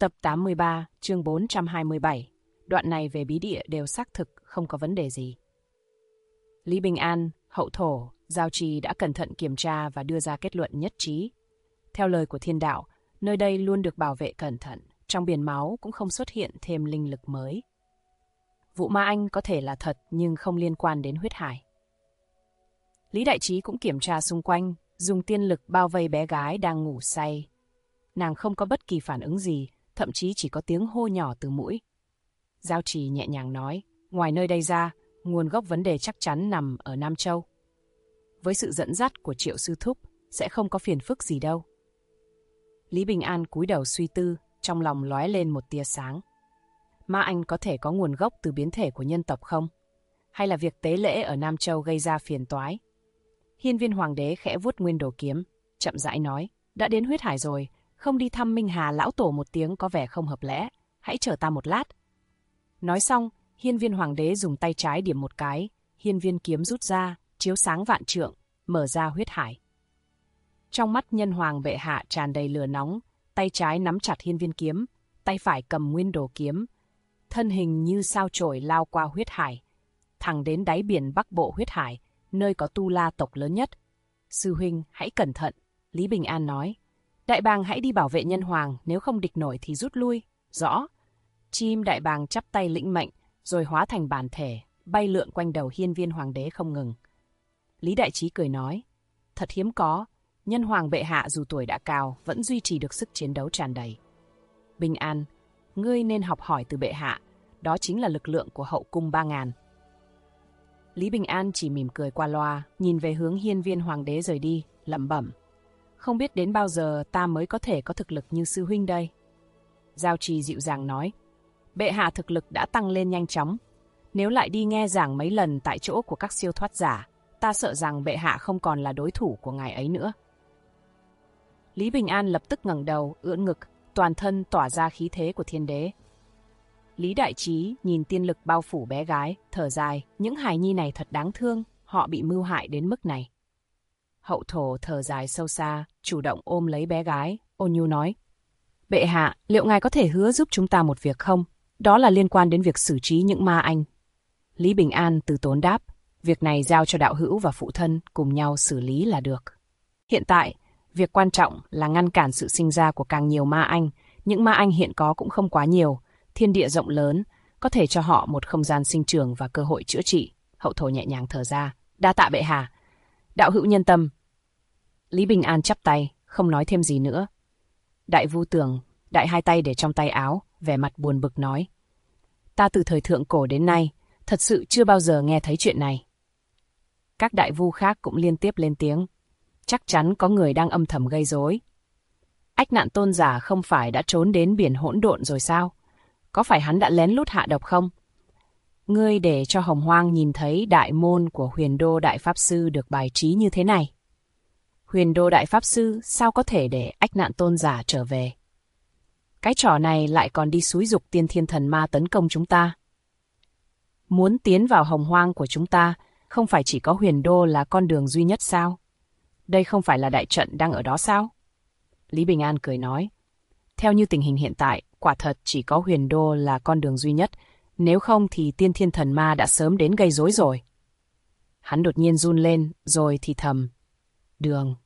Tập 83, chương 427. Đoạn này về bí địa đều xác thực, không có vấn đề gì. Lý Bình An, Hậu Thổ, Giao Trì đã cẩn thận kiểm tra và đưa ra kết luận nhất trí. Theo lời của thiên đạo, nơi đây luôn được bảo vệ cẩn thận, trong biển máu cũng không xuất hiện thêm linh lực mới. Vụ ma anh có thể là thật nhưng không liên quan đến huyết hải. Lý Đại Trí cũng kiểm tra xung quanh, dùng tiên lực bao vây bé gái đang ngủ say. Nàng không có bất kỳ phản ứng gì, thậm chí chỉ có tiếng hô nhỏ từ mũi. Giao Trì nhẹ nhàng nói, ngoài nơi đây ra, nguồn gốc vấn đề chắc chắn nằm ở Nam Châu. Với sự dẫn dắt của Triệu Sư Thúc, sẽ không có phiền phức gì đâu. Lý Bình An cúi đầu suy tư, trong lòng lóe lên một tia sáng. Ma anh có thể có nguồn gốc từ biến thể của nhân tộc không? Hay là việc tế lễ ở Nam Châu gây ra phiền toái? Hiên Viên Hoàng đế khẽ vuốt nguyên đồ kiếm, chậm rãi nói, đã đến huyết hải rồi, không đi thăm Minh Hà lão tổ một tiếng có vẻ không hợp lẽ, hãy chờ ta một lát. Nói xong, Hiên Viên Hoàng đế dùng tay trái điểm một cái, hiên viên kiếm rút ra, chiếu sáng vạn trượng, mở ra huyết hải. Trong mắt nhân hoàng bệ hạ tràn đầy lửa nóng, tay trái nắm chặt hiên viên kiếm, tay phải cầm nguyên đồ kiếm, thân hình như sao chổi lao qua huyết hải, thẳng đến đáy biển Bắc Bộ huyết hải, nơi có Tu La tộc lớn nhất. Sư huynh, hãy cẩn thận, Lý Bình An nói. Đại bàng hãy đi bảo vệ nhân hoàng, nếu không địch nổi thì rút lui. Rõ. Chim đại bàng chắp tay lĩnh mệnh, rồi hóa thành bản thể, bay lượn quanh đầu hiên viên hoàng đế không ngừng. Lý Đại Trí cười nói, thật hiếm có, nhân hoàng bệ hạ dù tuổi đã cao, vẫn duy trì được sức chiến đấu tràn đầy. Bình An, ngươi nên học hỏi từ bệ hạ, đó chính là lực lượng của hậu cung 3000. Lý Bình An chỉ mỉm cười qua loa, nhìn về hướng hiên viên hoàng đế rời đi, lẩm bẩm. Không biết đến bao giờ ta mới có thể có thực lực như sư huynh đây. Giao Trì dịu dàng nói, bệ hạ thực lực đã tăng lên nhanh chóng. Nếu lại đi nghe giảng mấy lần tại chỗ của các siêu thoát giả, ta sợ rằng bệ hạ không còn là đối thủ của ngài ấy nữa. Lý Bình An lập tức ngẩng đầu, ưỡn ngực, toàn thân tỏa ra khí thế của thiên đế. Lý Đại Trí nhìn tiên lực bao phủ bé gái, thở dài, những hài nhi này thật đáng thương, họ bị mưu hại đến mức này. Hậu Thổ thở dài sâu xa, chủ động ôm lấy bé gái, ôn nhu nói. Bệ hạ, liệu ngài có thể hứa giúp chúng ta một việc không? Đó là liên quan đến việc xử trí những ma anh. Lý Bình An từ tốn đáp, việc này giao cho đạo hữu và phụ thân cùng nhau xử lý là được. Hiện tại, việc quan trọng là ngăn cản sự sinh ra của càng nhiều ma anh. Những ma anh hiện có cũng không quá nhiều, thiên địa rộng lớn, có thể cho họ một không gian sinh trưởng và cơ hội chữa trị. Hậu Thổ nhẹ nhàng thở ra, đa tạ bệ hạ. Đạo hữu nhân tâm. Lý Bình An chắp tay, không nói thêm gì nữa. Đại Vu Tưởng, đại hai tay để trong tay áo, vẻ mặt buồn bực nói. Ta từ thời thượng cổ đến nay, thật sự chưa bao giờ nghe thấy chuyện này. Các đại vu khác cũng liên tiếp lên tiếng. Chắc chắn có người đang âm thầm gây rối. Ách Nạn Tôn giả không phải đã trốn đến biển hỗn độn rồi sao? Có phải hắn đã lén lút hạ độc không? Ngươi để cho Hồng Hoang nhìn thấy đại môn của Huyền Đô Đại Pháp Sư được bài trí như thế này. Huyền Đô Đại Pháp Sư sao có thể để Ách Nạn Tôn giả trở về? Cái trò này lại còn đi xúi giục tiên thiên thần ma tấn công chúng ta. Muốn tiến vào Hồng Hoang của chúng ta, không phải chỉ có Huyền Đô là con đường duy nhất sao? Đây không phải là đại trận đang ở đó sao? Lý Bình An cười nói. Theo như tình hình hiện tại, quả thật chỉ có Huyền Đô là con đường duy nhất. Nếu không thì tiên thiên thần ma đã sớm đến gây rối rồi. Hắn đột nhiên run lên, rồi thì thầm. Đường.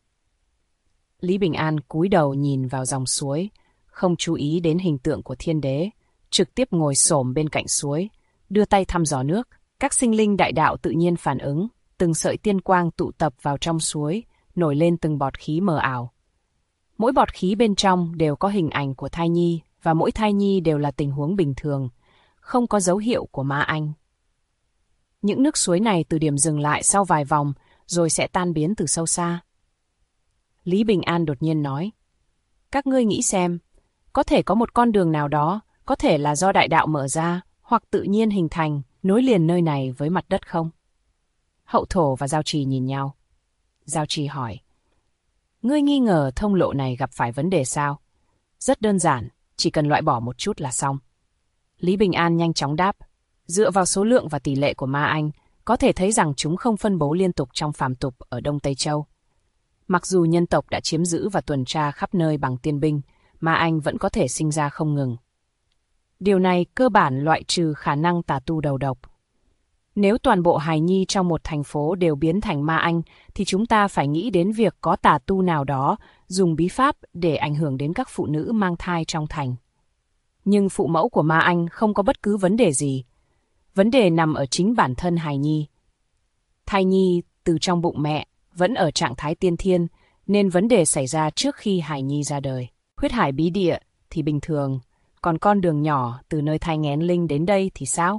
Lý Bình An cúi đầu nhìn vào dòng suối, không chú ý đến hình tượng của thiên đế, trực tiếp ngồi xổm bên cạnh suối, đưa tay thăm dò nước. Các sinh linh đại đạo tự nhiên phản ứng, từng sợi tiên quang tụ tập vào trong suối, nổi lên từng bọt khí mờ ảo. Mỗi bọt khí bên trong đều có hình ảnh của thai nhi, và mỗi thai nhi đều là tình huống bình thường, không có dấu hiệu của ma anh. Những nước suối này từ điểm dừng lại sau vài vòng, rồi sẽ tan biến từ sâu xa. Lý Bình An đột nhiên nói, các ngươi nghĩ xem, có thể có một con đường nào đó, có thể là do đại đạo mở ra, hoặc tự nhiên hình thành, nối liền nơi này với mặt đất không? Hậu Thổ và Giao Trì nhìn nhau. Giao Trì hỏi, ngươi nghi ngờ thông lộ này gặp phải vấn đề sao? Rất đơn giản, chỉ cần loại bỏ một chút là xong. Lý Bình An nhanh chóng đáp, dựa vào số lượng và tỷ lệ của ma anh, có thể thấy rằng chúng không phân bố liên tục trong phàm tục ở Đông Tây Châu. Mặc dù nhân tộc đã chiếm giữ và tuần tra khắp nơi bằng tiên binh, ma anh vẫn có thể sinh ra không ngừng. Điều này cơ bản loại trừ khả năng tà tu đầu độc. Nếu toàn bộ hài nhi trong một thành phố đều biến thành ma anh, thì chúng ta phải nghĩ đến việc có tà tu nào đó dùng bí pháp để ảnh hưởng đến các phụ nữ mang thai trong thành. Nhưng phụ mẫu của ma anh không có bất cứ vấn đề gì. Vấn đề nằm ở chính bản thân hài nhi. Thai nhi từ trong bụng mẹ vẫn ở trạng thái tiên thiên, nên vấn đề xảy ra trước khi hài nhi ra đời. Huyết hải bí địa thì bình thường, còn con đường nhỏ từ nơi thai nghén linh đến đây thì sao?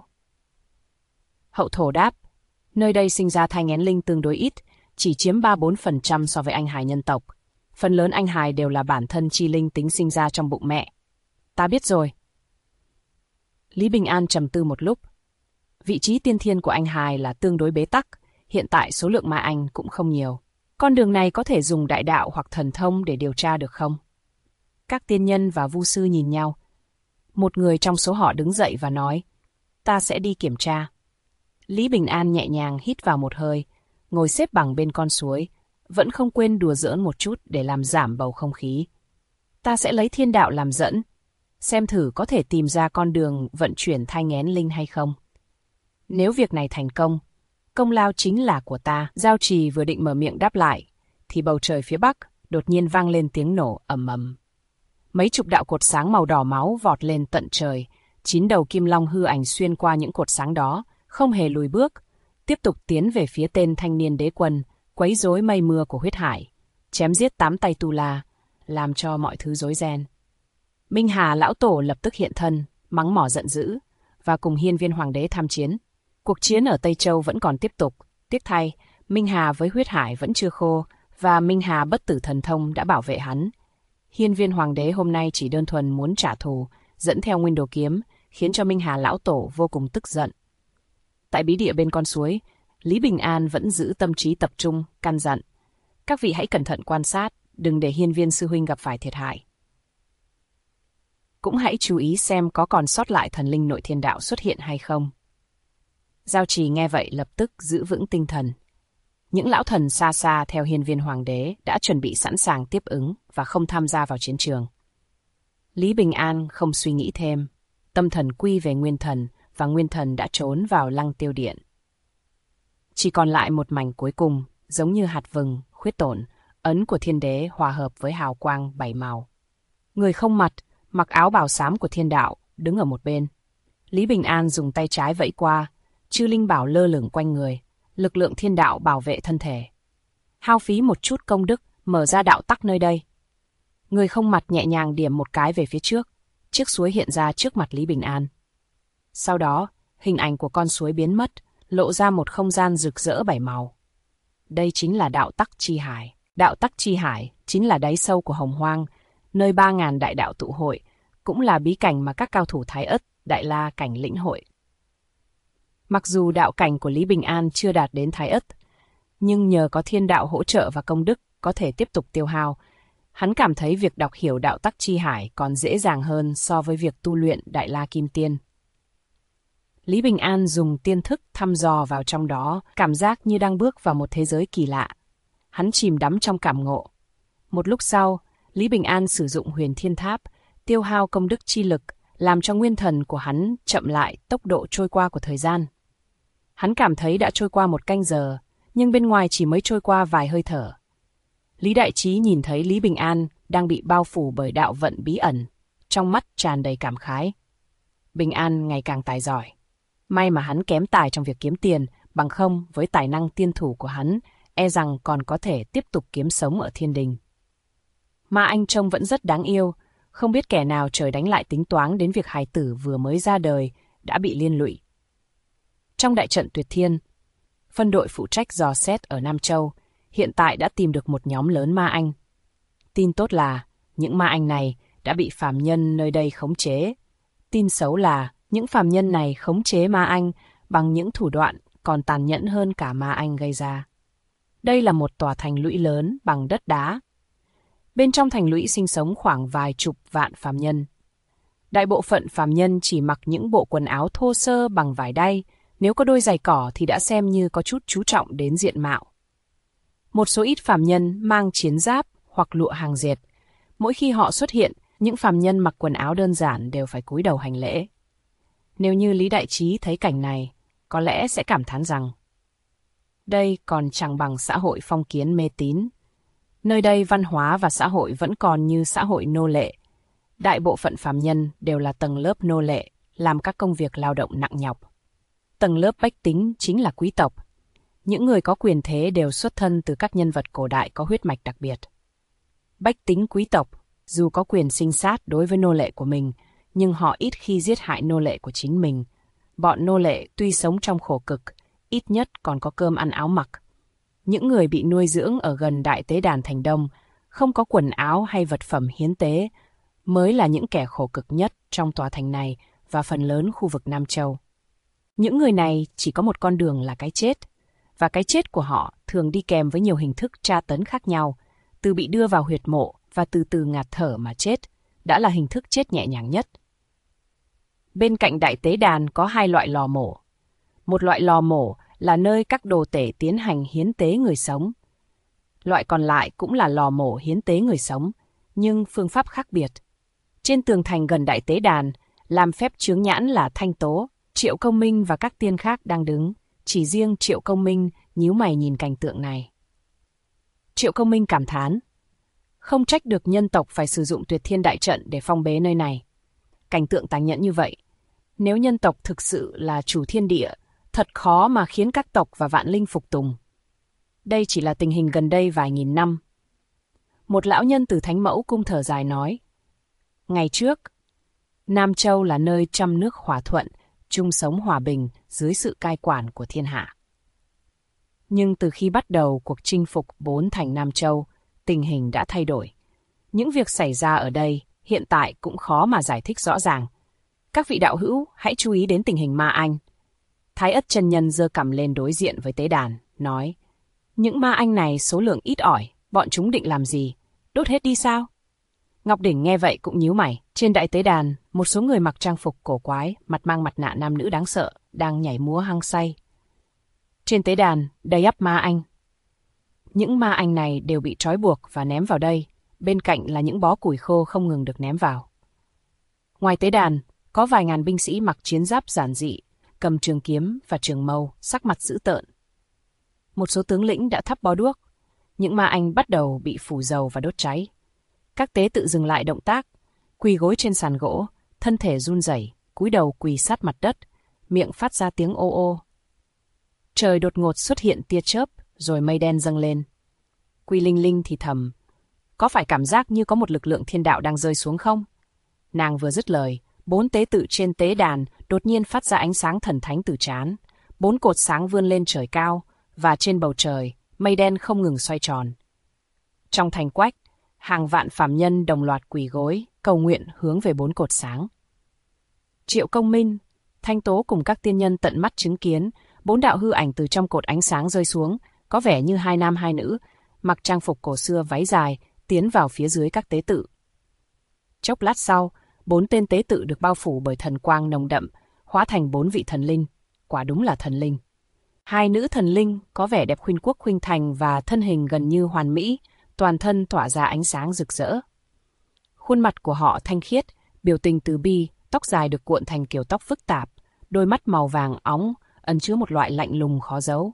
Hậu thổ đáp, nơi đây sinh ra thai nghén linh tương đối ít, chỉ chiếm 3-4% so với anh hài nhân tộc. Phần lớn anh hài đều là bản thân chi linh tính sinh ra trong bụng mẹ. Ta biết rồi. Lý Bình An trầm tư một lúc. Vị trí tiên thiên của anh hài là tương đối bế tắc, hiện tại số lượng ma anh cũng không nhiều. Con đường này có thể dùng đại đạo hoặc thần thông để điều tra được không? Các tiên nhân và vu sư nhìn nhau. Một người trong số họ đứng dậy và nói, ta sẽ đi kiểm tra. Lý Bình An nhẹ nhàng hít vào một hơi, ngồi xếp bằng bên con suối, vẫn không quên đùa giỡn một chút để làm giảm bầu không khí. Ta sẽ lấy thiên đạo làm dẫn, xem thử có thể tìm ra con đường vận chuyển thai nghén linh hay không. Nếu việc này thành công, công lao chính là của ta. Giao Trì vừa định mở miệng đáp lại, thì bầu trời phía bắc đột nhiên vang lên tiếng nổ ầm ầm. Mấy chục đạo cột sáng màu đỏ máu vọt lên tận trời, 9 đầu kim long hư ảnh xuyên qua những cột sáng đó, không hề lùi bước, tiếp tục tiến về phía tên thanh niên đế quân, quấy rối mây mưa của huyết hải, chém giết 8 tay tu la, làm cho mọi thứ rối ren. Minh Hà lão tổ lập tức hiện thân, mắng mỏ giận dữ, và cùng Hiên Viên Hoàng đế tham chiến. Cuộc chiến ở Tây Châu vẫn còn tiếp tục, tiếc thay, Minh Hà với huyết hải vẫn chưa khô, và Minh Hà bất tử thần thông đã bảo vệ hắn. Hiên Viên Hoàng đế hôm nay chỉ đơn thuần muốn trả thù, dẫn theo Nguyên Đồ kiếm, khiến cho Minh Hà lão tổ vô cùng tức giận. Tại bí địa bên con suối, Lý Bình An vẫn giữ tâm trí tập trung, căn dặn. Các vị hãy cẩn thận quan sát, đừng để Hiên Viên sư huynh gặp phải thiệt hại. Cũng hãy chú ý xem có còn sót lại thần linh nội thiên đạo xuất hiện hay không. Giao Trì nghe vậy lập tức giữ vững tinh thần. Những lão thần xa xa theo Hiên Viên Hoàng đế đã chuẩn bị sẵn sàng tiếp ứng và không tham gia vào chiến trường. Lý Bình An không suy nghĩ thêm, tâm thần quy về Nguyên Thần, và Nguyên Thần đã trốn vào Lăng Tiêu Điện. Chỉ còn lại một mảnh cuối cùng, giống như hạt vừng, khuyết tổn, ấn của thiên đế hòa hợp với hào quang 7 màu. Người không mặt, mặc áo bào xám của thiên đạo, đứng ở một bên. Lý Bình An dùng tay trái vẫy qua, chư linh bảo lơ lửng quanh người, lực lượng thiên đạo bảo vệ thân thể. Hao phí một chút công đức, mở ra đạo tắc nơi đây. Người không mặt nhẹ nhàng điểm một cái về phía trước, chiếc suối hiện ra trước mặt Lý Bình An. Sau đó, hình ảnh của con suối biến mất, lộ ra một không gian rực rỡ 7 màu. Đây chính là đạo tắc chi hải. Đạo tắc chi hải chính là đáy sâu của Hồng Hoang, nơi 3.000 đại đạo tụ hội, cũng là bí cảnh mà các cao thủ Thái Ất, Đại La cảnh lĩnh hội. Mặc dù đạo cảnh của Lý Bình An chưa đạt đến Thái Ất, nhưng nhờ có thiên đạo hỗ trợ và công đức có thể tiếp tục tiêu hao, hắn cảm thấy việc đọc hiểu đạo tắc chi hải còn dễ dàng hơn so với việc tu luyện Đại La Kim Tiên. Lý Bình An dùng tiên thức thăm dò vào trong đó, cảm giác như đang bước vào một thế giới kỳ lạ. Hắn chìm đắm trong cảm ngộ. Một lúc sau, Lý Bình An sử dụng Huyền Thiên Tháp, tiêu hao công đức chi lực, làm cho nguyên thần của hắn chậm lại tốc độ trôi qua của thời gian. Hắn cảm thấy đã trôi qua 1 canh giờ, nhưng bên ngoài chỉ mới trôi qua vài hơi thở. Lý Đại Trí nhìn thấy Lý Bình An đang bị bao phủ bởi đạo vận bí ẩn, trong mắt tràn đầy cảm khái. Bình An ngày càng tài giỏi. May mà hắn kém tài trong việc kiếm tiền, bằng không với tài năng tiên thủ của hắn, e rằng còn có thể tiếp tục kiếm sống ở thiên đình. Ma anh trông vẫn rất đáng yêu, không biết kẻ nào trời đánh lại tính toán đến việc hài tử vừa mới ra đời đã bị liên lụy. Trong đại trận Tuyệt Thiên, phân đội phụ trách dò xét ở Nam Châu hiện tại đã tìm được một nhóm lớn ma anh. Tin tốt là những ma anh này đã bị phàm nhân nơi đây khống chế. Tin xấu là những phàm nhân này khống chế ma anh bằng những thủ đoạn còn tàn nhẫn hơn cả ma anh gây ra. Đây là một tòa thành lũy lớn bằng đất đá. Bên trong thành lũy sinh sống khoảng vài chục vạn phàm nhân. Đại bộ phận phàm nhân chỉ mặc những bộ quần áo thô sơ bằng vải đay, nếu có đôi giày cỏ thì đã xem như có chút chú trọng đến diện mạo. Một số ít phàm nhân mang chiến giáp hoặc lụa hàng dệt. Mỗi khi họ xuất hiện, Những phàm nhân mặc quần áo đơn giản đều phải cúi đầu hành lễ. Nếu như Lý Đại Trí thấy cảnh này, có lẽ sẽ cảm thán rằng đây còn chẳng bằng xã hội phong kiến mê tín. Nơi đây văn hóa và xã hội vẫn còn như xã hội nô lệ. Đại bộ phận phàm nhân đều là tầng lớp nô lệ, làm các công việc lao động nặng nhọc. Tầng lớp bách tính chính là quý tộc. Những người có quyền thế đều xuất thân từ các nhân vật cổ đại có huyết mạch đặc biệt. Bách tính quý tộc, dù có quyền sinh sát đối với nô lệ của mình, nhưng họ ít khi giết hại nô lệ của chính mình. Bọn nô lệ tuy sống trong khổ cực, ít nhất còn có cơm ăn áo mặc. Những người bị nuôi dưỡng ở gần Đại Tế đàn Thành Đông, không có quần áo hay vật phẩm hiến tế, mới là những kẻ khổ cực nhất trong tòa thành này và phần lớn khu vực Nam Châu. Những người này chỉ có một con đường là cái chết, và cái chết của họ thường đi kèm với nhiều hình thức tra tấn khác nhau, từ bị đưa vào huyệt mộ và từ từ ngạt thở mà chết, đã là hình thức chết nhẹ nhàng nhất. Bên cạnh Đại Tế đàn có hai loại lò mổ. Một loại lò mổ là nơi các đồ tể tiến hành hiến tế người sống. Loại còn lại cũng là lò mổ hiến tế người sống, nhưng phương pháp khác biệt. Trên tường thành gần Đại Tế đàn, làm phép chướng nhãn là Thanh Tố, Triệu Công Minh và các tiên khác đang đứng. Chỉ riêng Triệu Công Minh nhíu mày nhìn cảnh tượng này. Triệu Công Minh cảm thán. Không trách được nhân tộc phải sử dụng Tuyệt Thiên Đại Trận để phong bế nơi này. Cảnh tượng tàn nhẫn như vậy, nếu nhân tộc thực sự là chủ thiên địa, thật khó mà khiến các tộc và vạn linh phục tùng. Đây chỉ là tình hình gần đây vài nghìn năm. Một lão nhân từ Thánh Mẫu Cung thở dài nói. Ngày trước, Nam Châu là nơi trăm nước hòa thuận, chung sống hòa bình dưới sự cai quản của thiên hạ. Nhưng từ khi bắt đầu cuộc chinh phục 4 thành Nam Châu, tình hình đã thay đổi. Những việc xảy ra ở đây hiện tại cũng khó mà giải thích rõ ràng. Các vị đạo hữu hãy chú ý đến tình hình ma anh. Thái Ất chân nhân giơ cằm lên đối diện với tế đàn, nói: những ma anh này số lượng ít ỏi, bọn chúng định làm gì? Đốt hết đi sao? Ngọc Đỉnh nghe vậy cũng nhíu mày. Trên đại tế đàn, một số người mặc trang phục cổ quái, mặt mang mặt nạ nam nữ đáng sợ, đang nhảy múa hăng say. Trên tế đàn, đầy ắp ma anh. Những ma anh này đều bị trói buộc và ném vào đây, bên cạnh là những bó củi khô không ngừng được ném vào. Ngoài tế đàn, có vài ngàn binh sĩ mặc chiến giáp giản dị, cầm trường kiếm và trường mâu, sắc mặt dữ tợn. Một số tướng lĩnh đã thắp bó đuốc, những ma anh bắt đầu bị phủ dầu và đốt cháy. Các tế tự dừng lại động tác, quỳ gối trên sàn gỗ, thân thể run rẩy, cúi đầu quỳ sát mặt đất, miệng phát ra tiếng ô ô. Trời đột ngột xuất hiện tia chớp, rồi mây đen dâng lên. Quy Linh Linh thì thầm, có phải cảm giác như có một lực lượng thiên đạo đang rơi xuống không? Nàng vừa dứt lời, 4 tế tự trên tế đàn đột nhiên phát ra ánh sáng thần thánh từ trán. 4 cột sáng vươn lên trời cao, và trên bầu trời, mây đen không ngừng xoay tròn. Trong thành Quách, hàng vạn phàm nhân đồng loạt quỳ gối, cầu nguyện hướng về 4 cột sáng. Triệu Công Minh, Thanh Tố cùng các tiên nhân tận mắt chứng kiến 4 đạo hư ảnh từ trong cột ánh sáng rơi xuống, có vẻ như 2 nam 2 nữ, mặc trang phục cổ xưa váy dài, tiến vào phía dưới các tế tự. Chốc lát sau, 4 tên tế tự được bao phủ bởi thần quang nồng đậm, hóa thành 4 vị thần linh, quả đúng là thần linh. 2 nữ thần linh có vẻ đẹp khuynh quốc khuynh thành và thân hình gần như hoàn mỹ, toàn thân tỏa ra ánh sáng rực rỡ. Khuôn mặt của họ thanh khiết, biểu tình từ bi, tóc dài được cuộn thành kiểu tóc phức tạp, đôi mắt màu vàng óng, ẩn chứa một loại lạnh lùng khó giấu.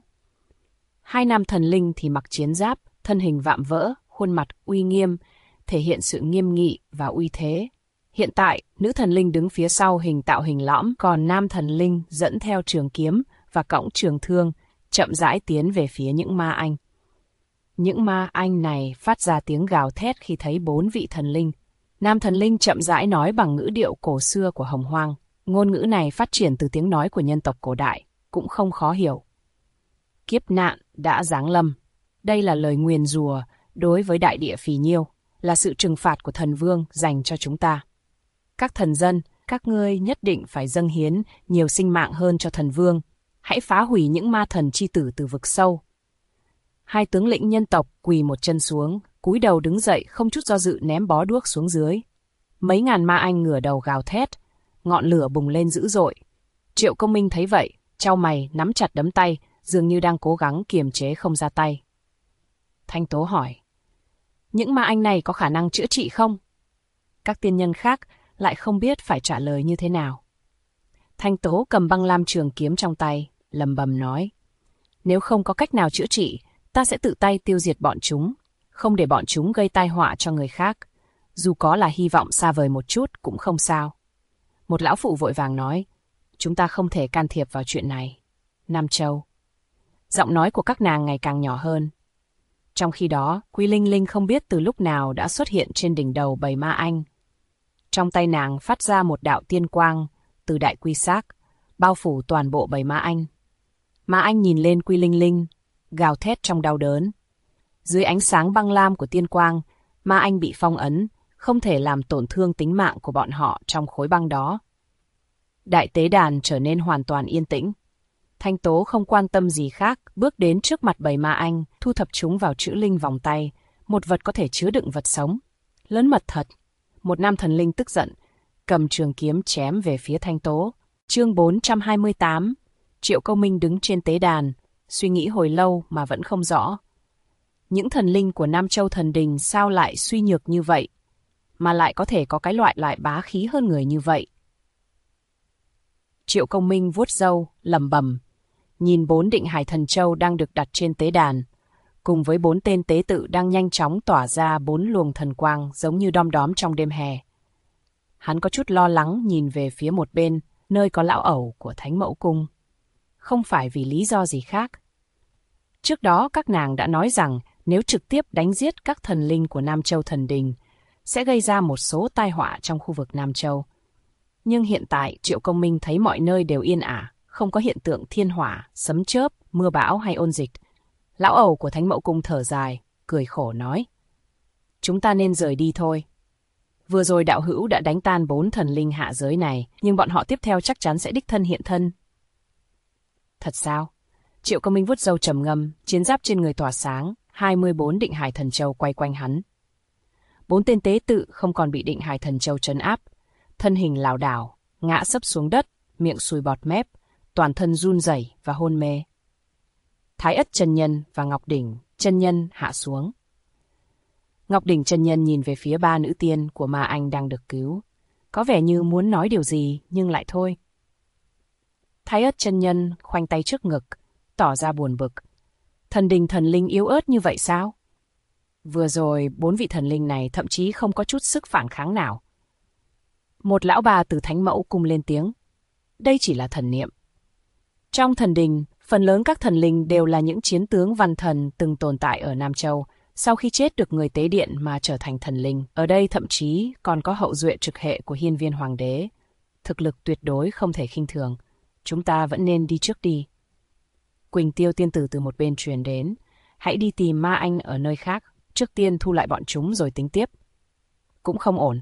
2 nam thần linh thì mặc chiến giáp, thân hình vạm vỡ, khuôn mặt uy nghiêm, thể hiện sự nghiêm nghị và uy thế. Hiện tại, nữ thần linh đứng phía sau hình tạo hình lõm, còn nam thần linh dẫn theo trường kiếm và cõng trường thương, chậm rãi tiến về phía những ma anh. Những ma anh này phát ra tiếng gào thét khi thấy 4 vị thần linh. Nam thần linh chậm rãi nói bằng ngữ điệu cổ xưa của Hồng Hoang. Ngôn ngữ này phát triển từ tiếng nói của nhân tộc cổ đại, cũng không khó hiểu. Kiếp nạn đã giáng lâm. Đây là lời nguyền rủa đối với đại địa phì nhiêu, là sự trừng phạt của thần vương dành cho chúng ta. Các thần dân, các ngươi nhất định phải dâng hiến nhiều sinh mạng hơn cho thần vương. Hãy phá hủy những ma thần chi tử từ vực sâu. 2 tướng lĩnh nhân tộc quỳ một chân xuống, cúi đầu đứng dậy không chút do dự ném bó đuốc xuống dưới. Mấy ngàn ma anh ngửa đầu gào thét, ngọn lửa bùng lên dữ dội. Triệu Công Minh thấy vậy, chau mày nắm chặt đấm tay, dường như đang cố gắng kiềm chế không ra tay. Thanh Tố hỏi, những ma anh này có khả năng chữa trị không? Các tiên nhân khác lại không biết phải trả lời như thế nào. Thanh Tố cầm băng lam trường kiếm trong tay, lầm bầm nói. Nếu không có cách nào chữa trị, ta sẽ tự tay tiêu diệt bọn chúng, không để bọn chúng gây tai họa cho người khác. Dù có là hy vọng xa vời một chút cũng không sao. Một lão phụ vội vàng nói, chúng ta không thể can thiệp vào chuyện này. Nam Châu. Giọng nói của các nàng ngày càng nhỏ hơn. Trong khi đó, Quy Linh Linh không biết từ lúc nào đã xuất hiện trên đỉnh đầu bầy ma anh. Trong tay nàng phát ra một đạo tiên quang từ đại quy xác, bao phủ toàn bộ bầy ma anh. Ma anh nhìn lên Quy Linh Linh, gào thét trong đau đớn. Dưới ánh sáng băng lam của tiên quang, ma anh bị phong ấn, không thể làm tổn thương tính mạng của bọn họ trong khối băng đó. Đại tế đàn trở nên hoàn toàn yên tĩnh. Thanh Tố không quan tâm gì khác, bước đến trước mặt bầy ma anh, thu thập chúng vào chữ linh vòng tay, một vật có thể chứa đựng vật sống. Lớn mật thật. Một nam thần linh tức giận, cầm trường kiếm chém về phía Thanh Tố. Chương 428. Triệu Công Minh đứng trên tế đàn, suy nghĩ hồi lâu mà vẫn không rõ. Những thần linh của Nam Châu Thần Đình sao lại suy nhược như vậy, mà lại có thể có cái loại lại bá khí hơn người như vậy. Triệu Công Minh vuốt râu, lẩm bẩm, nhìn 4 định hải thần châu đang được đặt trên tế đàn, cùng với 4 tên tế tự đang nhanh chóng tỏa ra 4 luồng thần quang giống như đom đóm trong đêm hè. Hắn có chút lo lắng nhìn về phía một bên, nơi có lão ẩu của Thánh Mẫu Cung. Không phải vì lý do gì khác. Trước đó các nàng đã nói rằng nếu trực tiếp đánh giết các thần linh của Nam Châu Thần Đình, sẽ gây ra một số tai họa trong khu vực Nam Châu. Nhưng hiện tại Triệu Công Minh thấy mọi nơi đều yên ả, không có hiện tượng thiên hỏa, sấm chớp, mưa bão hay ôn dịch. Lão ẩu của Thánh Mẫu Cung thở dài, cười khổ nói. Chúng ta nên rời đi thôi. Vừa rồi đạo hữu đã đánh tan 4 thần linh hạ giới này, nhưng bọn họ tiếp theo chắc chắn sẽ đích thân hiện thân. Thật sao? Triệu Công Minh vuốt râu trầm ngâm, chiến giáp trên người tỏa sáng, 24 định hải thần châu quay quanh hắn. 4 tên tế tự không còn bị định hải thần châu trấn áp, thân hình lảo đảo, ngã sấp xuống đất, miệng sùi bọt mép, toàn thân run rẩy và hôn mê. Thái Ất chân nhân và Ngọc Đỉnh chân nhân hạ xuống. Ngọc Đỉnh chân nhân nhìn về phía 3 nữ tiên của Ma Anh đang được cứu, có vẻ như muốn nói điều gì nhưng lại thôi. Thái Ất chân nhân khoanh tay trước ngực, tỏ ra buồn bực. Thần đình thần linh yếu ớt như vậy sao? Vừa rồi 4 vị thần linh này thậm chí không có chút sức phản kháng nào. Một lão bà từ Thánh Mẫu Cung lên tiếng. Đây chỉ là thần niệm. Trong thần đình, phần lớn các thần linh đều là những chiến tướng văn thần từng tồn tại ở Nam Châu, sau khi chết được người tế điện mà trở thành thần linh. Ở đây thậm chí còn có hậu duệ trực hệ của Hiên Viên Hoàng đế. Thực lực tuyệt đối không thể khinh thường. Chúng ta vẫn nên đi trước đi. Quỳnh Tiêu tiên tử từ một bên truyền đến. Hãy đi tìm Ma Anh ở nơi khác. Trước tiên thu lại bọn chúng rồi tính tiếp. Cũng không ổn.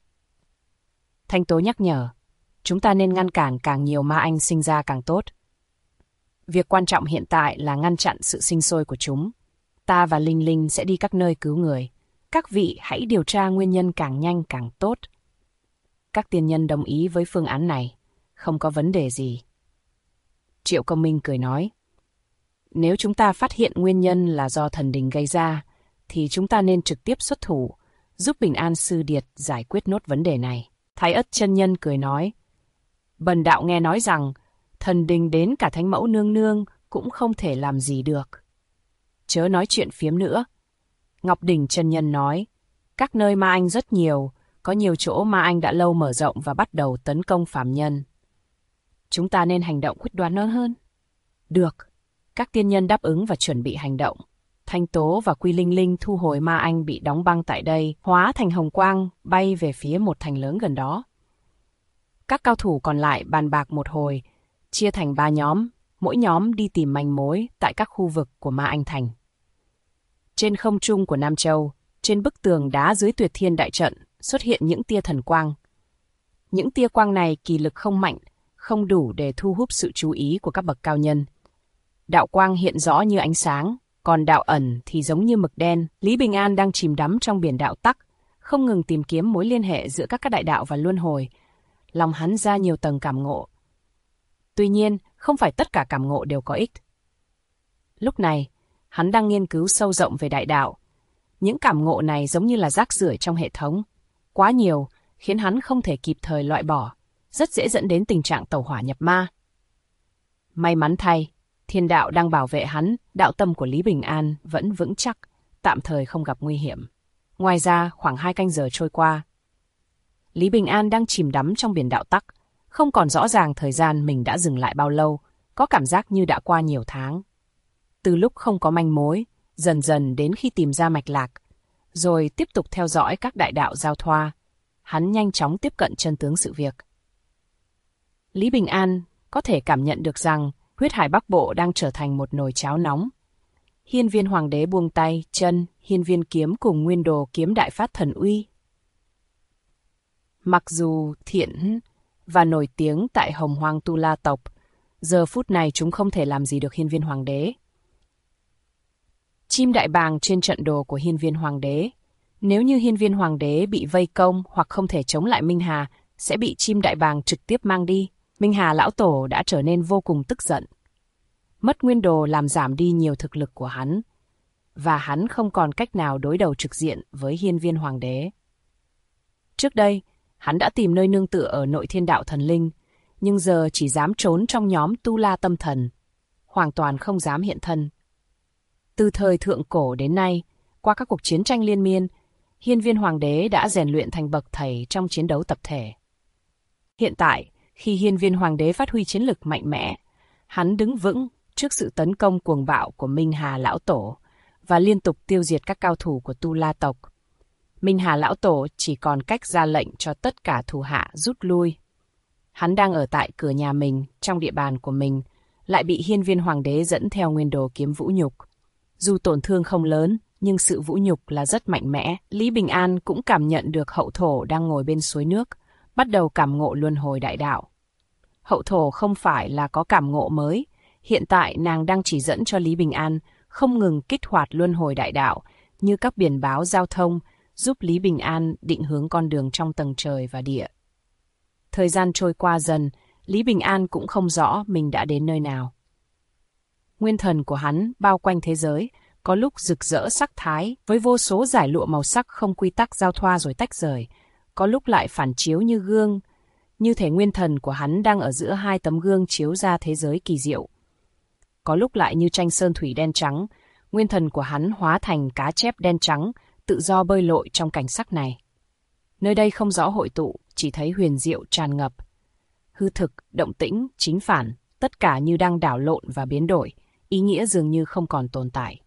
Thanh Tố nhắc nhở. Chúng ta nên ngăn cản càng nhiều Ma Anh sinh ra càng tốt. Việc quan trọng hiện tại là ngăn chặn sự sinh sôi của chúng. Ta và Linh Linh sẽ đi các nơi cứu người. Các vị hãy điều tra nguyên nhân càng nhanh càng tốt. Các tiên nhân đồng ý với phương án này. Không có vấn đề gì. Triệu Công Minh cười nói. Nếu chúng ta phát hiện nguyên nhân là do thần đình gây ra, thì chúng ta nên trực tiếp xuất thủ, giúp Bình An Sư Điệt giải quyết nốt vấn đề này. Thái Ất chân nhân cười nói. Bần đạo nghe nói rằng, thần đình đến cả Thánh Mẫu Nương Nương cũng không thể làm gì được. Chớ nói chuyện phiếm nữa. Ngọc Đỉnh chân nhân nói. Các nơi Ma Anh rất nhiều, có nhiều chỗ Ma Anh đã lâu mở rộng và bắt đầu tấn công phàm nhân. Chúng ta nên hành động quyết đoán hơn. Được. Các tiên nhân đáp ứng và chuẩn bị hành động. Thanh Tố và Quy Linh Linh thu hồi Ma Anh bị đóng băng tại đây, hóa thành hồng quang, bay về phía một thành lớn gần đó. Các cao thủ còn lại bàn bạc một hồi, chia thành 3 nhóm, mỗi nhóm đi tìm manh mối tại các khu vực của Ma Anh Thành. Trên không trung của Nam Châu, trên bức tường đá dưới Tuyệt Thiên Đại Trận, xuất hiện những tia thần quang. Những tia quang này kỳ lực không mạnh, không đủ để thu hút sự chú ý của các bậc cao nhân. Đạo quang hiện rõ như ánh sáng, còn đạo ẩn thì giống như mực đen. Lý Bình An đang chìm đắm trong biển đạo tắc, không ngừng tìm kiếm mối liên hệ giữa các đại đạo và luân hồi. Lòng hắn ra nhiều tầng cảm ngộ. Tuy nhiên, không phải tất cả cảm ngộ đều có ích. Lúc này, hắn đang nghiên cứu sâu rộng về đại đạo. Những cảm ngộ này giống như là rác rưởi trong hệ thống. Quá nhiều, khiến hắn không thể kịp thời loại bỏ, rất dễ dẫn đến tình trạng tẩu hỏa nhập ma. May mắn thay, thiên đạo đang bảo vệ hắn, đạo tâm của Lý Bình An vẫn vững chắc, tạm thời không gặp nguy hiểm. Ngoài ra, khoảng 2 canh giờ trôi qua. Lý Bình An đang chìm đắm trong biển đạo tắc, không còn rõ ràng thời gian mình đã dừng lại bao lâu, có cảm giác như đã qua nhiều tháng. Từ lúc không có manh mối, dần dần đến khi tìm ra mạch lạc, rồi tiếp tục theo dõi các đại đạo giao thoa, hắn nhanh chóng tiếp cận chân tướng sự việc. Lý Bình An có thể cảm nhận được rằng huyết hải Bắc Bộ đang trở thành một nồi cháo nóng. Hiên Viên Hoàng đế buông tay chân Hiên Viên kiếm cùng Nguyên Đồ kiếm đại phát thần uy. Mặc dù thiện và nổi tiếng tại Hồng Hoang Tu La tộc, giờ phút này chúng không thể làm gì được Hiên Viên Hoàng đế. Chim đại bàng trên trận đồ của Hiên Viên Hoàng đế. Nếu như Hiên Viên Hoàng đế bị vây công hoặc không thể chống lại Minh Hà, sẽ bị chim đại bàng trực tiếp mang đi. Minh Hà lão tổ đã trở nên vô cùng tức giận. Mất Nguyên Đồ làm giảm đi nhiều thực lực của hắn, và hắn không còn cách nào đối đầu trực diện với Hiên Viên Hoàng đế. Trước đây, hắn đã tìm nơi nương tựa ở nội thiên đạo thần linh, nhưng giờ chỉ dám trốn trong nhóm Tu La tâm thần, hoàn toàn không dám hiện thân. Từ thời thượng cổ đến nay, qua các cuộc chiến tranh liên miên, Hiên Viên Hoàng đế đã rèn luyện thành bậc thầy trong chiến đấu tập thể. Hiện tại, khi Hiên Viên Hoàng đế phát huy chiến lực mạnh mẽ, hắn đứng vững trước sự tấn công cuồng bạo của Minh Hà lão tổ và liên tục tiêu diệt các cao thủ của Tu La tộc. Minh Hà lão tổ chỉ còn cách ra lệnh cho tất cả thủ hạ rút lui. Hắn đang ở tại cửa nhà mình, trong địa bàn của mình, lại bị Hiên Viên Hoàng đế dẫn theo Nguyên Đồ kiếm vũ nhục. Dù tổn thương không lớn, nhưng sự vũ nhục là rất mạnh mẽ. Lý Bình An cũng cảm nhận được Hậu Thổ đang ngồi bên suối nước, bắt đầu cảm ngộ luân hồi đại đạo. Hậu Thổ không phải là có cảm ngộ mới, hiện tại nàng đang chỉ dẫn cho Lý Bình An không ngừng kích hoạt luân hồi đại đạo, như các biển báo giao thông, giúp Lý Bình An định hướng con đường trong tầng trời và địa. Thời gian trôi qua dần, Lý Bình An cũng không rõ mình đã đến nơi nào. Nguyên thần của hắn bao quanh thế giới, có lúc rực rỡ sắc thái với vô số dải lụa màu sắc không quy tắc giao thoa rồi tách rời, có lúc lại phản chiếu như gương, như thể nguyên thần của hắn đang ở giữa 2 tấm gương chiếu ra thế giới kỳ diệu. Có lúc lại như tranh sơn thủy đen trắng, nguyên thần của hắn hóa thành cá chép đen trắng, tự do bơi lội trong cảnh sắc này. Nơi đây không rõ hội tụ, chỉ thấy huyền diệu tràn ngập. Hư thực, động tĩnh, chính phản, tất cả như đang đảo lộn và biến đổi, ý nghĩa dường như không còn tồn tại.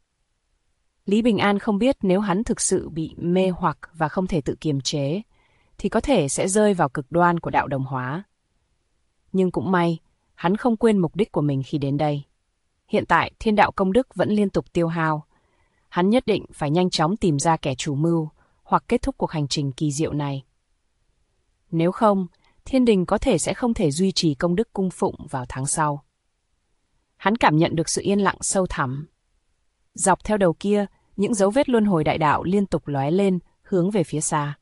Lý Bình An không biết nếu hắn thực sự bị mê hoặc và không thể tự kiềm chế, thì có thể sẽ rơi vào cực đoan của đạo đồng hóa. Nhưng cũng may, hắn không quên mục đích của mình khi đến đây. Hiện tại, thiên đạo công đức vẫn liên tục tiêu hao. Hắn nhất định phải nhanh chóng tìm ra kẻ chủ mưu hoặc kết thúc cuộc hành trình kỳ diệu này. Nếu không, thiên đình có thể sẽ không thể duy trì công đức cung phụng vào tháng sau. Hắn cảm nhận được sự yên lặng sâu thẳm. Dọc theo đầu kia, những dấu vết luân hồi đại đạo liên tục lóe lên, hướng về phía xa.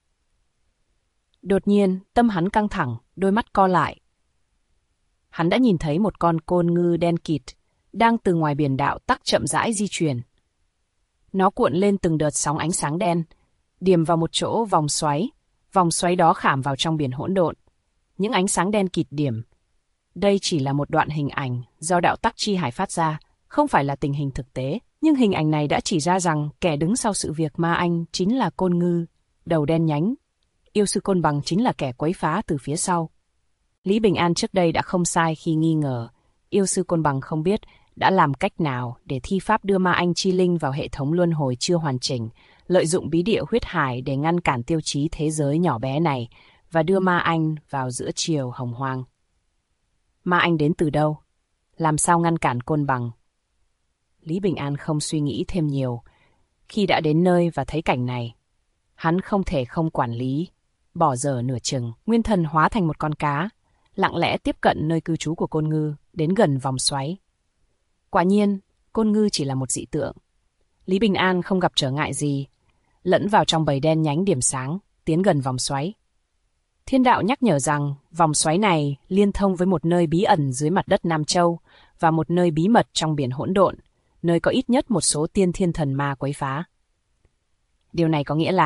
Đột nhiên, tâm hắn căng thẳng, đôi mắt co lại. Hắn đã nhìn thấy một con côn ngư đen kịt, đang từ ngoài biển đạo tắc chậm rãi di chuyển. Nó cuộn lên từng đợt sóng ánh sáng đen, điểm vào một chỗ vòng xoáy đó khảm vào trong biển hỗn độn. Những ánh sáng đen kịt điểm. Đây chỉ là một đoạn hình ảnh do đạo tắc chi hải phát ra, không phải là tình hình thực tế. Nhưng hình ảnh này đã chỉ ra rằng kẻ đứng sau sự việc ma anh chính là côn ngư, đầu đen nhánh. Yêu sư Côn Bằng chính là kẻ quấy phá từ phía sau. Lý Bình An trước đây đã không sai khi nghi ngờ. Yêu sư Côn Bằng không biết đã làm cách nào để thi pháp đưa ma anh chi linh vào hệ thống luân hồi chưa hoàn chỉnh, lợi dụng bí địa huyết hải để ngăn cản tiêu chí thế giới nhỏ bé này và đưa ma anh vào giữa triều hồng hoang. Ma anh đến từ đâu? Làm sao ngăn cản Côn Bằng? Lý Bình An không suy nghĩ thêm nhiều. Khi đã đến nơi và thấy cảnh này, hắn không thể không quản lý, bỏ dở nửa chừng. Nguyên thần hóa thành một con cá, lặng lẽ tiếp cận nơi cư trú của côn ngư, đến gần vòng xoáy. Quả nhiên, côn ngư chỉ là một dị tượng. Lý Bình An không gặp trở ngại gì, lẫn vào trong bầy đen nhánh điểm sáng, tiến gần vòng xoáy. Thiên đạo nhắc nhở rằng vòng xoáy này liên thông với một nơi bí ẩn dưới mặt đất Nam Châu và một nơi bí mật trong biển hỗn độn, nơi có ít nhất một số tiên thiên thần ma quấy phá. Điều này có nghĩa là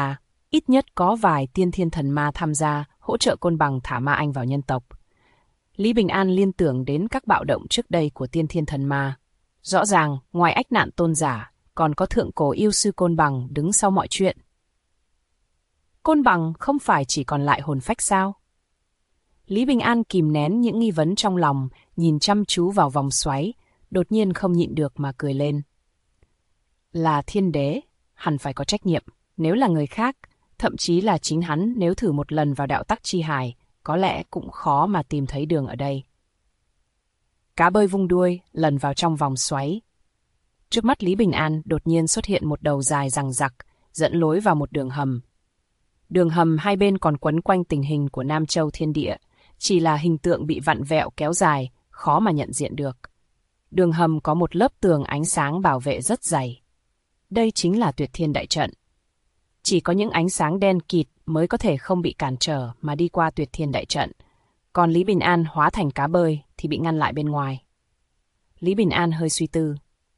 Ít nhất có vài tiên thiên thần ma tham gia hỗ trợ Côn Bằng thả ma anh vào nhân tộc. Lý Bình An liên tưởng đến các bạo động trước đây của tiên thiên thần ma. Rõ ràng, ngoài ách nạn tôn giả, còn có thượng cổ yêu sư Côn Bằng đứng sau mọi chuyện. Côn Bằng không phải chỉ còn lại hồn phách sao? Lý Bình An kìm nén những nghi vấn trong lòng, nhìn chăm chú vào vòng xoáy, đột nhiên không nhịn được mà cười lên. Là thiên đế, hẳn phải có trách nhiệm. Nếu là người khác, thậm chí là chính hắn nếu thử một lần vào đạo tắc chi hải, có lẽ cũng khó mà tìm thấy đường ở đây. Cá bơi vung đuôi, lần vào trong vòng xoáy. Trước mắt Lý Bình An đột nhiên xuất hiện một đầu dài rằng rặc, dẫn lối vào một đường hầm. Đường hầm hai bên còn quấn quanh tình hình của Nam Châu thiên địa, chỉ là hình tượng bị vặn vẹo kéo dài, khó mà nhận diện được. Đường hầm có một lớp tường ánh sáng bảo vệ rất dày. Đây chính là Tuyệt Thiên Đại Trận. Chỉ có những ánh sáng đen kịt mới có thể không bị cản trở mà đi qua Tuyệt Thiên Đại Trận. Còn Lý Bình An hóa thành cá bơi thì bị ngăn lại bên ngoài. Lý Bình An hơi suy tư.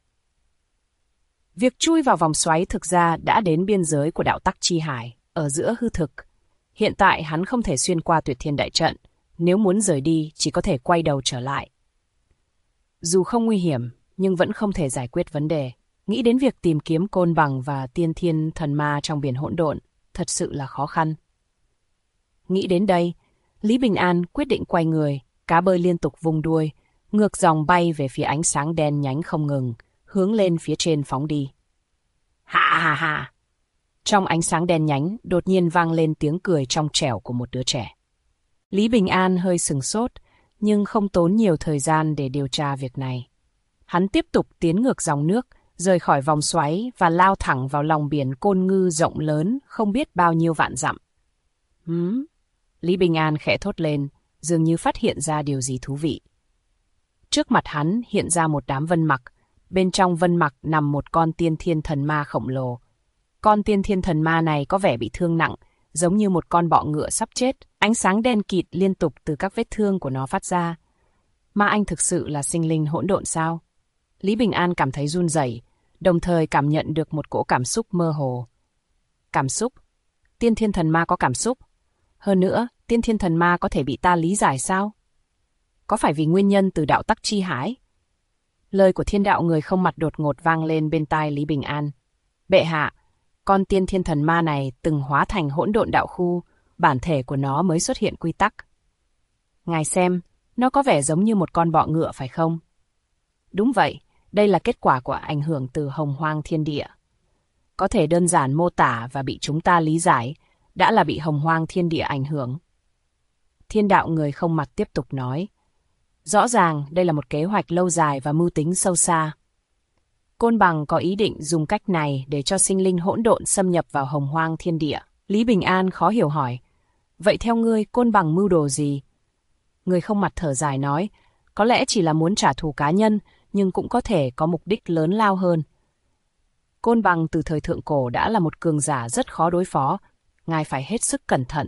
Việc chui vào vòng xoáy thực ra đã đến biên giới của đạo tắc chi hải, ở giữa hư thực. Hiện tại hắn không thể xuyên qua Tuyệt Thiên Đại Trận, nếu muốn rời đi chỉ có thể quay đầu trở lại. Dù không nguy hiểm, nhưng vẫn không thể giải quyết vấn đề. Nghĩ đến việc tìm kiếm Côn Bằng và tiên thiên thần ma trong biển hỗn độn, thật sự là khó khăn. Nghĩ đến đây, Lý Bình An quyết định quay người, cá bơi liên tục vung đuôi, ngược dòng bay về phía ánh sáng đen nhánh không ngừng, hướng lên phía trên phóng đi. Ha ha ha! Trong ánh sáng đen nhánh, đột nhiên vang lên tiếng cười trong trẻo của một đứa trẻ. Lý Bình An hơi sửng sốt, nhưng không tốn nhiều thời gian để điều tra việc này. Hắn tiếp tục tiến ngược dòng nước, rời khỏi vòng xoáy và lao thẳng vào lòng biển Côn Ngư rộng lớn không biết bao nhiêu vạn dặm. Lý Bình An khẽ thốt lên, dường như phát hiện ra điều gì thú vị. Trước mặt hắn hiện ra một đám vân mặc, bên trong vân mặc nằm một con tiên thiên thần ma khổng lồ. Con tiên thiên thần ma này có vẻ bị thương nặng, giống như một con bọ ngựa sắp chết, ánh sáng đen kịt liên tục từ các vết thương của nó phát ra. Ma anh thực sự là sinh linh hỗn độn sao? Lý Bình An cảm thấy run rẩy, đồng thời cảm nhận được một cỗ cảm xúc mơ hồ. Cảm xúc? Tiên thiên thần ma có cảm xúc? Hơn nữa, tiên thiên thần ma có thể bị ta lý giải sao? Có phải vì nguyên nhân từ đạo tắc chi hải? Lời của thiên đạo người không mặt đột ngột vang lên bên tai Lý Bình An. Bệ hạ, con tiên thiên thần ma này từng hóa thành hỗn độn đạo khu, bản thể của nó mới xuất hiện quy tắc. Ngài xem, nó có vẻ giống như một con bọ ngựa phải không? Đúng vậy, đây là kết quả của ảnh hưởng từ hồng hoang thiên địa. Có thể đơn giản mô tả và bị chúng ta lý giải, đã là bị hồng hoang thiên địa ảnh hưởng. Thiên đạo người không mặt tiếp tục nói. Rõ ràng đây là một kế hoạch lâu dài và mưu tính sâu xa. Côn Bằng có ý định dùng cách này để cho sinh linh hỗn độn xâm nhập vào hồng hoang thiên địa. Lý Bình An khó hiểu hỏi. Vậy theo ngươi, Côn Bằng mưu đồ gì? Người không mặt thở dài nói. Có lẽ chỉ là muốn trả thù cá nhân, nhưng cũng có thể có mục đích lớn lao hơn. Côn Bằng từ thời thượng cổ đã là một cường giả rất khó đối phó. Ngài phải hết sức cẩn thận.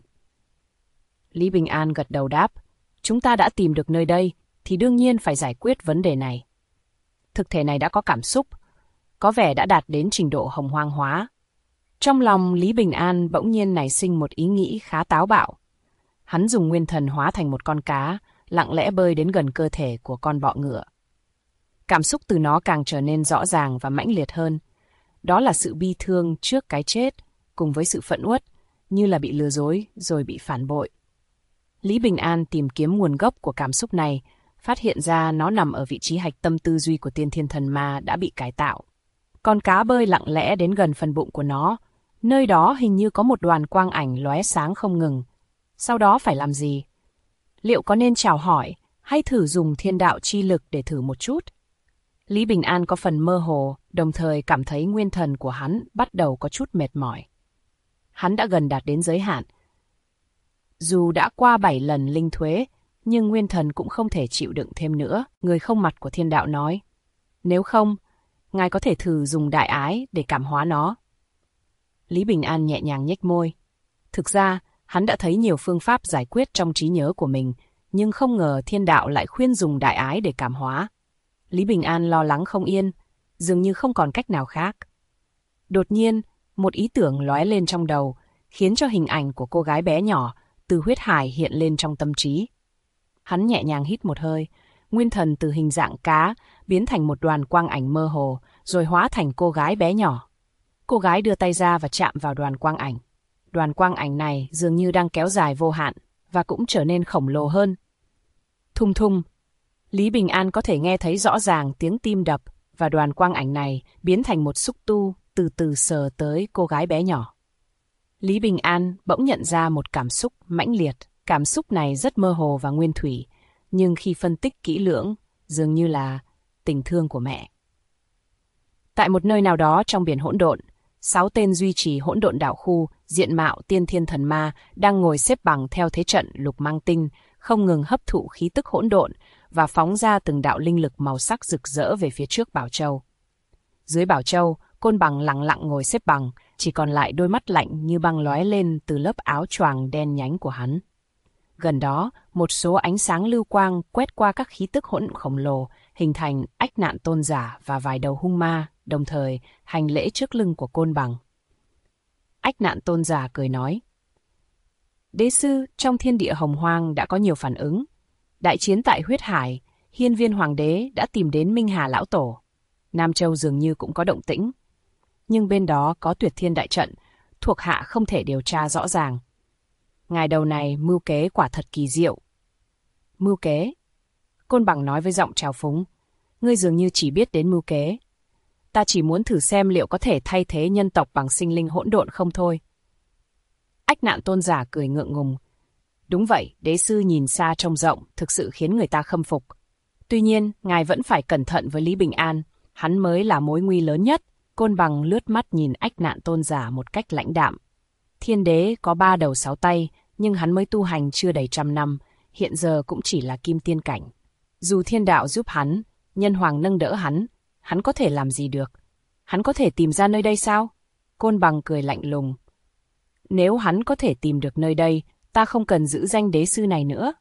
Lý Bình An gật đầu đáp. Chúng ta đã tìm được nơi đây, thì đương nhiên phải giải quyết vấn đề này. Thực thể này đã có cảm xúc, có vẻ đã đạt đến trình độ hồng hoang hóa. Trong lòng Lý Bình An bỗng nhiên nảy sinh một ý nghĩ khá táo bạo. Hắn dùng nguyên thần hóa thành một con cá, lặng lẽ bơi đến gần cơ thể của con bọ ngựa. Cảm xúc từ nó càng trở nên rõ ràng và mãnh liệt hơn. Đó là sự bi thương trước cái chết, cùng với sự phẫn uất, như là bị lừa dối rồi bị phản bội. Lý Bình An tìm kiếm nguồn gốc của cảm xúc này, phát hiện ra nó nằm ở vị trí hạch tâm tư duy của tiên thiên thần ma đã bị cải tạo. Con cá bơi lặng lẽ đến gần phần bụng của nó, nơi đó hình như có một đoàn quang ảnh lóe sáng không ngừng. Sau đó phải làm gì? Liệu có nên chào hỏi hay thử dùng thiên đạo chi lực để thử một chút? Lý Bình An có phần mơ hồ, đồng thời cảm thấy nguyên thần của hắn bắt đầu có chút mệt mỏi. Hắn đã gần đạt đến giới hạn. Dù đã qua 7 lần linh thuế, nhưng nguyên thần cũng không thể chịu đựng thêm nữa. Người không mặt của thiên đạo nói. Nếu không, ngài có thể thử dùng đại ái để cảm hóa nó. Lý Bình An nhẹ nhàng nhếch môi. Thực ra, hắn đã thấy nhiều phương pháp giải quyết trong trí nhớ của mình, nhưng không ngờ thiên đạo lại khuyên dùng đại ái để cảm hóa. Lý Bình An lo lắng không yên, dường như không còn cách nào khác. Đột nhiên, một ý tưởng lóe lên trong đầu, khiến cho hình ảnh của cô gái bé nhỏ từ huyết hải hiện lên trong tâm trí. Hắn nhẹ nhàng hít một hơi, nguyên thần từ hình dạng cá biến thành một đoàn quang ảnh mơ hồ, rồi hóa thành cô gái bé nhỏ. Cô gái đưa tay ra và chạm vào đoàn quang ảnh. Đoàn quang ảnh này dường như đang kéo dài vô hạn và cũng trở nên khổng lồ hơn. Thùng thùng, Lý Bình An có thể nghe thấy rõ ràng tiếng tim đập và đoàn quang ảnh này biến thành một xúc tu từ từ sờ tới cô gái bé nhỏ. Lý Bình An bỗng nhận ra một cảm xúc mãnh liệt. Cảm xúc này rất mơ hồ và nguyên thủy, nhưng khi phân tích kỹ lưỡng, dường như là tình thương của mẹ. Tại một nơi nào đó trong biển hỗn độn, 6 tên duy trì hỗn độn đạo khu, diện mạo tiên thiên thần ma, đang ngồi xếp bằng theo thế trận lục mang tinh, không ngừng hấp thụ khí tức hỗn độn và phóng ra từng đạo linh lực màu sắc rực rỡ về phía trước Bảo Châu. Dưới Bảo Châu, Côn Bằng lặng lặng ngồi xếp bằng, chỉ còn lại đôi mắt lạnh như băng lóe lên từ lớp áo choàng đen nhánh của hắn. Gần đó, một số ánh sáng lưu quang quét qua các khí tức hỗn khổng lồ, hình thành Ách Nạn Tôn Giả và vài đầu hung ma, đồng thời hành lễ trước lưng của Côn Bằng. Ách Nạn Tôn Giả cười nói: Đế sư, trong thiên địa hồng hoang đã có nhiều phản ứng. Đại chiến tại huyết hải, Hiên Viên Hoàng đế đã tìm đến Minh Hà Lão Tổ. Nam Châu dường như cũng có động tĩnh. Nhưng bên đó có Tuyệt Thiên Đại Trận, thuộc hạ không thể điều tra rõ ràng. Ngài đầu này mưu kế quả thật kỳ diệu. Mưu kế? Côn Bằng nói với giọng trào phúng. Ngươi dường như chỉ biết đến mưu kế. Ta chỉ muốn thử xem liệu có thể thay thế nhân tộc bằng sinh linh hỗn độn không thôi. Ách Nạn Tôn Giả cười ngượng ngùng. Đúng vậy, đế sư nhìn xa trông rộng, thực sự khiến người ta khâm phục. Tuy nhiên, ngài vẫn phải cẩn thận với Lý Bình An, hắn mới là mối nguy lớn nhất. Côn Bằng lướt mắt nhìn Ách Nạn Tôn Giả một cách lãnh đạm. Thiên đế có 3 đầu 6 tay, nhưng hắn mới tu hành chưa đầy 100 năm, hiện giờ cũng chỉ là kim tiên cảnh. Dù thiên đạo giúp hắn, nhân hoàng nâng đỡ hắn có thể làm gì được? Hắn có thể tìm ra nơi đây sao? Côn Bằng cười lạnh lùng. Nếu hắn có thể tìm được nơi đây, ta không cần giữ danh đế sư này nữa.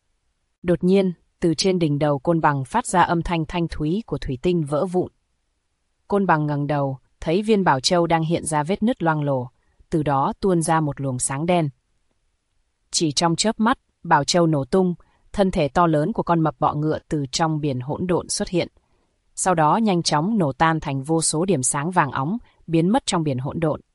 Đột nhiên, từ trên đỉnh đầu Côn Bằng phát ra âm thanh thanh thúy của thủy tinh vỡ vụn. Côn Bằng ngẩng đầu, thấy viên Bảo Châu đang hiện ra vết nứt loang lổ, từ đó tuôn ra một luồng sáng đen. Chỉ trong chớp mắt, Bảo Châu nổ tung, thân thể to lớn của con mập bọ ngựa từ trong biển hỗn độn xuất hiện. Sau đó nhanh chóng nổ tan thành vô số điểm sáng vàng óng, biến mất trong biển hỗn độn.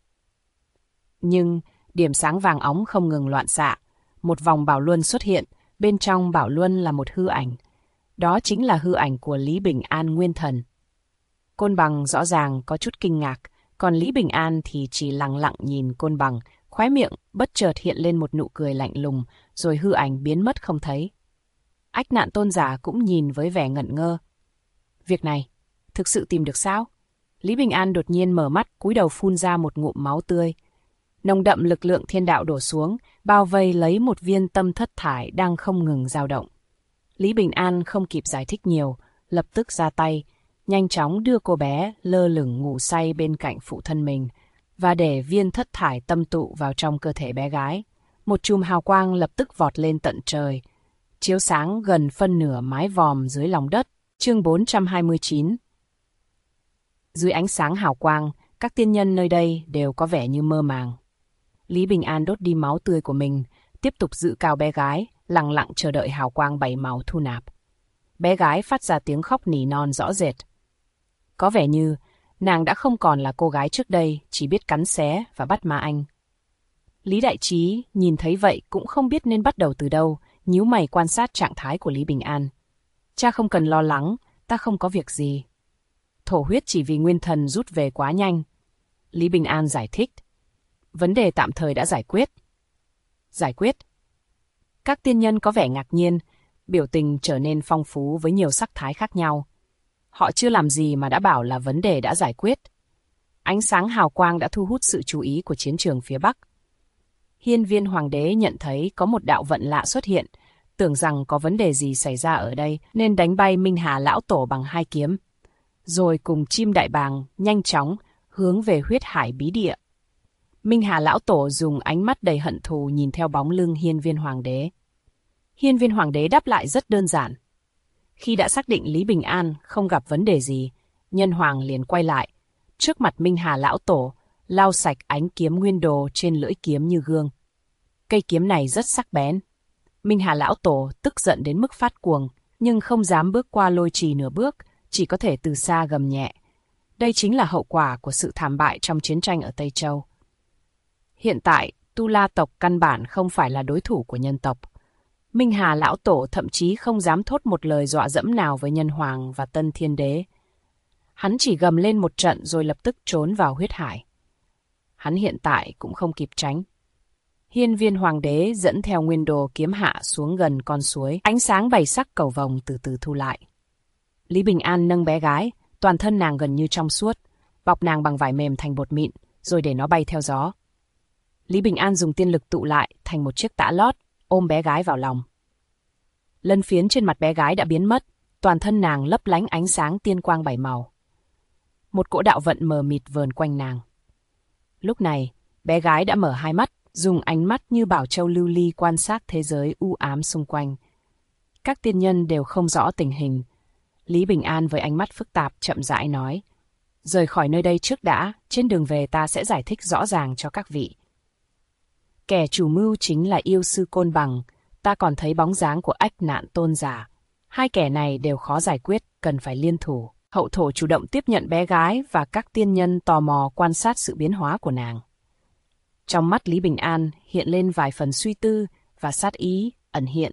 Nhưng điểm sáng vàng óng không ngừng loạn xạ, một vòng bảo luân xuất hiện, bên trong bảo luân là một hư ảnh. Đó chính là hư ảnh của Lý Bình An Nguyên Thần. Côn Bằng rõ ràng có chút kinh ngạc, còn Lý Bình An thì chỉ lặng lặng nhìn Côn Bằng, khóe miệng bất chợt hiện lên một nụ cười lạnh lùng, rồi hư ảnh biến mất không thấy. Ách Nạn Tôn Giả cũng nhìn với vẻ ngẩn ngơ. Việc này, thực sự tìm được sao? Lý Bình An đột nhiên mở mắt, cúi đầu phun ra một ngụm máu tươi. Nồng đậm lực lượng thiên đạo đổ xuống, bao vây lấy một viên tâm thất thải đang không ngừng dao động. Lý Bình An không kịp giải thích nhiều, lập tức ra tay, nhanh chóng đưa cô bé lơ lửng ngủ say bên cạnh phụ thân mình và để viên thất thải tâm tụ vào trong cơ thể bé gái. Một chùm hào quang lập tức vọt lên tận trời, chiếu sáng gần phân nửa mái vòm dưới lòng đất. Chương 429. Dưới ánh sáng hào quang, các tiên nhân nơi đây đều có vẻ như mơ màng. Lý Bình An đốt đi máu tươi của mình, tiếp tục giữ cao bé gái, lặng lặng chờ đợi hào quang 7 màu thu nạp. Bé gái phát ra tiếng khóc nỉ non rõ rệt. Có vẻ như nàng đã không còn là cô gái trước đây, chỉ biết cắn xé và bắt ma anh. Lý Đại Trí nhìn thấy vậy cũng không biết nên bắt đầu từ đâu, nhíu mày quan sát trạng thái của Lý Bình An. Cha không cần lo lắng, ta không có việc gì. Thổ huyết chỉ vì nguyên thần rút về quá nhanh. Lý Bình An giải thích. Vấn đề tạm thời đã giải quyết. Giải quyết? Các tiên nhân có vẻ ngạc nhiên, biểu tình trở nên phong phú với nhiều sắc thái khác nhau. Họ chưa làm gì mà đã bảo là vấn đề đã giải quyết. Ánh sáng hào quang đã thu hút sự chú ý của chiến trường phía Bắc. Hiên Viên Hoàng đế nhận thấy có một đạo vận lạ xuất hiện, tưởng rằng có vấn đề gì xảy ra ở đây nên đánh bay Minh Hà Lão Tổ bằng 2 kiếm. Rồi cùng chim đại bàng nhanh chóng hướng về huyết hải bí địa. Minh Hà Lão Tổ dùng ánh mắt đầy hận thù nhìn theo bóng lưng Hiên Viên Hoàng đế. Hiên Viên Hoàng đế đáp lại rất đơn giản. Khi đã xác định Lý Bình An không gặp vấn đề gì, nhân hoàng liền quay lại. Trước mặt Minh Hà Lão Tổ, lau sạch ánh kiếm nguyên đồ trên lưỡi kiếm như gương. Cây kiếm này rất sắc bén. Minh Hà lão tổ tức giận đến mức phát cuồng, nhưng không dám bước qua lôi trì nửa bước, chỉ có thể từ xa gầm nhẹ. Đây chính là hậu quả của sự thảm bại trong chiến tranh ở Tây Châu. Hiện tại, Tu La tộc căn bản không phải là đối thủ của nhân tộc. Minh Hà lão tổ thậm chí không dám thốt một lời dọa dẫm nào với Nhân Hoàng và Tân Thiên Đế. Hắn chỉ gầm lên một trận rồi lập tức trốn vào huyết hải. Hắn hiện tại cũng không kịp tránh. Hiên Viên Hoàng đế dẫn theo nguyên đồ kiếm hạ xuống gần con suối, ánh sáng bảy sắc cầu vồng từ từ thu lại. Lý Bình An nâng bé gái, toàn thân nàng gần như trong suốt, bọc nàng bằng vải mềm thành bột mịn, rồi để nó bay theo gió. Lý Bình An dùng tiên lực tụ lại thành một chiếc tã lót, ôm bé gái vào lòng. Lân phiến trên mặt bé gái đã biến mất, toàn thân nàng lấp lánh ánh sáng tiên quang bảy màu. Một cỗ đạo vận mờ mịt vờn quanh nàng. Lúc này, bé gái đã mở hai mắt, dùng ánh mắt như bảo châu lưu ly quan sát thế giới u ám xung quanh. Các tiên nhân đều không rõ tình hình. Lý Bình An với ánh mắt phức tạp chậm rãi nói: rời khỏi nơi đây trước đã, trên đường về ta sẽ giải thích rõ ràng cho các vị. Kẻ chủ mưu chính là yêu sư Côn Bằng, ta còn thấy bóng dáng của Ách Nạn Tôn Giả. Hai kẻ này đều khó giải quyết, cần phải liên thủ. Hậu thổ chủ động tiếp nhận bé gái và các tiên nhân tò mò quan sát sự biến hóa của nàng. Trong mắt Lý Bình An hiện lên vài phần suy tư và sát ý ẩn hiện.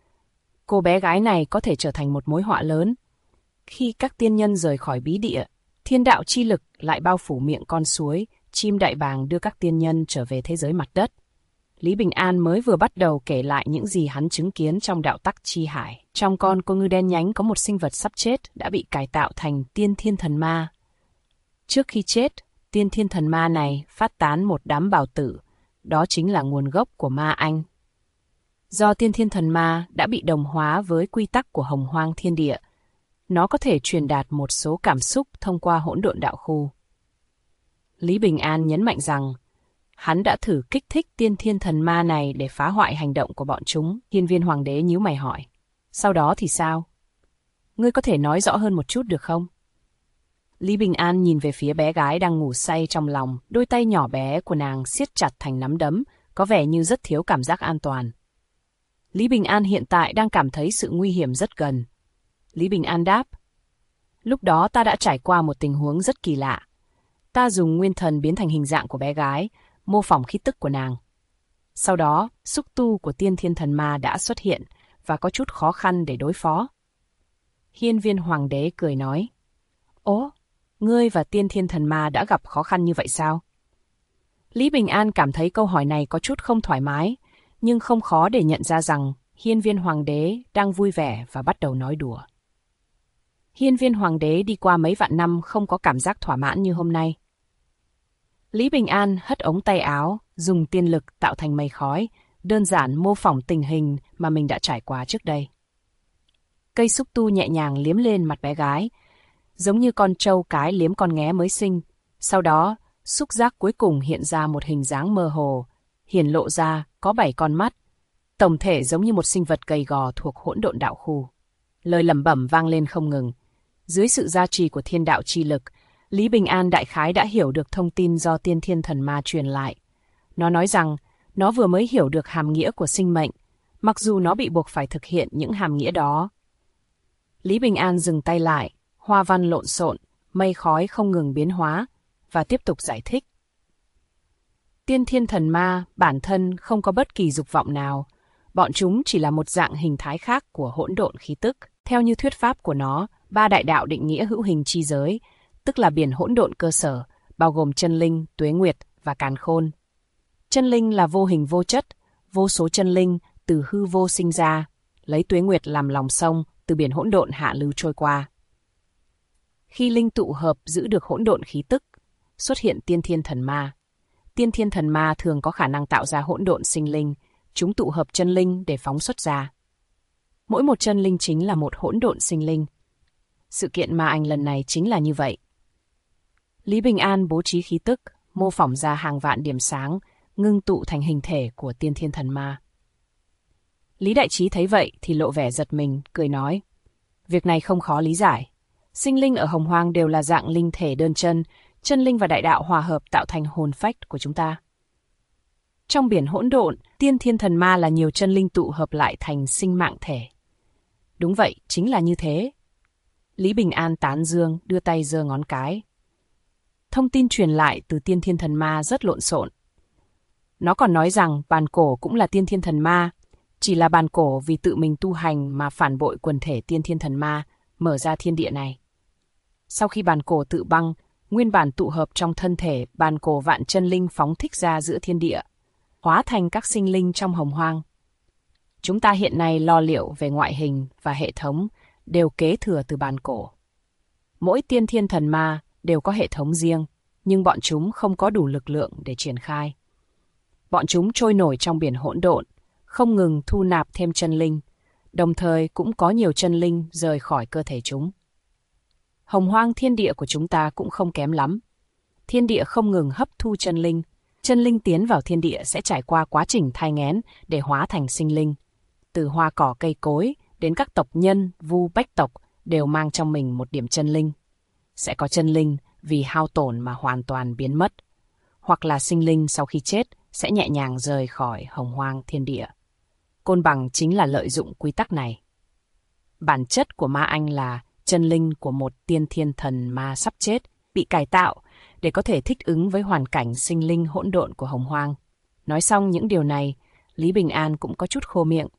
Cô bé gái này có thể trở thành một mối họa lớn. Khi các tiên nhân rời khỏi bí địa, thiên đạo chi lực lại bao phủ miệng con suối, chim đại bàng đưa các tiên nhân trở về thế giới mặt đất. Lý Bình An mới vừa bắt đầu kể lại những gì hắn chứng kiến trong đạo tắc chi hải. Trong con cô ngư đen nhánh có một sinh vật sắp chết đã bị cải tạo thành tiên thiên thần ma. Trước khi chết, tiên thiên thần ma này phát tán một đám bào tử, đó chính là nguồn gốc của ma anh. Do tiên thiên thần ma đã bị đồng hóa với quy tắc của hồng hoang thiên địa, nó có thể truyền đạt một số cảm xúc thông qua hỗn độn đạo khu. Lý Bình An nhấn mạnh rằng, hắn đã thử kích thích tiên thiên thần ma này để phá hoại hành động của bọn chúng. Hiên Viên Hoàng đế nhíu mày hỏi, sau đó thì sao? Ngươi có thể nói rõ hơn một chút được không? Lý Bình An nhìn về phía bé gái đang ngủ say trong lòng, đôi tay nhỏ bé của nàng siết chặt thành nắm đấm, có vẻ như rất thiếu cảm giác an toàn. Lý Bình An hiện tại đang cảm thấy sự nguy hiểm rất gần. Lý Bình An đáp, lúc đó ta đã trải qua một tình huống rất kỳ lạ. Ta dùng nguyên thần biến thành hình dạng của bé gái, mô phỏng khí tức của nàng. Sau đó, xúc tu của tiên thiên thần ma đã xuất hiện và có chút khó khăn để đối phó. Hiên Viên Hoàng đế cười nói, ố, ngươi và tiên thiên thần ma đã gặp khó khăn như vậy sao? Lý Bình An cảm thấy câu hỏi này có chút không thoải mái, nhưng không khó để nhận ra rằng Hiên Viên Hoàng đế đang vui vẻ và bắt đầu nói đùa. Hiên Viên Hoàng đế đi qua mấy vạn năm không có cảm giác thỏa mãn như hôm nay. Lý Bình An hất ống tay áo, dùng tiên lực tạo thành mây khói, đơn giản mô phỏng tình hình mà mình đã trải qua trước đây. Cây xúc tu nhẹ nhàng liếm lên mặt bé gái, giống như con trâu cái liếm con nghé mới sinh. Sau đó, xúc giác cuối cùng hiện ra một hình dáng mơ hồ, hiển lộ ra có 7 con mắt, tổng thể giống như một sinh vật gầy gò thuộc hỗn độn đạo khu. Lời lẩm bẩm vang lên không ngừng. Dưới sự gia trì của thiên đạo chi lực, Lý Bình An đại khái đã hiểu được thông tin do tiên thiên thần ma truyền lại. Nó nói rằng, nó vừa mới hiểu được hàm nghĩa của sinh mệnh, mặc dù nó bị buộc phải thực hiện những hàm nghĩa đó. Lý Bình An dừng tay lại, hoa văn lộn xộn, mây khói không ngừng biến hóa, và tiếp tục giải thích. Tiên thiên thần ma bản thân không có bất kỳ dục vọng nào, bọn chúng chỉ là một dạng hình thái khác của hỗn độn khí tức. Theo như thuyết pháp của nó, 3 đại đạo định nghĩa hữu hình chi giới, tức là biển hỗn độn cơ sở, bao gồm chân linh, tuế nguyệt và càn khôn. Chân linh là vô hình vô chất, vô số chân linh từ hư vô sinh ra, lấy tuế nguyệt làm lòng sông, từ biển hỗn độn hạ lưu trôi qua. Khi linh tụ hợp giữ được hỗn độn khí tức, xuất hiện tiên thiên thần ma. Tiên thiên thần ma thường có khả năng tạo ra hỗn độn sinh linh, chúng tụ hợp chân linh để phóng xuất ra. Mỗi một chân linh chính là một hỗn độn sinh linh. Sự kiện ma anh lần này chính là như vậy. Lý Bình An bố trí khí tức, mô phỏng ra hàng vạn điểm sáng, ngưng tụ thành hình thể của tiên thiên thần ma. Lý Đại Trí thấy vậy thì lộ vẻ giật mình, cười nói, việc này không khó lý giải. Sinh linh ở Hồng Hoang đều là dạng linh thể đơn chân, chân linh và đại đạo hòa hợp tạo thành hồn phách của chúng ta. Trong biển hỗn độn, tiên thiên thần ma là nhiều chân linh tụ hợp lại thành sinh mạng thể. Đúng vậy, chính là như thế. Lý Bình An tán dương, đưa tay giơ ngón cái. Thông tin truyền lại từ tiên thiên thần ma rất lộn xộn. Nó còn nói rằng bàn cổ cũng là tiên thiên thần ma, chỉ là bàn cổ vì tự mình tu hành mà phản bội quần thể tiên thiên thần ma, mở ra thiên địa này. Sau khi bàn cổ tự băng, nguyên bản tụ hợp trong thân thể bàn cổ vạn chân linh phóng thích ra giữa thiên địa, hóa thành các sinh linh trong hồng hoang. Chúng ta hiện nay lo liệu về ngoại hình và hệ thống đều kế thừa từ bàn cổ. Mỗi tiên thiên thần ma đều có hệ thống riêng, nhưng bọn chúng không có đủ lực lượng để triển khai. Bọn chúng trôi nổi trong biển hỗn độn, không ngừng thu nạp thêm chân linh, đồng thời cũng có nhiều chân linh rời khỏi cơ thể chúng. Hồng hoang thiên địa của chúng ta cũng không kém lắm. Thiên địa không ngừng hấp thu chân linh tiến vào thiên địa sẽ trải qua quá trình thai nghén để hóa thành sinh linh. Từ hoa cỏ cây cối đến các tộc nhân, vu bách tộc đều mang trong mình một điểm chân linh. Sẽ có chân linh vì hao tổn mà hoàn toàn biến mất, hoặc là sinh linh sau khi chết sẽ nhẹ nhàng rời khỏi hồng hoang thiên địa. Côn Bằng chính là lợi dụng quy tắc này. Bản chất của ma anh là chân linh của một tiên thiên thần ma sắp chết, bị cải tạo để có thể thích ứng với hoàn cảnh sinh linh hỗn độn của hồng hoang. Nói xong những điều này, Lý Bình An cũng có chút khô miệng.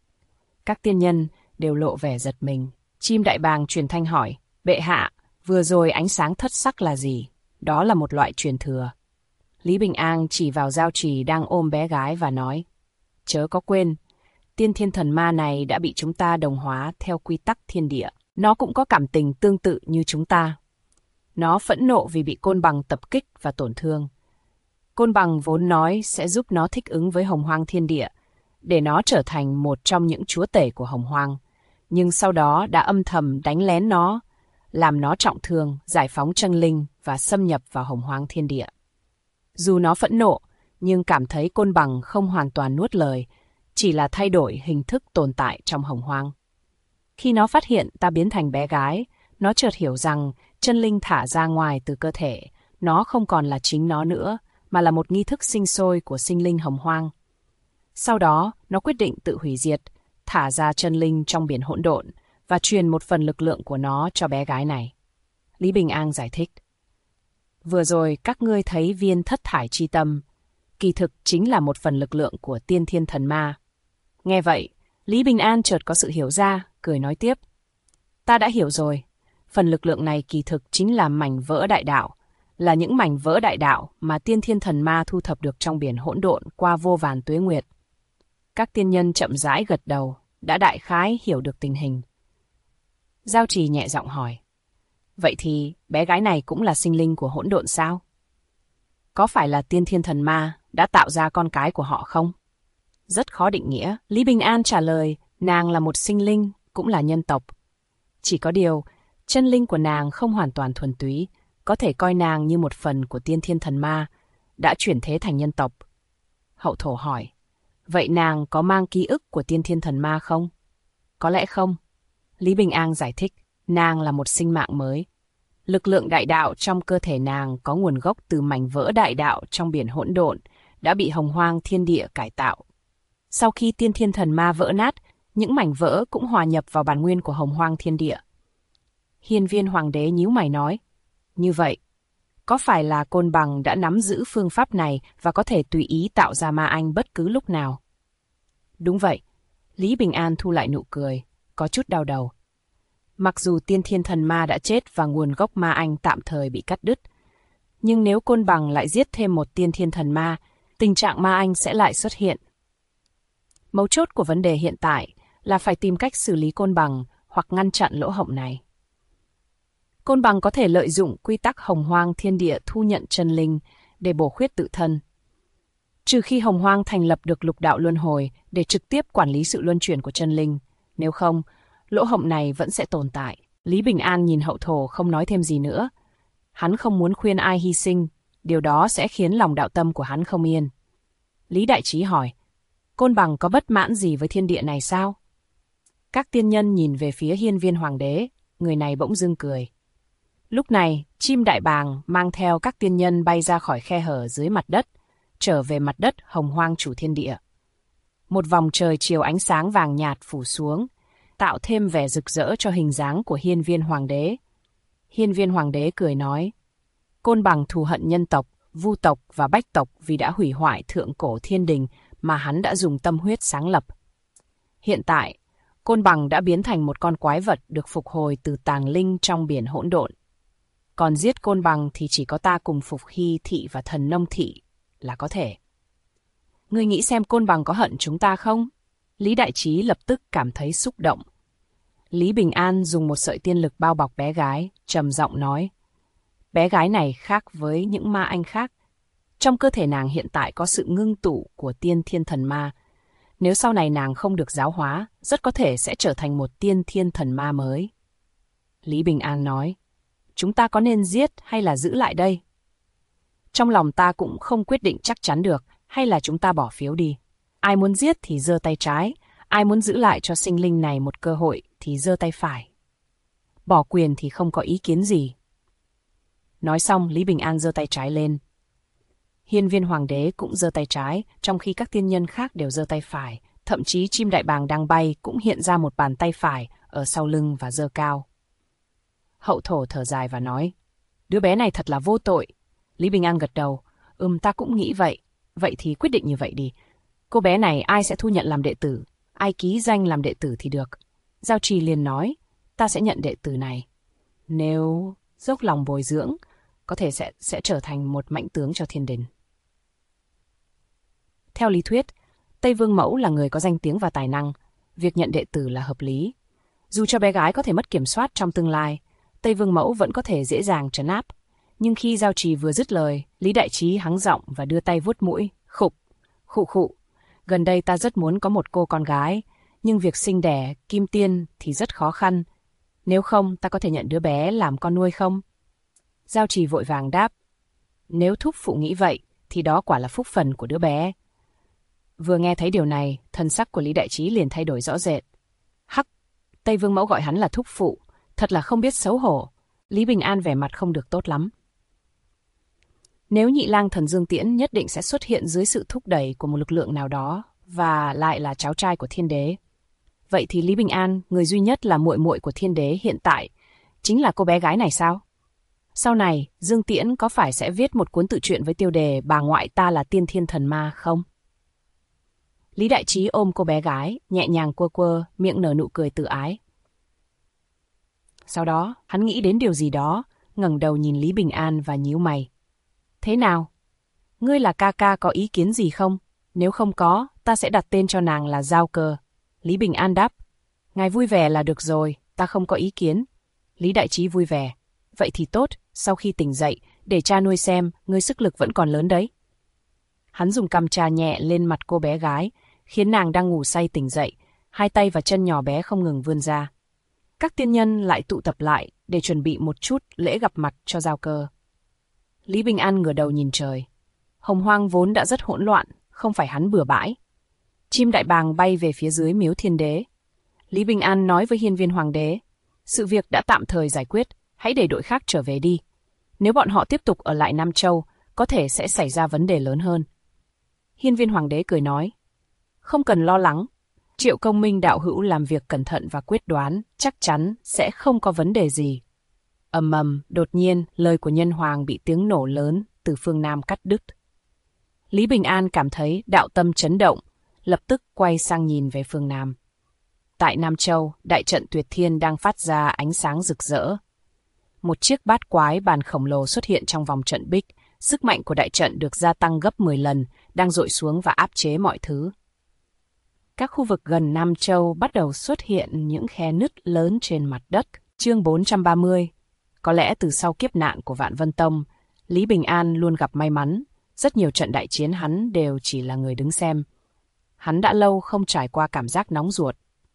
Các tiên nhân đều lộ vẻ giật mình. Chim đại bàng truyền thanh hỏi, bệ hạ, vừa rồi ánh sáng thất sắc là gì? Đó là một loại truyền thừa. Lý Bình An chỉ vào Giao Trì đang ôm bé gái và nói, chớ có quên, tiên thiên thần ma này đã bị chúng ta đồng hóa theo quy tắc thiên địa. Nó cũng có cảm tình tương tự như chúng ta. Nó phẫn nộ vì bị Côn Bằng tập kích và tổn thương. Côn Bằng vốn nói sẽ giúp nó thích ứng với hồng hoang thiên địa, để nó trở thành một trong những chúa tể của hồng hoang. Nhưng sau đó đã âm thầm đánh lén nó, làm nó trọng thương, giải phóng chân linh và xâm nhập vào hồng hoang thiên địa. Dù nó phẫn nộ, nhưng cảm thấy Côn Bằng không hoàn toàn nuốt lời, chỉ là thay đổi hình thức tồn tại trong hồng hoang. Khi nó phát hiện ta biến thành bé gái, nó chợt hiểu rằng chân linh thả ra ngoài từ cơ thể, nó không còn là chính nó nữa, mà là một nghi thức sinh sôi của sinh linh hồng hoang. Sau đó, nó quyết định tự hủy diệt, thả ra chân linh trong biển hỗn độn và truyền một phần lực lượng của nó cho bé gái này. Lý Bình An giải thích. Vừa rồi các ngươi thấy viên thất thải chi tâm, kỳ thực chính là một phần lực lượng của tiên thiên thần ma. Nghe vậy, Lý Bình An chợt có sự hiểu ra, cười nói tiếp. Ta đã hiểu rồi, phần lực lượng này kỳ thực chính là mảnh vỡ đại đạo, là những mảnh vỡ đại đạo mà tiên thiên thần ma thu thập được trong biển hỗn độn qua vô vàn tuế nguyệt. Các tiên nhân chậm rãi gật đầu, đã đại khái hiểu được tình hình. Giao Trì nhẹ giọng hỏi. Vậy thì bé gái này cũng là sinh linh của hỗn độn sao? Có phải là tiên thiên thần ma đã tạo ra con cái của họ không? Rất khó định nghĩa. Lý Bình An trả lời, nàng là một sinh linh, cũng là nhân tộc. Chỉ có điều, chân linh của nàng không hoàn toàn thuần túy, có thể coi nàng như một phần của tiên thiên thần ma, đã chuyển thế thành nhân tộc. Hậu thổ hỏi, vậy nàng có mang ký ức của tiên thiên thần ma không? Có lẽ không. Lý Bình An giải thích, nàng là một sinh mạng mới. Lực lượng đại đạo trong cơ thể nàng có nguồn gốc từ mảnh vỡ đại đạo trong biển hỗn độn, đã bị hồng hoang thiên địa cải tạo. Sau khi tiên thiên thần ma vỡ nát, những mảnh vỡ cũng hòa nhập vào bản nguyên của hồng hoang thiên địa. Hiên Viên Hoàng đế nhíu mày nói, như vậy, có phải là Côn Bằng đã nắm giữ phương pháp này và có thể tùy ý tạo ra ma anh bất cứ lúc nào? Đúng vậy. Lý Bình An thu lại nụ cười, có chút đau đầu. Mặc dù tiên thiên thần ma đã chết và nguồn gốc ma anh tạm thời bị cắt đứt, nhưng nếu Côn Bằng lại giết thêm một tiên thiên thần ma, tình trạng ma anh sẽ lại xuất hiện. Mấu chốt của vấn đề hiện tại là phải tìm cách xử lý Côn Bằng hoặc ngăn chặn lỗ hổng này. Côn Bằng có thể lợi dụng quy tắc hồng hoang thiên địa thu nhận chân linh để bổ khuyết tự thân. Trừ khi hồng hoang thành lập được lục đạo luân hồi để trực tiếp quản lý sự luân chuyển của chân linh, nếu không, lỗ hổng này vẫn sẽ tồn tại. Lý Bình An nhìn Hậu thổ không nói thêm gì nữa. Hắn không muốn khuyên ai hy sinh, điều đó sẽ khiến lòng đạo tâm của hắn không yên. Lý Đại Trí hỏi, Côn Bằng có bất mãn gì với thiên địa này sao? Các tiên nhân nhìn về phía Hiên Viên Hoàng đế, người này bỗng dưng cười. Lúc này, chim đại bàng mang theo các tiên nhân bay ra khỏi khe hở dưới mặt đất, trở về mặt đất hồng hoang chủ thiên địa. Một vòng trời chiều ánh sáng vàng nhạt phủ xuống, tạo thêm vẻ rực rỡ cho hình dáng của Hiên Viên Hoàng đế. Hiên Viên Hoàng đế cười nói, Côn Bằng thù hận nhân tộc, Vu tộc và Bách tộc vì đã hủy hoại thượng cổ thiên đình mà hắn đã dùng tâm huyết sáng lập. Hiện tại, Côn Bằng đã biến thành một con quái vật được phục hồi từ tàng linh trong biển hỗn độn. Còn giết Côn Bằng thì chỉ có ta cùng Phục Hy thị và Thần Nông thị là có thể. Ngươi nghĩ xem Côn Bằng có hận chúng ta không? Lý Đại Trí lập tức cảm thấy xúc động. Lý Bình An dùng một sợi tiên lực bao bọc bé gái, trầm giọng nói, bé gái này khác với những ma anh khác. Trong cơ thể nàng hiện tại có sự ngưng tụ của tiên thiên thần ma. Nếu sau này nàng không được giáo hóa, rất có thể sẽ trở thành một tiên thiên thần ma mới. Lý Bình An nói, chúng ta có nên giết hay là giữ lại đây? Trong lòng ta cũng không quyết định chắc chắn được, hay là chúng ta bỏ phiếu đi. Ai muốn giết thì giơ tay trái, ai muốn giữ lại cho sinh linh này một cơ hội thì giơ tay phải. Bỏ quyền thì không có ý kiến gì. Nói xong, Lý Bình An giơ tay trái lên. Hiên Viên Hoàng đế cũng giơ tay trái, trong khi các tiên nhân khác đều giơ tay phải. Thậm chí chim đại bàng đang bay cũng hiện ra một bàn tay phải ở sau lưng và giơ cao. Hậu thổ thở dài và nói, đứa bé này thật là vô tội. Lý Bình An gật đầu, ta cũng nghĩ vậy. Vậy thì quyết định như vậy đi. Cô bé này ai sẽ thu nhận làm đệ tử, ai ký danh làm đệ tử thì được. Giao Trì liền nói, ta sẽ nhận đệ tử này. Nếu dốc lòng bồi dưỡng, có thể sẽ trở thành một mãnh tướng cho thiên đình. Theo lý thuyết, Tây Vương Mẫu là người có danh tiếng và tài năng, việc nhận đệ tử là hợp lý. Dù cho bé gái có thể mất kiểm soát trong tương lai, Tây Vương Mẫu vẫn có thể dễ dàng trấn áp. Nhưng khi Giao Trì vừa dứt lời, Lý Đại Trí hắng giọng và đưa tay vuốt mũi, khụ. Gần đây ta rất muốn có một cô con gái, nhưng việc sinh đẻ kim tiên thì rất khó khăn. Nếu không, ta có thể nhận đứa bé làm con nuôi không? Giao Trì vội vàng đáp, nếu thúc phụ nghĩ vậy, thì đó quả là phúc phần của đứa bé. Vừa nghe thấy điều này, thần sắc của Lý Đại Trí liền thay đổi rõ rệt. Hắc, Tây Vương Mẫu gọi hắn là thúc phụ, thật là không biết xấu hổ. Lý Bình An vẻ mặt không được tốt lắm. Nếu Nhị Lang Thần Dương Tiễn nhất định sẽ xuất hiện dưới sự thúc đẩy của một lực lượng nào đó, và lại là cháu trai của thiên đế. Vậy thì Lý Bình An, người duy nhất là muội muội của thiên đế hiện tại, chính là cô bé gái này sao? Sau này, Dương Tiễn có phải sẽ viết một cuốn tự truyện với tiêu đề Bà ngoại ta là tiên thiên thần ma không? Lý Đại Trí ôm cô bé gái, nhẹ nhàng quơ, miệng nở nụ cười tự ái. Sau đó, hắn nghĩ đến điều gì đó, ngẩng đầu nhìn Lý Bình An và nhíu mày. Thế nào? Ngươi là ca ca có ý kiến gì không? Nếu không có, ta sẽ đặt tên cho nàng là Giao Cơ. Lý Bình An đáp. Ngài vui vẻ là được rồi, ta không có ý kiến. Lý Đại Trí vui vẻ. Vậy thì tốt, sau khi tỉnh dậy, để cha nuôi xem, ngươi sức lực vẫn còn lớn đấy. Hắn dùng cằm chà nhẹ lên mặt cô bé gái, khiến nàng đang ngủ say tỉnh dậy, hai tay và chân nhỏ bé không ngừng vươn ra. Các tiên nhân lại tụ tập lại để chuẩn bị một chút lễ gặp mặt cho Giao Cơ. Lý Bình An ngửa đầu nhìn trời. Hồng hoang vốn đã rất hỗn loạn, không phải hắn bừa bãi. Chim đại bàng bay về phía dưới miếu thiên đế. Lý Bình An nói với Hiên Viên Hoàng đế, sự việc đã tạm thời giải quyết, hãy để đội khác trở về đi. Nếu bọn họ tiếp tục ở lại Nam Châu, có thể sẽ xảy ra vấn đề lớn hơn. Hiên Viên Hoàng đế cười nói, không cần lo lắng. Triệu Công Minh đạo hữu làm việc cẩn thận và quyết đoán, chắc chắn sẽ không có vấn đề gì. Ầm ầm, đột nhiên, lời của Nhân Hoàng bị tiếng nổ lớn từ phương Nam cắt đứt. Lý Bình An cảm thấy đạo tâm chấn động, lập tức quay sang nhìn về phương Nam. Tại Nam Châu, đại trận Tuyệt Thiên đang phát ra ánh sáng rực rỡ. Một chiếc bát quái bàn khổng lồ xuất hiện trong vòng trận bích, sức mạnh của đại trận được gia tăng gấp 10 lần, đang dội xuống và áp chế mọi thứ. Các khu vực gần Nam Châu bắt đầu xuất hiện những khe nứt lớn trên mặt đất. Chương 430. Có lẽ từ sau kiếp nạn của Vạn Vân Tông, Lý Bình An luôn gặp may mắn. Rất nhiều trận đại chiến hắn đều chỉ là người đứng xem. Hắn đã lâu không trải qua cảm giác nóng ruột.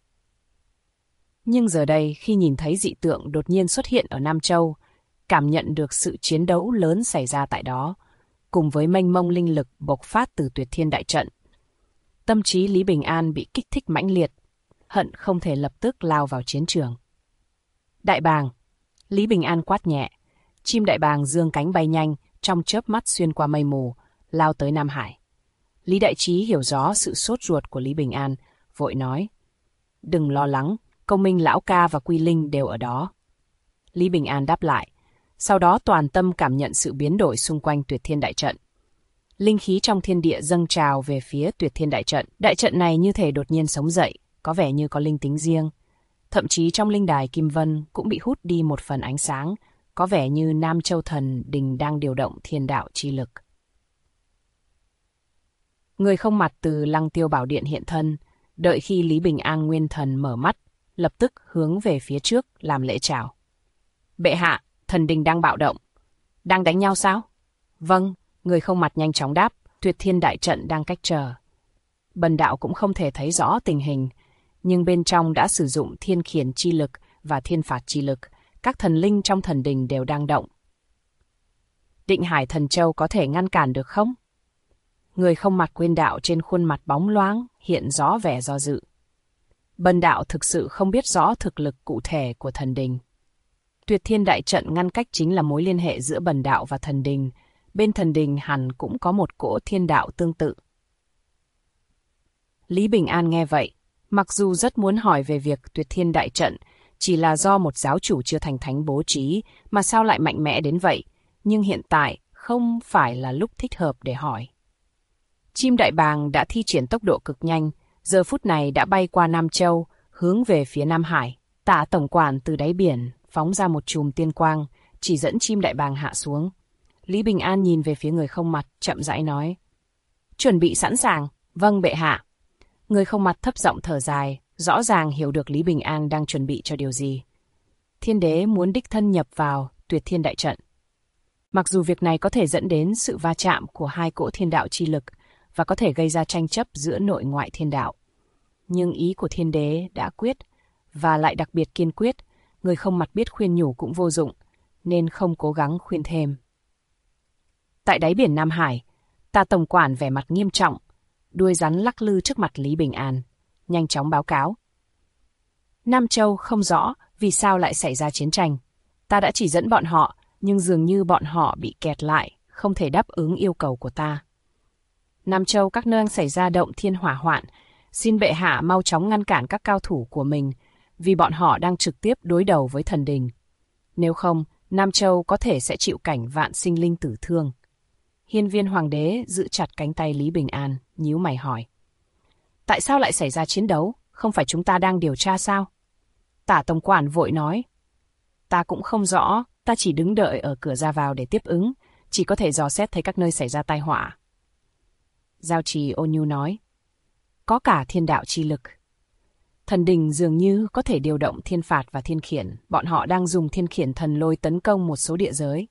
Nhưng giờ đây, khi nhìn thấy dị tượng đột nhiên xuất hiện ở Nam Châu, cảm nhận được sự chiến đấu lớn xảy ra tại đó, cùng với mênh mông linh lực bộc phát từ Tuyệt Thiên đại trận, tâm trí Lý Bình An bị kích thích mãnh liệt, hận không thể lập tức lao vào chiến trường. Đại bàng, Lý Bình An quát nhẹ, Chim đại bàng dương cánh bay nhanh, trong chớp mắt xuyên qua mây mù, lao tới Nam Hải. Lý Đại Trí hiểu rõ sự sốt ruột của Lý Bình An, vội nói: "Đừng lo lắng, Công Minh lão ca và Quy Linh đều ở đó." Lý Bình An đáp lại, sau đó toàn tâm cảm nhận sự biến đổi xung quanh Tuyệt Thiên Đại Trận. Linh khí trong thiên địa dâng trào về phía Tuyệt Thiên Đại Trận. Đại trận này như thể đột nhiên sống dậy, có vẻ như có linh tính riêng. Thậm chí trong linh đài Kim Vân cũng bị hút đi một phần ánh sáng, có vẻ như Nam Châu Thần Đình đang điều động thiên đạo chi lực. Người không mặt từ Lăng Tiêu Bảo Điện hiện thân, đợi khi Lý Bình An nguyên thần mở mắt, lập tức hướng về phía trước làm lễ chào. "Bệ hạ, thần đình đang bạo động. Đang đánh nhau sao?" "Vâng," người không mặt nhanh chóng đáp, Tuyệt Thiên Đại Trận đang cách trở. Bần đạo cũng không thể thấy rõ tình hình, nhưng bên trong đã sử dụng thiên khiển chi lực và thiên phạt chi lực, các thần linh trong thần đình đều đang động. Định Hải Thần Châu có thể ngăn cản được không? Người không mặt quên đạo trên khuôn mặt bóng loáng, hiện rõ vẻ do dự. Bần đạo thực sự không biết rõ thực lực cụ thể của thần đình. Tuyệt Thiên Đại Trận ngăn cách chính là mối liên hệ giữa bần đạo và thần đình. Bên thần đình hẳn cũng có một cỗ thiên đạo tương tự. Lý Bình An nghe vậy, mặc dù rất muốn hỏi về việc Tuyệt Thiên Đại Trận chỉ là do một giáo chủ chưa thành thánh bố trí mà sao lại mạnh mẽ đến vậy, nhưng hiện tại không phải là lúc thích hợp để hỏi. Chim đại bàng đã thi triển tốc độ cực nhanh, giờ phút này đã bay qua Nam Châu, hướng về phía Nam Hải. Tạ tổng quản từ đáy biển phóng ra một chùm tiên quang, chỉ dẫn chim đại bàng hạ xuống. Lý Bình An nhìn về phía người không mặt, chậm rãi nói: "Chuẩn bị sẵn sàng." "Vâng, bệ hạ." Người không mặt thấp giọng thở dài, rõ ràng hiểu được Lý Bình An đang chuẩn bị cho điều gì. Thiên đế muốn đích thân nhập vào Tuyệt Thiên Đại Trận. Mặc dù việc này có thể dẫn đến sự va chạm của hai cỗ thiên đạo chi lực và có thể gây ra tranh chấp giữa nội ngoại thiên đạo, nhưng ý của thiên đế đã quyết và lại đặc biệt kiên quyết, người không mặt biết khuyên nhủ cũng vô dụng, nên không cố gắng khuyên thêm. Tại đáy biển Nam Hải, Tạ tổng quản vẻ mặt nghiêm trọng, đuôi rắn lắc lư trước mặt Lý Bình An, nhanh chóng báo cáo: "Nam Châu không rõ vì sao lại xảy ra chiến tranh. Ta đã chỉ dẫn bọn họ, nhưng dường như bọn họ bị kẹt lại, không thể đáp ứng yêu cầu của ta. Nam Châu các nơi xảy ra động thiên hỏa hoạn, xin bệ hạ mau chóng ngăn cản các cao thủ của mình, vì bọn họ đang trực tiếp đối đầu với thần đình. Nếu không, Nam Châu có thể sẽ chịu cảnh vạn sinh linh tử thương." Hiên Viên Hoàng đế giữ chặt cánh tay Lý Bình An, nhíu mày hỏi: "Tại sao lại xảy ra chiến đấu? Không phải chúng ta đang điều tra sao?" Tạ tổng quản vội nói: "Ta cũng không rõ, ta chỉ đứng đợi ở cửa ra vào để tiếp ứng, chỉ có thể dò xét thấy các nơi xảy ra tai họa." Giao Trì ôn nhu nói: "Có cả thiên đạo chi lực. Thần đình dường như có thể điều động thiên phạt và thiên khiển, bọn họ đang dùng thiên khiển thần lôi tấn công một số địa giới."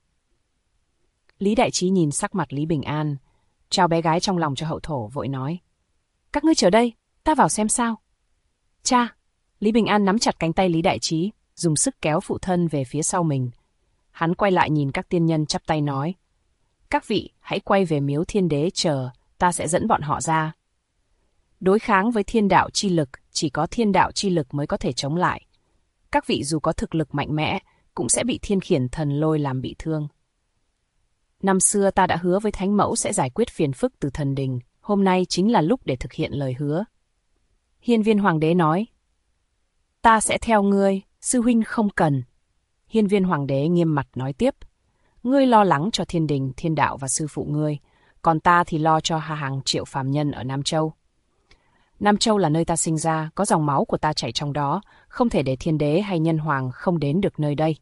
Lý Đại Trí nhìn sắc mặt Lý Bình An, trao bé gái trong lòng cho hậu thổ, vội nói: "Các ngươi chờ đây, ta vào xem sao." "Cha!" Lý Bình An nắm chặt cánh tay Lý Đại Trí, dùng sức kéo phụ thân về phía sau mình. Hắn quay lại nhìn các tiên nhân chắp tay nói: "Các vị hãy quay về miếu thiên đế chờ, ta sẽ dẫn bọn họ ra." Đối kháng với thiên đạo chi lực, chỉ có thiên đạo chi lực mới có thể chống lại. Các vị dù có thực lực mạnh mẽ, cũng sẽ bị thiên khiển thần lôi làm bị thương. Năm xưa ta đã hứa với Thánh Mẫu sẽ giải quyết phiền phức từ thần đình, hôm nay chính là lúc để thực hiện lời hứa. Hiên Viên Hoàng đế nói: "Ta sẽ theo ngươi, sư huynh không cần." Hiên Viên Hoàng đế nghiêm mặt nói tiếp: "Ngươi lo lắng cho thiên đình, thiên đạo và sư phụ ngươi, còn ta thì lo cho hàng triệu phàm nhân ở Nam Châu. Nam Châu là nơi ta sinh ra, có dòng máu của ta chảy trong đó, không thể để thiên đế hay nhân hoàng không đến được nơi đây."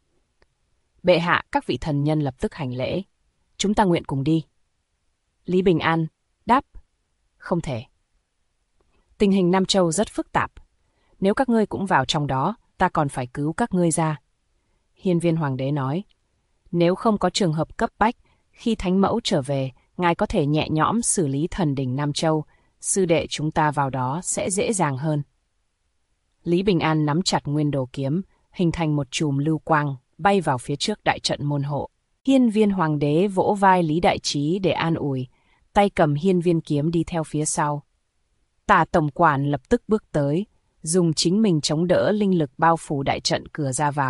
Bệ hạ, các vị thần nhân lập tức hành lễ: "Chúng ta nguyện cùng đi." Lý Bình An đáp: "Không thể. Tình hình Nam Châu rất phức tạp. Nếu các ngươi cũng vào trong đó, ta còn phải cứu các ngươi ra." Hiên Viên Hoàng đế nói: "Nếu không có trường hợp cấp bách, khi Thánh Mẫu trở về, ngài có thể nhẹ nhõm xử lý thần đình Nam Châu, sư đệ chúng ta vào đó sẽ dễ dàng hơn." Lý Bình An nắm chặt nguyên đồ kiếm, hình thành một chùm lưu quang, bay vào phía trước đại trận môn hộ. Hiên Viên Hoàng đế vỗ vai Lý Đại Trí để an ủi, tay cầm hiên viên kiếm đi theo phía sau. Tạ tổng quản lập tức bước tới, dùng chính mình chống đỡ linh lực bao phủ đại trận cửa ra vào,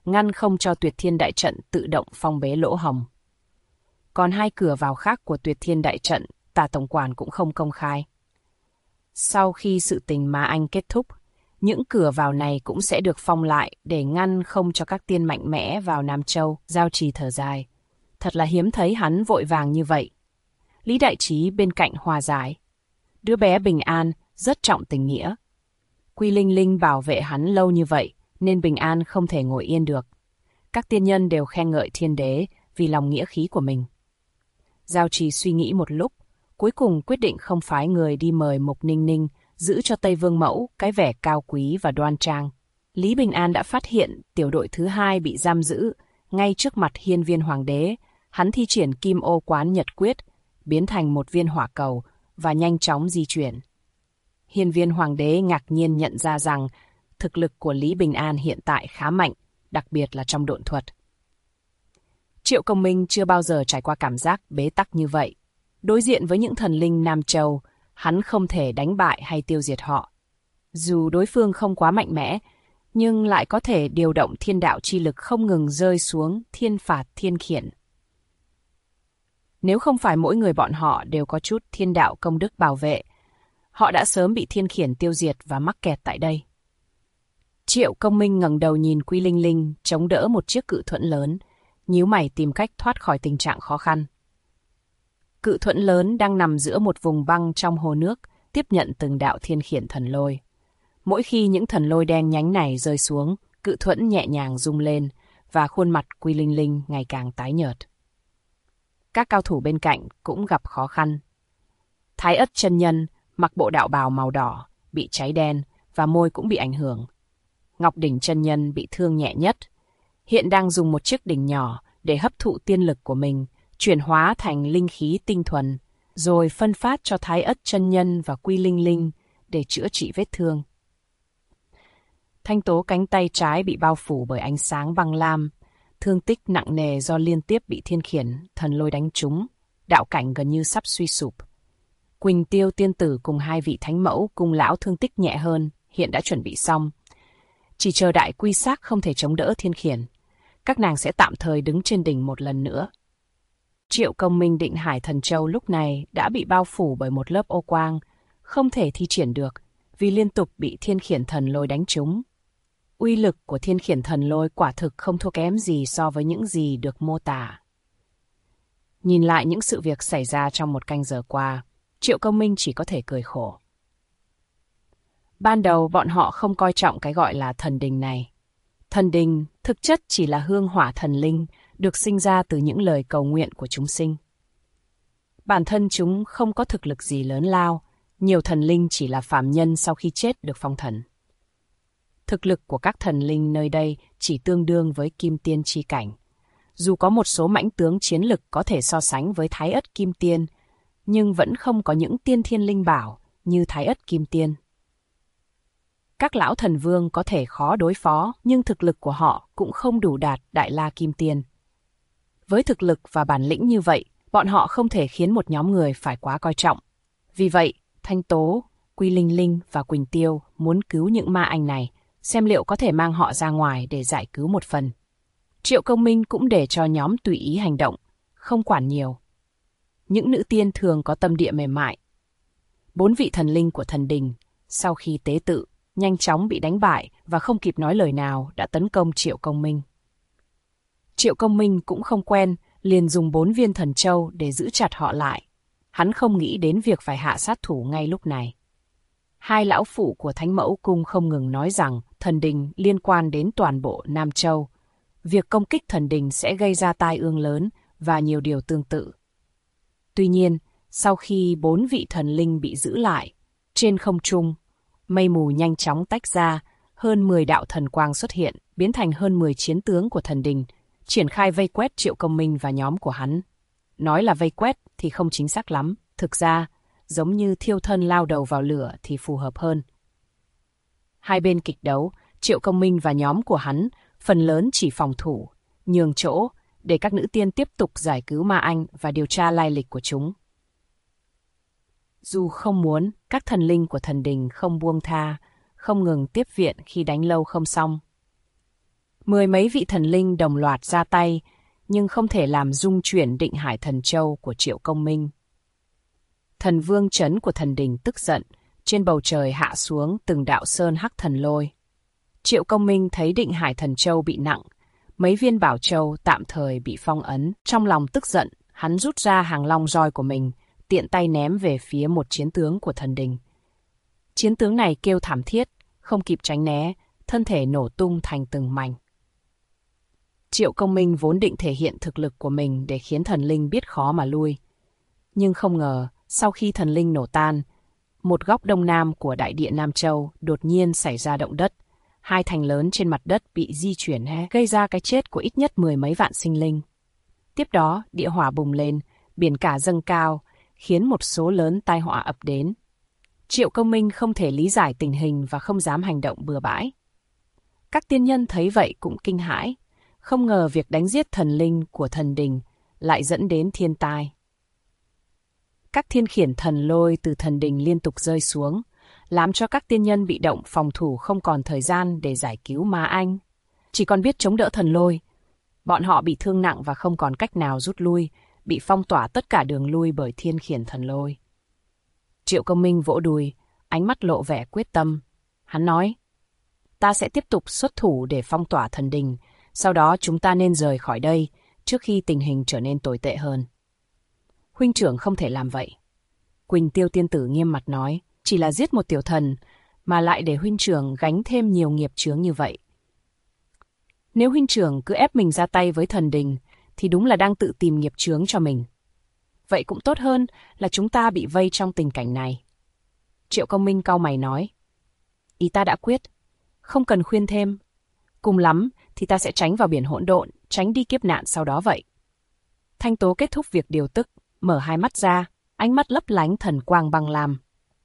ngăn không cho Tuyệt Thiên Đại Trận tự động phong bế lỗ hổng. Còn hai cửa vào khác của Tuyệt Thiên Đại Trận, Tả tổng quản cũng không công khai. Sau khi sự tình Ma Anh kết thúc, những cửa vào này cũng sẽ được phong lại để ngăn không cho các tiên mạnh mẽ vào Nam Châu. Giao Trì thở dài. Thật là hiếm thấy hắn vội vàng như vậy. Lý Đại Trí bên cạnh hòa giải. Đứa bé Bình An rất trọng tình nghĩa. Quy Linh Linh bảo vệ hắn lâu như vậy, nên Bình An không thể ngồi yên được. Các tiên nhân đều khen ngợi Thiên Đế vì lòng nghĩa khí của mình. Giao Trì suy nghĩ một lúc, cuối cùng quyết định không phái người đi mời Mục Ninh Ninh, giữ cho Tây Vương Mẫu cái vẻ cao quý và đoan trang. Lý Bình An đã phát hiện tiểu đội thứ 2 bị giam giữ, ngay trước mặt hiên viên hoàng đế. Hắn thi triển Kim Ô Quán Nhật Quyết, biến thành một viên hỏa cầu và nhanh chóng di chuyển. Hiên viên hoàng đế ngạc nhiên nhận ra rằng thực lực của Lý Bình An hiện tại khá mạnh, đặc biệt là trong độn thuật. Triệu Công Minh chưa bao giờ trải qua cảm giác bế tắc như vậy. Đối diện với những thần linh Nam Châu, hắn không thể đánh bại hay tiêu diệt họ. Dù đối phương không quá mạnh mẽ, nhưng lại có thể điều động thiên đạo chi lực không ngừng rơi xuống thiên phạt thiên khiển. Nếu không phải mỗi người bọn họ đều có chút thiên đạo công đức bảo vệ, họ đã sớm bị thiên khiển tiêu diệt và mắc kẹt tại đây. Triệu Công Minh ngẩng đầu nhìn Quy Linh Linh chống đỡ một chiếc cự thuẫn lớn, nhíu mày tìm cách thoát khỏi tình trạng khó khăn. Cự thuẫn lớn đang nằm giữa một vùng băng trong hồ nước, tiếp nhận từng đạo thiên khiển thần lôi. Mỗi khi những thần lôi đen nhánh này rơi xuống, cự thuẫn nhẹ nhàng rung lên và khuôn mặt Quy Linh Linh ngày càng tái nhợt. Các cao thủ bên cạnh cũng gặp khó khăn. Thái Ất chân nhân mặc bộ đạo bào màu đỏ, bị cháy đen và môi cũng bị ảnh hưởng. Ngọc Đỉnh chân nhân bị thương nhẹ nhất, hiện đang dùng một chiếc đỉnh nhỏ để hấp thụ tiên lực của mình, chuyển hóa thành linh khí tinh thuần, rồi phân phát cho Thái Ất chân nhân và Quy Linh Linh để chữa trị vết thương. Thanh Tố cánh tay trái bị bao phủ bởi ánh sáng băng lam, thương tích nặng nề do liên tiếp bị thiên khiển, thần lôi đánh trúng, đạo cảnh gần như sắp suy sụp. Quỳnh Tiêu tiên tử cùng hai vị thánh mẫu cung lão thương tích nhẹ hơn, hiện đã chuẩn bị xong. Chỉ chờ Đại Quy Xác không thể chống đỡ thiên khiển, các nàng sẽ tạm thời đứng trên đỉnh một lần nữa. Triệu Công Minh Định Hải Thần Châu lúc này đã bị bao phủ bởi một lớp ô quang, không thể thi triển được vì liên tục bị thiên khiển thần lôi đánh trúng. Uy lực của thiên khiển thần lôi quả thực không thua kém gì so với những gì được mô tả. Nhìn lại những sự việc xảy ra trong một canh giờ qua, Triệu Công Minh chỉ có thể cười khổ. Ban đầu bọn họ không coi trọng cái gọi là thần đình này. Thần đình thực chất chỉ là hương hỏa thần linh, được sinh ra từ những lời cầu nguyện của chúng sinh. Bản thân chúng không có thực lực gì lớn lao, nhiều thần linh chỉ là phàm nhân sau khi chết được phong thần. Thực lực của các thần linh nơi đây chỉ tương đương với kim tiên chi cảnh. Dù có một số mãnh tướng chiến lực có thể so sánh với Thái Ất Kim Tiên, nhưng vẫn không có những tiên thiên linh bảo như Thái Ất Kim Tiên. Các lão thần vương có thể khó đối phó, nhưng thực lực của họ cũng không đủ đạt Đại La Kim Tiên. Với thực lực và bản lĩnh như vậy, bọn họ không thể khiến một nhóm người phải quá coi trọng. Vì vậy, Thanh Tố, Quy Linh Linh và Quỳnh Tiêu muốn cứu những ma anh này, xem liệu có thể mang họ ra ngoài để giải cứu một phần. Triệu Công Minh cũng để cho nhóm tùy ý hành động, không quản nhiều. Những nữ tiên thường có tâm địa mềm mại. 4 vị thần linh của thần đình, sau khi tế tự, nhanh chóng bị đánh bại và không kịp nói lời nào đã tấn công Triệu Công Minh. Triệu Công Minh cũng không quen, liền dùng 4 viên thần châu để giữ chặt họ lại. Hắn không nghĩ đến việc phải hạ sát thủ ngay lúc này. Hai lão phụ của Thánh Mẫu Cung không ngừng nói rằng thần đình liên quan đến toàn bộ Nam Châu. Việc công kích thần đình sẽ gây ra tai ương lớn và nhiều điều tương tự. Tuy nhiên, sau khi 4 vị thần linh bị giữ lại, trên không trung, mây mù nhanh chóng tách ra, hơn 10 đạo thần quang xuất hiện, biến thành hơn 10 chiến tướng của thần đình, triển khai vây quét Triệu Công Minh và nhóm của hắn. Nói là vây quét thì không chính xác lắm, thực ra, giống như thiêu thân lao đầu vào lửa thì phù hợp hơn. Hai bên kịch đấu, Triệu Công Minh và nhóm của hắn phần lớn chỉ phòng thủ, nhường chỗ để các nữ tiên tiếp tục giải cứu ma anh và điều tra lai lịch của chúng. Dù không muốn, các thần linh của thần đình không buông tha, không ngừng tiếp viện khi đánh lâu không xong. Mười mấy vị thần linh đồng loạt ra tay, nhưng không thể làm rung chuyển Định Hải Thần Châu của Triệu Công Minh. Thần vương trấn của thần đình tức giận, trên bầu trời hạ xuống từng đạo sơn hắc thần lôi. Triệu Công Minh thấy Định Hải Thần Châu bị nặng, mấy viên bảo châu tạm thời bị phong ấn. Trong lòng tức giận, hắn rút ra hàng long roi của mình, tiện tay ném về phía một chiến tướng của thần đình. Chiến tướng này kêu thảm thiết, không kịp tránh né, thân thể nổ tung thành từng mảnh. Triệu Công Minh vốn định thể hiện thực lực của mình để khiến thần linh biết khó mà lui. Nhưng không ngờ, sau khi thần linh nổ tan, một góc đông nam của đại địa Nam Châu đột nhiên xảy ra động đất. Hai thành lớn trên mặt đất bị di chuyển gây ra cái chết của ít nhất 10 mấy vạn sinh linh. Tiếp đó, địa hỏa bùng lên, biển cả dâng cao, khiến một số lớn tai họa ập đến. Triệu Công Minh không thể lý giải tình hình và không dám hành động bừa bãi. Các tiên nhân thấy vậy cũng kinh hãi, không ngờ việc đánh giết thần linh của thần đình lại dẫn đến thiên tai. Các thiên khiển thần lôi từ thần đình liên tục rơi xuống, làm cho các tiên nhân bị động phòng thủ không còn thời gian để giải cứu Ma Anh. Chỉ còn biết chống đỡ thần lôi. Bọn họ bị thương nặng và không còn cách nào rút lui, bị phong tỏa tất cả đường lui bởi thiên khiển thần lôi. Triệu Công Minh vỗ đùi, ánh mắt lộ vẻ quyết tâm. Hắn nói, ta sẽ tiếp tục xuất thủ để phong tỏa thần đình, sau đó chúng ta nên rời khỏi đây trước khi tình hình trở nên tồi tệ hơn. Huynh trưởng không thể làm vậy. Quỳnh Tiêu tiên tử nghiêm mặt nói, chỉ là giết một tiểu thần mà lại để huynh trưởng gánh thêm nhiều nghiệp chướng như vậy. Nếu huynh trưởng cứ ép mình ra tay với thần đình thì đúng là đang tự tìm nghiệp chướng cho mình. Vậy cũng tốt hơn là chúng ta bị vây trong tình cảnh này. Triệu Công Minh cau mày nói, ý ta đã quyết, không cần khuyên thêm. Cùng lắm thì ta sẽ tránh vào biển hỗn độn, tránh đi kiếp nạn sau đó vậy. Thanh Tố kết thúc việc điều tức, mở hai mắt ra, ánh mắt lấp lánh thần quang băng lam.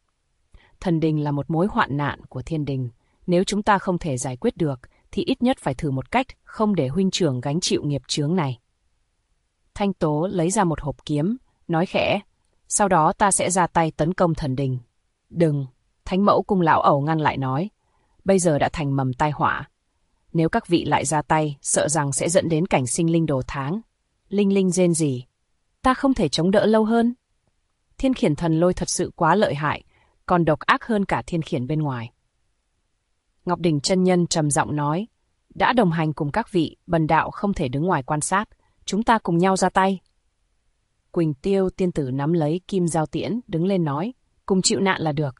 Thần đình là một mối hoạn nạn của thiên đình. Nếu chúng ta không thể giải quyết được, thì ít nhất phải thử một cách không để huynh trưởng gánh chịu nghiệp chướng này. Thanh Tố lấy ra một hộp kiếm, nói khẽ, sau đó ta sẽ ra tay tấn công thần đình. Đừng, Thánh Mẫu Cung lão ẩu ngăn lại nói, bây giờ đã thành mầm tai họa. Nếu các vị lại ra tay, sợ rằng sẽ dẫn đến cảnh sinh linh đồ tháng. Linh linh rên rỉ, ta không thể chống đỡ lâu hơn. Thiên khiển thần lôi thật sự quá lợi hại, còn độc ác hơn cả thiên khiển bên ngoài. Ngọc Đỉnh chân nhân trầm giọng nói, đã đồng hành cùng các vị, bần đạo không thể đứng ngoài quan sát, chúng ta cùng nhau ra tay. Quỳnh Tiêu tiên tử nắm lấy kim giao tiễn, đứng lên nói, cùng chịu nạn là được.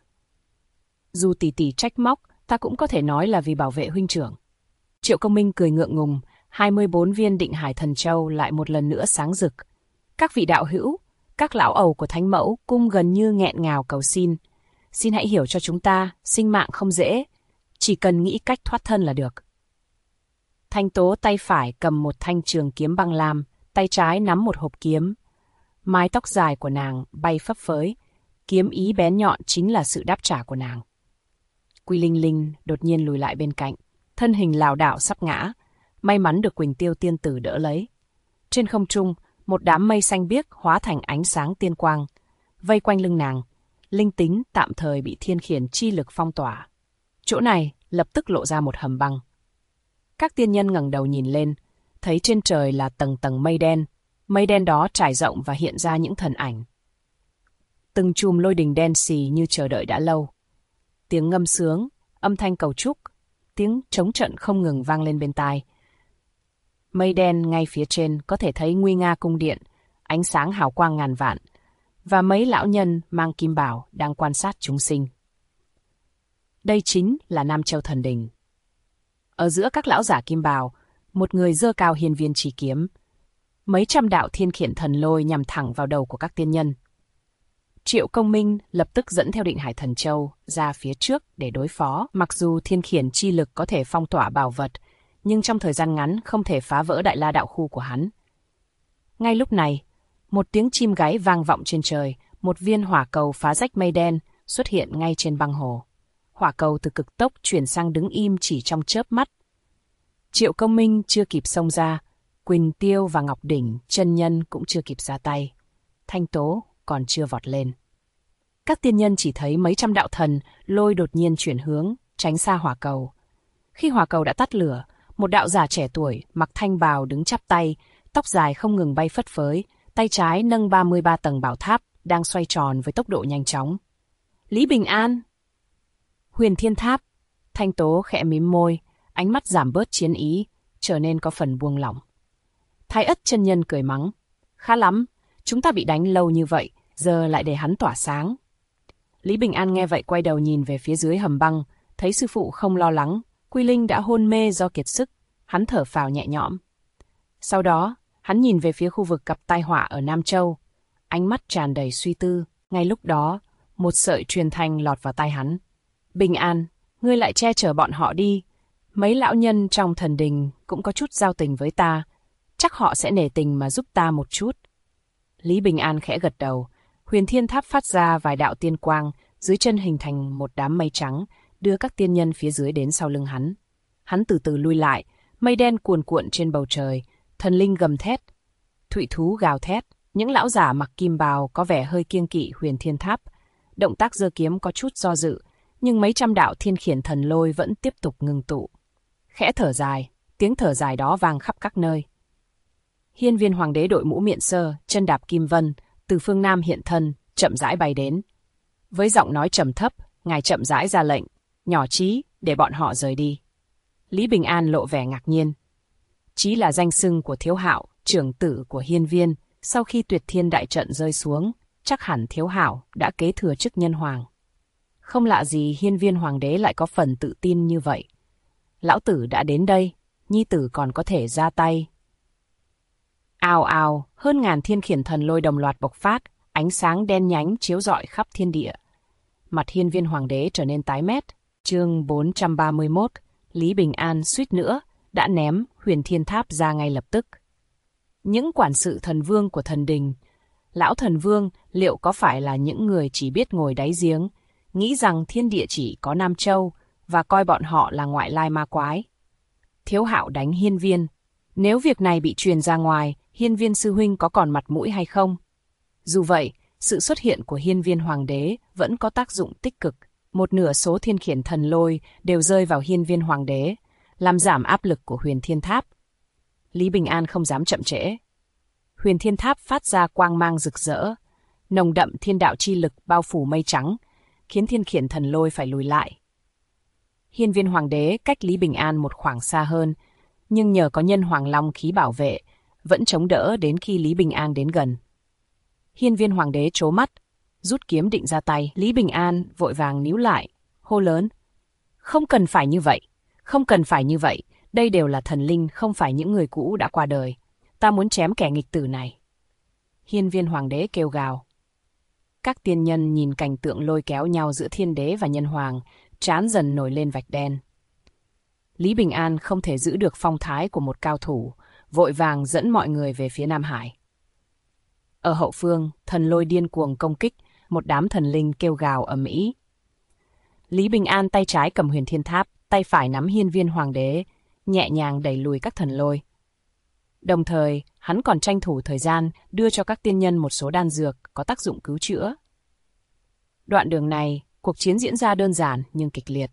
Dù tỷ tỷ trách móc, ta cũng có thể nói là vì bảo vệ huynh trưởng. Triệu Công Minh cười ngượng ngùng, 24 viên Định Hải Thần Châu lại một lần nữa sáng rực. Các vị đạo hữu, các lão ẩu của Thánh Mẫu Cung gần như nghẹn ngào cầu xin. Xin hãy hiểu cho chúng ta, sinh mạng không dễ, chỉ cần nghĩ cách thoát thân là được. Thanh Tố tay phải cầm một thanh trường kiếm băng lam, tay trái nắm một hộp kiếm. Mái tóc dài của nàng bay phấp phới, kiếm ý bén nhọn chính là sự đáp trả của nàng. Quy Linh Linh đột nhiên lùi lại bên cạnh, thân hình lảo đảo sắp ngã, may mắn được Quỳnh Tiêu tiên tử đỡ lấy. Trên không trung, một đám mây xanh biếc hóa thành ánh sáng tiên quang, vây quanh lưng nàng, linh tính tạm thời bị thiên khiển chi lực phong tỏa. Chỗ này lập tức lộ ra một hầm băng. Các tiên nhân ngẩng đầu nhìn lên, thấy trên trời là tầng tầng mây đen đó trải rộng và hiện ra những thần ảnh. Từng chùm lôi đình đen xì như chờ đợi đã lâu. Tiếng ngâm sướng, âm thanh cầu chúc, tiếng trống trận không ngừng vang lên bên tai. Mây đen ngay phía trên có thể thấy nguy nga cung điện, ánh sáng hào quang ngàn vạn, và mấy lão nhân mang kim bào đang quan sát chúng sinh. Đây chính là Nam Châu Thần Đình. Ở giữa các lão giả kim bào, một người giơ cao hiên viên chỉ kiếm. Mấy trăm đạo thiên khiển thần lôi nhằm thẳng vào đầu của các tiên nhân. Triệu Công Minh lập tức dẫn theo Định Hải Thần Châu ra phía trước để đối phó. Mặc dù thiên khiển chi lực có thể phong tỏa bảo vật, nhưng trong thời gian ngắn không thể phá vỡ Đại La đạo khu của hắn. Ngay lúc này, một tiếng chim gáy vang vọng trên trời, một viên hỏa cầu phá rách mây đen xuất hiện ngay trên băng hồ. Hỏa cầu từ cực tốc chuyển sang đứng im chỉ trong chớp mắt. Triệu Công Minh chưa kịp xông ra, Quỳnh Tiêu và Ngọc Đỉnh chân nhân cũng chưa kịp ra tay. Thanh Tố còn chưa vọt lên. Các tiên nhân chỉ thấy mấy trăm đạo thần lôi đột nhiên chuyển hướng, tránh xa hỏa cầu. Khi hỏa cầu đã tắt lửa, Một đạo giả trẻ tuổi, mặc thanh bào đứng chắp tay, tóc dài không ngừng bay phất phới, tay trái nâng 33 tầng bảo tháp, đang xoay tròn với tốc độ nhanh chóng. Lý Bình An! Huyền Thiên Tháp! Thanh Tố khẽ mím môi, ánh mắt giảm bớt chiến ý, trở nên có phần buông lỏng. Thái Ất chân nhân cười mắng. Khá lắm, chúng ta bị đánh lâu như vậy, giờ lại để hắn tỏa sáng. Lý Bình An nghe vậy quay đầu nhìn về phía dưới hầm băng, thấy sư phụ không lo lắng, Quy Linh đã hôn mê do kiệt sức, hắn thở phào nhẹ nhõm. Sau đó, hắn nhìn về phía khu vực gặp tai họa ở Nam Châu, ánh mắt tràn đầy suy tư. Ngay lúc đó, một sợi truyền thanh lọt vào tai hắn. Bình An, ngươi lại che chở bọn họ đi. Mấy lão nhân trong thần đình cũng có chút giao tình với ta, chắc họ sẽ nể tình mà giúp ta một chút. Lý Bình An khẽ gật đầu, Huyền Thiên Tháp phát ra vài đạo tiên quang, dưới chân hình thành một đám mây trắng, đưa các tiên nhân phía dưới đến sau lưng hắn. Hắn từ từ lui lại, mây đen cuồn cuộn trên bầu trời, thần linh gầm thét, thụy thú gào thét, những lão giả mặc kim bào có vẻ hơi kiêng kỵ Huyền Thiên Tháp. Động tác giơ kiếm có chút do dự, nhưng mấy trăm đạo thiên khiển thần lôi vẫn tiếp tục ngưng tụ. Khẽ thở dài, tiếng thở dài đó vang khắp các nơi. Hiên Viên Hoàng đế đội mũ miện sơ, chân đạp kim vân, từ phương Nam hiện thân, chậm rãi bay đến. Với giọng nói trầm thấp, ngài chậm rãi ra lệnh, nhỏ Chí, để bọn họ rời đi. Lý Bình An lộ vẻ ngạc nhiên. Chí là danh xưng của Thiếu Hạo, trưởng tử của Hiên Viên, sau khi Tuyệt Thiên đại trận rơi xuống, chắc hẳn Thiếu Hạo đã kế thừa chức nhân hoàng. Không lạ gì Hiên Viên Hoàng đế lại có phần tự tin như vậy. Lão tử đã đến đây, nhi tử còn có thể ra tay. Ào ào, hơn ngàn thiên khiển thần lôi đồng loạt bộc phát, ánh sáng đen nhánh chiếu rọi khắp thiên địa. Mặt Hiên Viên Hoàng đế trở nên tái mét. Chương 431, Lý Bình An suýt nữa đã ném Huyền Thiên Tháp ra ngay lập tức. Những quản sự thần vương của thần đình, lão thần vương liệu có phải là những người chỉ biết ngồi đáy giếng, nghĩ rằng thiên địa chỉ có Nam Châu và coi bọn họ là ngoại lai ma quái? Thiếu Hạo đánh Hiên Viên. Nếu việc này bị truyền ra ngoài, Hiên Viên sư huynh có còn mặt mũi hay không? Dù vậy, sự xuất hiện của Hiên Viên Hoàng đế vẫn có tác dụng tích cực. Một nửa số thiên khiển thần lôi đều rơi vào Hiên Viên Hoàng đế, làm giảm áp lực của Huyền Thiên Tháp. Lý Bình An không dám chậm trễ. Huyền Thiên Tháp phát ra quang mang rực rỡ, nồng đậm thiên đạo chi lực bao phủ mây trắng, khiến thiên khiển thần lôi phải lùi lại. Hiên Viên Hoàng đế cách Lý Bình An một khoảng xa hơn, nhưng nhờ có nhân Hoàng Long khí bảo vệ, vẫn chống đỡ đến khi Lý Bình An đến gần. Hiên Viên Hoàng đế trố mắt, rút kiếm định ra tay. Lý Bình An vội vàng níu lại, hô lớn. Không cần phải như vậy, không cần phải như vậy, đây đều là thần linh, không phải những người cũ đã qua đời. Ta muốn chém kẻ nghịch tử này. Hiên Viên Hoàng đế kêu gào. Các tiên nhân nhìn cảnh tượng lôi kéo nhau giữa thiên đế và nhân hoàng, trán dần nổi lên vạch đen. Lý Bình An không thể giữ được phong thái của một cao thủ, vội vàng dẫn mọi người về phía Nam Hải. Ở hậu phương, thần lôi điên cuồng công kích, một đám thần linh kêu gào ầm ĩ. Lý Bình An tay trái cầm Huyền Thiên Tháp, tay phải nắm Hiên Viên Hoàng đế, nhẹ nhàng đẩy lùi các thần lôi. Đồng thời, hắn còn tranh thủ thời gian đưa cho các tiên nhân một số đan dược có tác dụng cứu chữa. Đoạn đường này, cuộc chiến diễn ra đơn giản nhưng kịch liệt.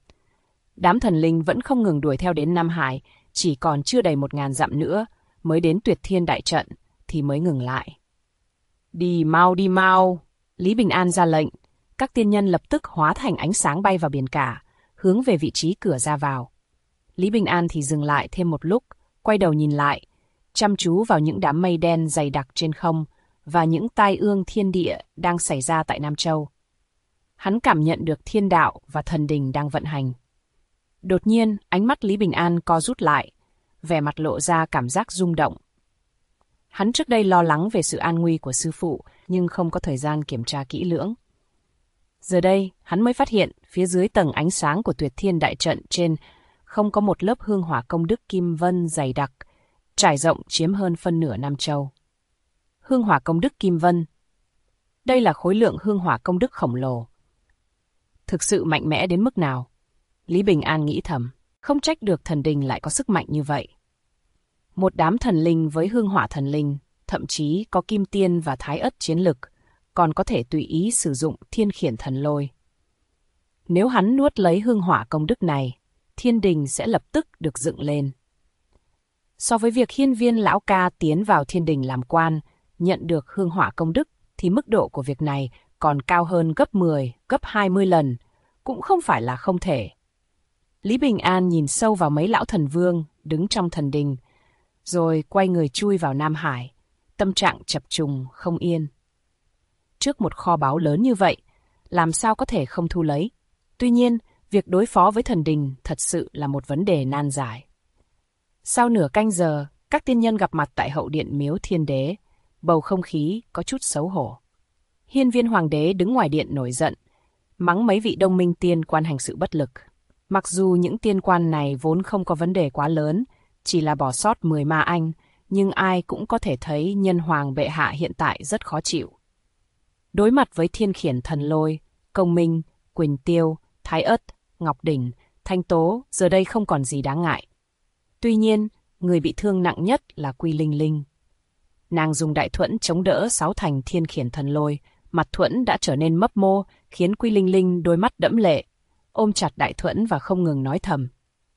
Đám thần linh vẫn không ngừng đuổi theo đến Nam Hải, chỉ còn chưa đầy 1000 dặm nữa, mới đến Tuyệt Thiên đại trận, thì mới ngừng lại. Đi mau, Lý Bình An ra lệnh, các tiên nhân lập tức hóa thành ánh sáng bay vào biển cả, hướng về vị trí cửa ra vào. Lý Bình An thì dừng lại thêm một lúc, quay đầu nhìn lại, chăm chú vào những đám mây đen dày đặc trên không và những tai ương thiên địa đang xảy ra tại Nam Châu. Hắn cảm nhận được thiên đạo và thần đình đang vận hành. Đột nhiên, ánh mắt Lý Bình An co rút lại, vẻ mặt lộ ra cảm giác rung động. Hắn trước đây lo lắng về sự an nguy của sư phụ, nhưng không có thời gian kiểm tra kỹ lưỡng. Giờ đây, hắn mới phát hiện phía dưới tầng ánh sáng của Tuyệt Thiên đại trận trên không có một lớp hương hỏa công đức kim vân dày đặc, trải rộng chiếm hơn phân nửa Nam Châu. Hương hỏa công đức kim vân. Đây là khối lượng hương hỏa công đức khổng lồ. Thực sự mạnh mẽ đến mức nào? Lý Bình An nghĩ thầm, không trách được thần đình lại có sức mạnh như vậy. Một đám thần linh với hương hỏa thần linh, thậm chí có kim tiên và thái ất chiến lực, còn có thể tùy ý sử dụng thiên khiển thần lôi. Nếu hắn nuốt lấy hương hỏa công đức này, thiên đình sẽ lập tức được dựng lên. So với việc hiên viên lão ca tiến vào thiên đình làm quan, nhận được hương hỏa công đức, thì mức độ của việc này còn cao hơn gấp 10, gấp 20 lần, cũng không phải là không thể. Lý Bình An nhìn sâu vào mấy lão thần vương đứng trong thần đình, rồi quay người chui vào Nam Hải, tâm trạng chập trùng không yên. Trước một kho báu lớn như vậy, làm sao có thể không thu lấy? Tuy nhiên, việc đối phó với thần đình thật sự là một vấn đề nan giải. Sau nửa canh giờ, các tiên nhân gặp mặt tại hậu điện miếu thiên đế, bầu không khí có chút xấu hổ. Hiên viên hoàng đế đứng ngoài điện nổi giận, mắng mấy vị đông minh tiên quan hành sự bất lực. Mặc dù những tiên quan này vốn không có vấn đề quá lớn, chỉ là bỏ sót 10 ma anh, nhưng ai cũng có thể thấy nhân hoàng bệ hạ hiện tại rất khó chịu. Đối mặt với Thiên Khiển Thần Lôi, Công Minh, Quỳnh Tiêu, Thái Ất, Ngọc Đỉnh, Thanh Tố giờ đây không còn gì đáng ngại. Tuy nhiên, người bị thương nặng nhất là Quy Linh Linh. Nàng dùng đại thuẫn chống đỡ 6 thành Thiên Khiển Thần Lôi, mặt thuẫn đã trở nên mấp mô, khiến Quy Linh Linh đôi mắt đẫm lệ, ôm chặt đại thuẫn và không ngừng nói thầm.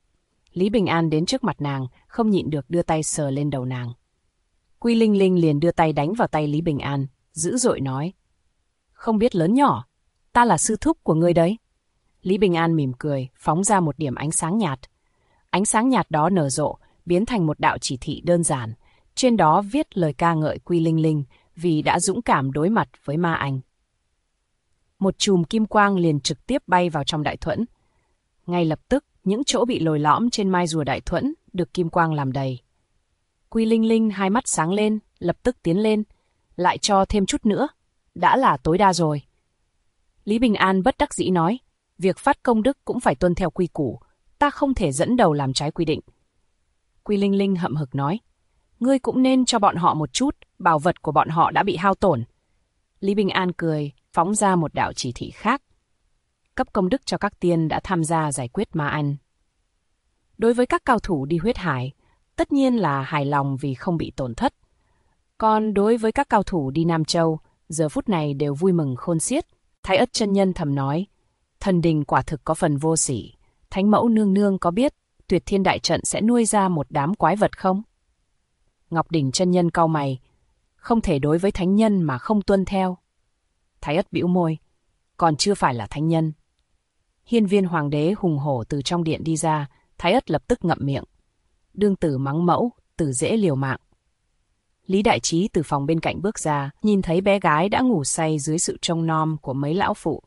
Lý Bình An đến trước mặt nàng, không nhịn được đưa tay sờ lên đầu nàng. Quy Linh Linh liền đưa tay đánh vào tay Lý Bình An, dữ dội nói: "Không biết lớn nhỏ, ta là sư thúc của ngươi đấy." Lý Bình An mỉm cười, phóng ra một điểm ánh sáng nhạt. Ánh sáng nhạt đó nở rộ, biến thành một đạo chỉ thị đơn giản, trên đó viết lời ca ngợi Quy Linh Linh vì đã dũng cảm đối mặt với ma anh. Một chùm kim quang liền trực tiếp bay vào trong đại thuẫn. Ngay lập tức, những chỗ bị lồi lõm trên mai rùa đại thuẫn được kim quang làm đầy. Quy Linh Linh hai mắt sáng lên, lập tức tiến lên, lại cho thêm chút nữa, đã là tối đa rồi. Lý Bình An bất đắc dĩ nói: "Việc phát công đức cũng phải tuân theo quy củ, ta không thể dẫn đầu làm trái quy định." Quy Linh Linh hậm hực nói: "Ngươi cũng nên cho bọn họ một chút, bảo vật của bọn họ đã bị hao tổn." Lý Bình An cười, phóng ra một đạo chỉ thị khác: "Cấp công đức cho các tiên đã tham gia giải quyết ma anh." Đối với các cao thủ đi huyết hải, tất nhiên là hài lòng vì không bị tổn thất. Còn đối với các cao thủ đi Nam Châu, giờ phút này đều vui mừng khôn xiết. Thái Ất chân nhân thầm nói: "Thần đình quả thực có phần vô sỉ. Thánh mẫu nương nương có biết Tuyệt Thiên đại trận sẽ nuôi ra một đám quái vật không?" Ngọc Đỉnh chân nhân cau mày: "Không thể đối với thánh nhân mà không tuân theo." Thái Ất bĩu môi: "Còn chưa phải là thánh nhân." Hiên viên hoàng đế hùng hổ từ trong điện đi ra, Thái Ất lập tức ngậm miệng: "Đương tử mắng mẫu, tử dễ liều mạng." Lý Đại Trí từ phòng bên cạnh bước ra, nhìn thấy bé gái đã ngủ say dưới sự trông nom của mấy lão phụ.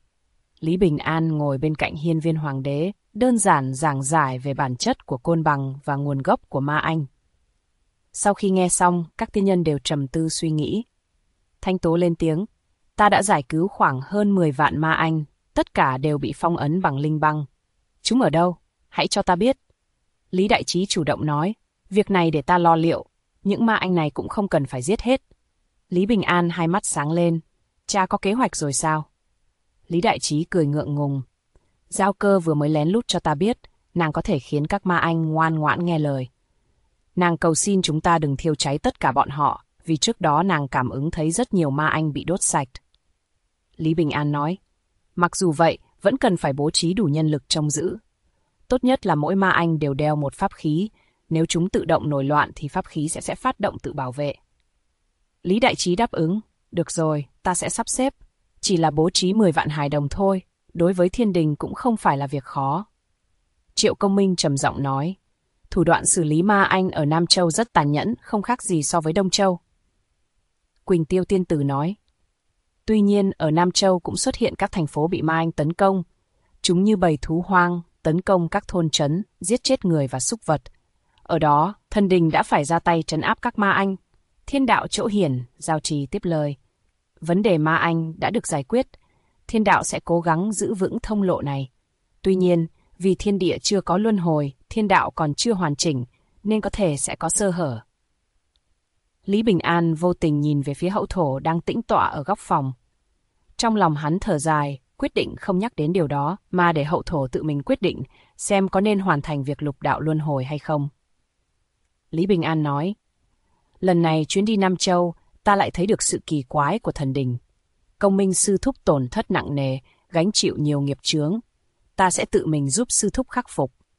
Lý Bình An ngồi bên cạnh hiên viên hoàng đế, đơn giản giảng giải về bản chất của côn bằng và nguồn gốc của ma anh. Sau khi nghe xong, các tiên nhân đều trầm tư suy nghĩ. Thanh Tố lên tiếng: "Ta đã giải cứu khoảng hơn 10 vạn ma anh, tất cả đều bị phong ấn bằng linh băng. Chúng ở đâu? Hãy cho ta biết." Lý Đại Trí chủ động nói: "Việc này để ta lo liệu, những ma anh này cũng không cần phải giết hết." Lý Bình An hai mắt sáng lên: "Cha có kế hoạch rồi sao?" Lý Đại Trí cười ngượng ngùng: "Giao Cơ vừa mới lén lút cho ta biết, nàng có thể khiến các ma anh ngoan ngoãn nghe lời. Nàng cầu xin chúng ta đừng thiêu cháy tất cả bọn họ, vì trước đó nàng cảm ứng thấy rất nhiều ma anh bị đốt sạch." Lý Bình An nói: "Mặc dù vậy, vẫn cần phải bố trí đủ nhân lực trông giữ. Tốt nhất là mỗi ma anh đều đeo một pháp khí, nếu chúng tự động nổi loạn thì pháp khí sẽ phát động tự bảo vệ." Lý Đại Trí đáp ứng: "Được rồi, ta sẽ sắp xếp. Chỉ là bố trí 10 vạn hài đồng thôi, đối với thiên đình cũng không phải là việc khó." Triệu Công Minh trầm giọng nói: "Thủ đoạn xử lý ma anh ở Nam Châu rất tàn nhẫn, không khác gì so với Đông Châu." Quỳnh Tiêu tiên tử nói: "Tuy nhiên ở Nam Châu cũng xuất hiện các thành phố bị ma anh tấn công. Chúng như bầy thú hoang, tấn công các thôn trấn, giết chết người và súc vật. Ở đó, thần đình đã phải ra tay trấn áp các ma anh." Thiên đạo Chỗ Hiển, Giao Trì tiếp lời: "Vấn đề ma anh đã được giải quyết, thiên đạo sẽ cố gắng giữ vững thông lộ này. Tuy nhiên, vì thiên địa chưa có luân hồi, thiên đạo còn chưa hoàn chỉnh, nên có thể sẽ có sơ hở." Lý Bình An vô tình nhìn về phía Hậu Thổ đang tĩnh tọa ở góc phòng. Trong lòng hắn thở dài, quyết định không nhắc đến điều đó, mà để Hậu Thổ tự mình quyết định xem có nên hoàn thành việc lục đạo luân hồi hay không. Lý Bình An nói: "Lần này chuyến đi Nam Châu, ta lại thấy được sự kỳ quái của thần đình. Công Minh sư thúc tổn thất nặng nề, gánh chịu nhiều nghiệp chướng. Ta sẽ tự mình giúp sư thúc khắc phục,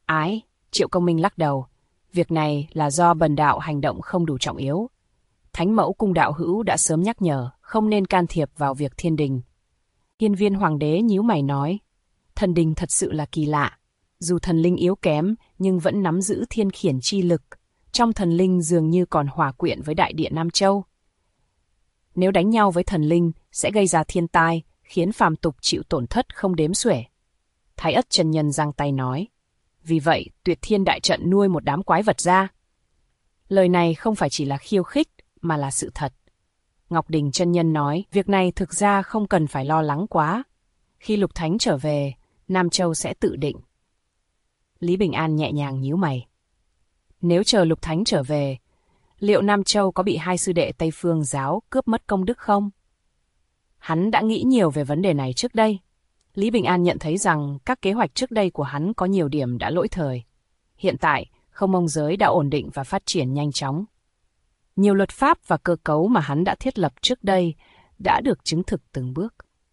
Ái, Triệu Công Minh lắc đầu. Việc này là do bần đạo hành động không đủ trọng yếu. Thánh mẫu cung đạo hữu đã sớm nhắc nhở, không nên can thiệp vào việc thiên đình. Hiên Viên Hoàng đế nhíu mày nói, thần đình thật sự là kỳ lạ. Dù thần linh yếu kém, nhưng vẫn nắm giữ thiên khiển chi lực. Trong thần linh dường như còn hòa quyện với đại địa Nam Châu. Nếu đánh nhau với thần linh, sẽ gây ra thiên tai, khiến phàm tục chịu tổn thất không đếm xuể. Thái Ất chân nhân giang tay nói, vì vậy Tuyệt Thiên đại trận nuôi một đám quái vật ra. Lời này không phải chỉ là khiêu khích, mà là sự thật. Ngọc Đình chân nhân nói, việc này thực ra không cần phải lo lắng quá. Khi Lục Thánh trở về, Nam Châu sẽ tự định. Lý Bình An nhẹ nhàng nhíu mày. Nếu chờ Lục Thánh trở về, liệu Nam Châu có bị hai sư đệ Tây Phương giáo cướp mất công đức không? Hắn đã nghĩ nhiều về vấn đề này trước đây. Lý Bình An nhận thấy rằng các kế hoạch trước đây của hắn có nhiều điểm đã lỗi thời. Hiện tại, Không Mông giới đã ổn định và phát triển nhanh chóng. Nhiều luật pháp và cơ cấu mà hắn đã thiết lập trước đây đã được chứng thực từng bước.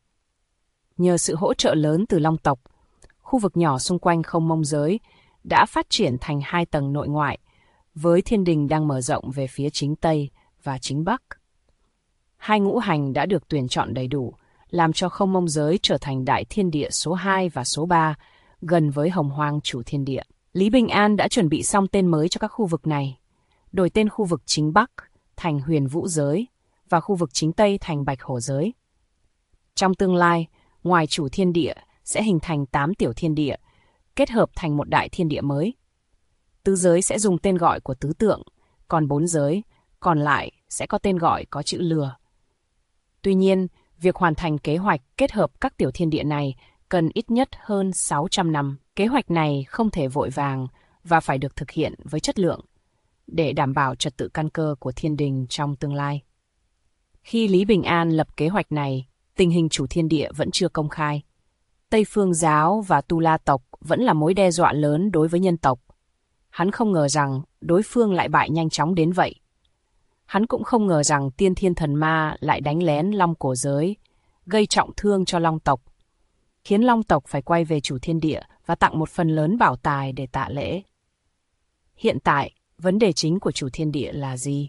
Nhờ sự hỗ trợ lớn từ Long tộc, khu vực nhỏ xung quanh Không Mông giới đã phát triển thành 2 tầng nội ngoại, với thiên đình đang mở rộng về phía chính Tây và chính Bắc. 2 ngũ hành đã được tuyển chọn đầy đủ, làm cho Không Mông giới trở thành đại thiên địa số 2 và số 3, gần với Hồng Hoang chủ thiên địa. Lý Bình An đã chuẩn bị xong tên mới cho các khu vực này, đổi tên khu vực chính Bắc thành Huyền Vũ giới và khu vực chính Tây thành Bạch Hổ giới. Trong tương lai, ngoài chủ thiên địa sẽ hình thành 8 tiểu thiên địa, kết hợp thành một đại thiên địa mới. Tứ giới sẽ dùng tên gọi của tứ tượng, còn 4 giới còn lại sẽ có tên gọi có chữ lừa. Tuy nhiên, việc hoàn thành kế hoạch kết hợp các tiểu thiên địa này cần ít nhất hơn 600 năm. Kế hoạch này không thể vội vàng và phải được thực hiện với chất lượng, để đảm bảo trật tự căn cơ của thiên đình trong tương lai. Khi Lý Bình An lập kế hoạch này, tình hình chủ thiên địa vẫn chưa công khai. Tây Phương giáo và Tu La tộc vẫn là mối đe dọa lớn đối với nhân tộc. Hắn không ngờ rằng đối phương lại bại nhanh chóng đến vậy. Hắn cũng không ngờ rằng Tiên Thiên Thần Ma lại đánh lén Long Cổ giới, gây trọng thương cho Long tộc, khiến Long tộc phải quay về chủ thiên địa và tặng một phần lớn bảo tài để tạ lễ. Hiện tại, vấn đề chính của chủ thiên địa là gì?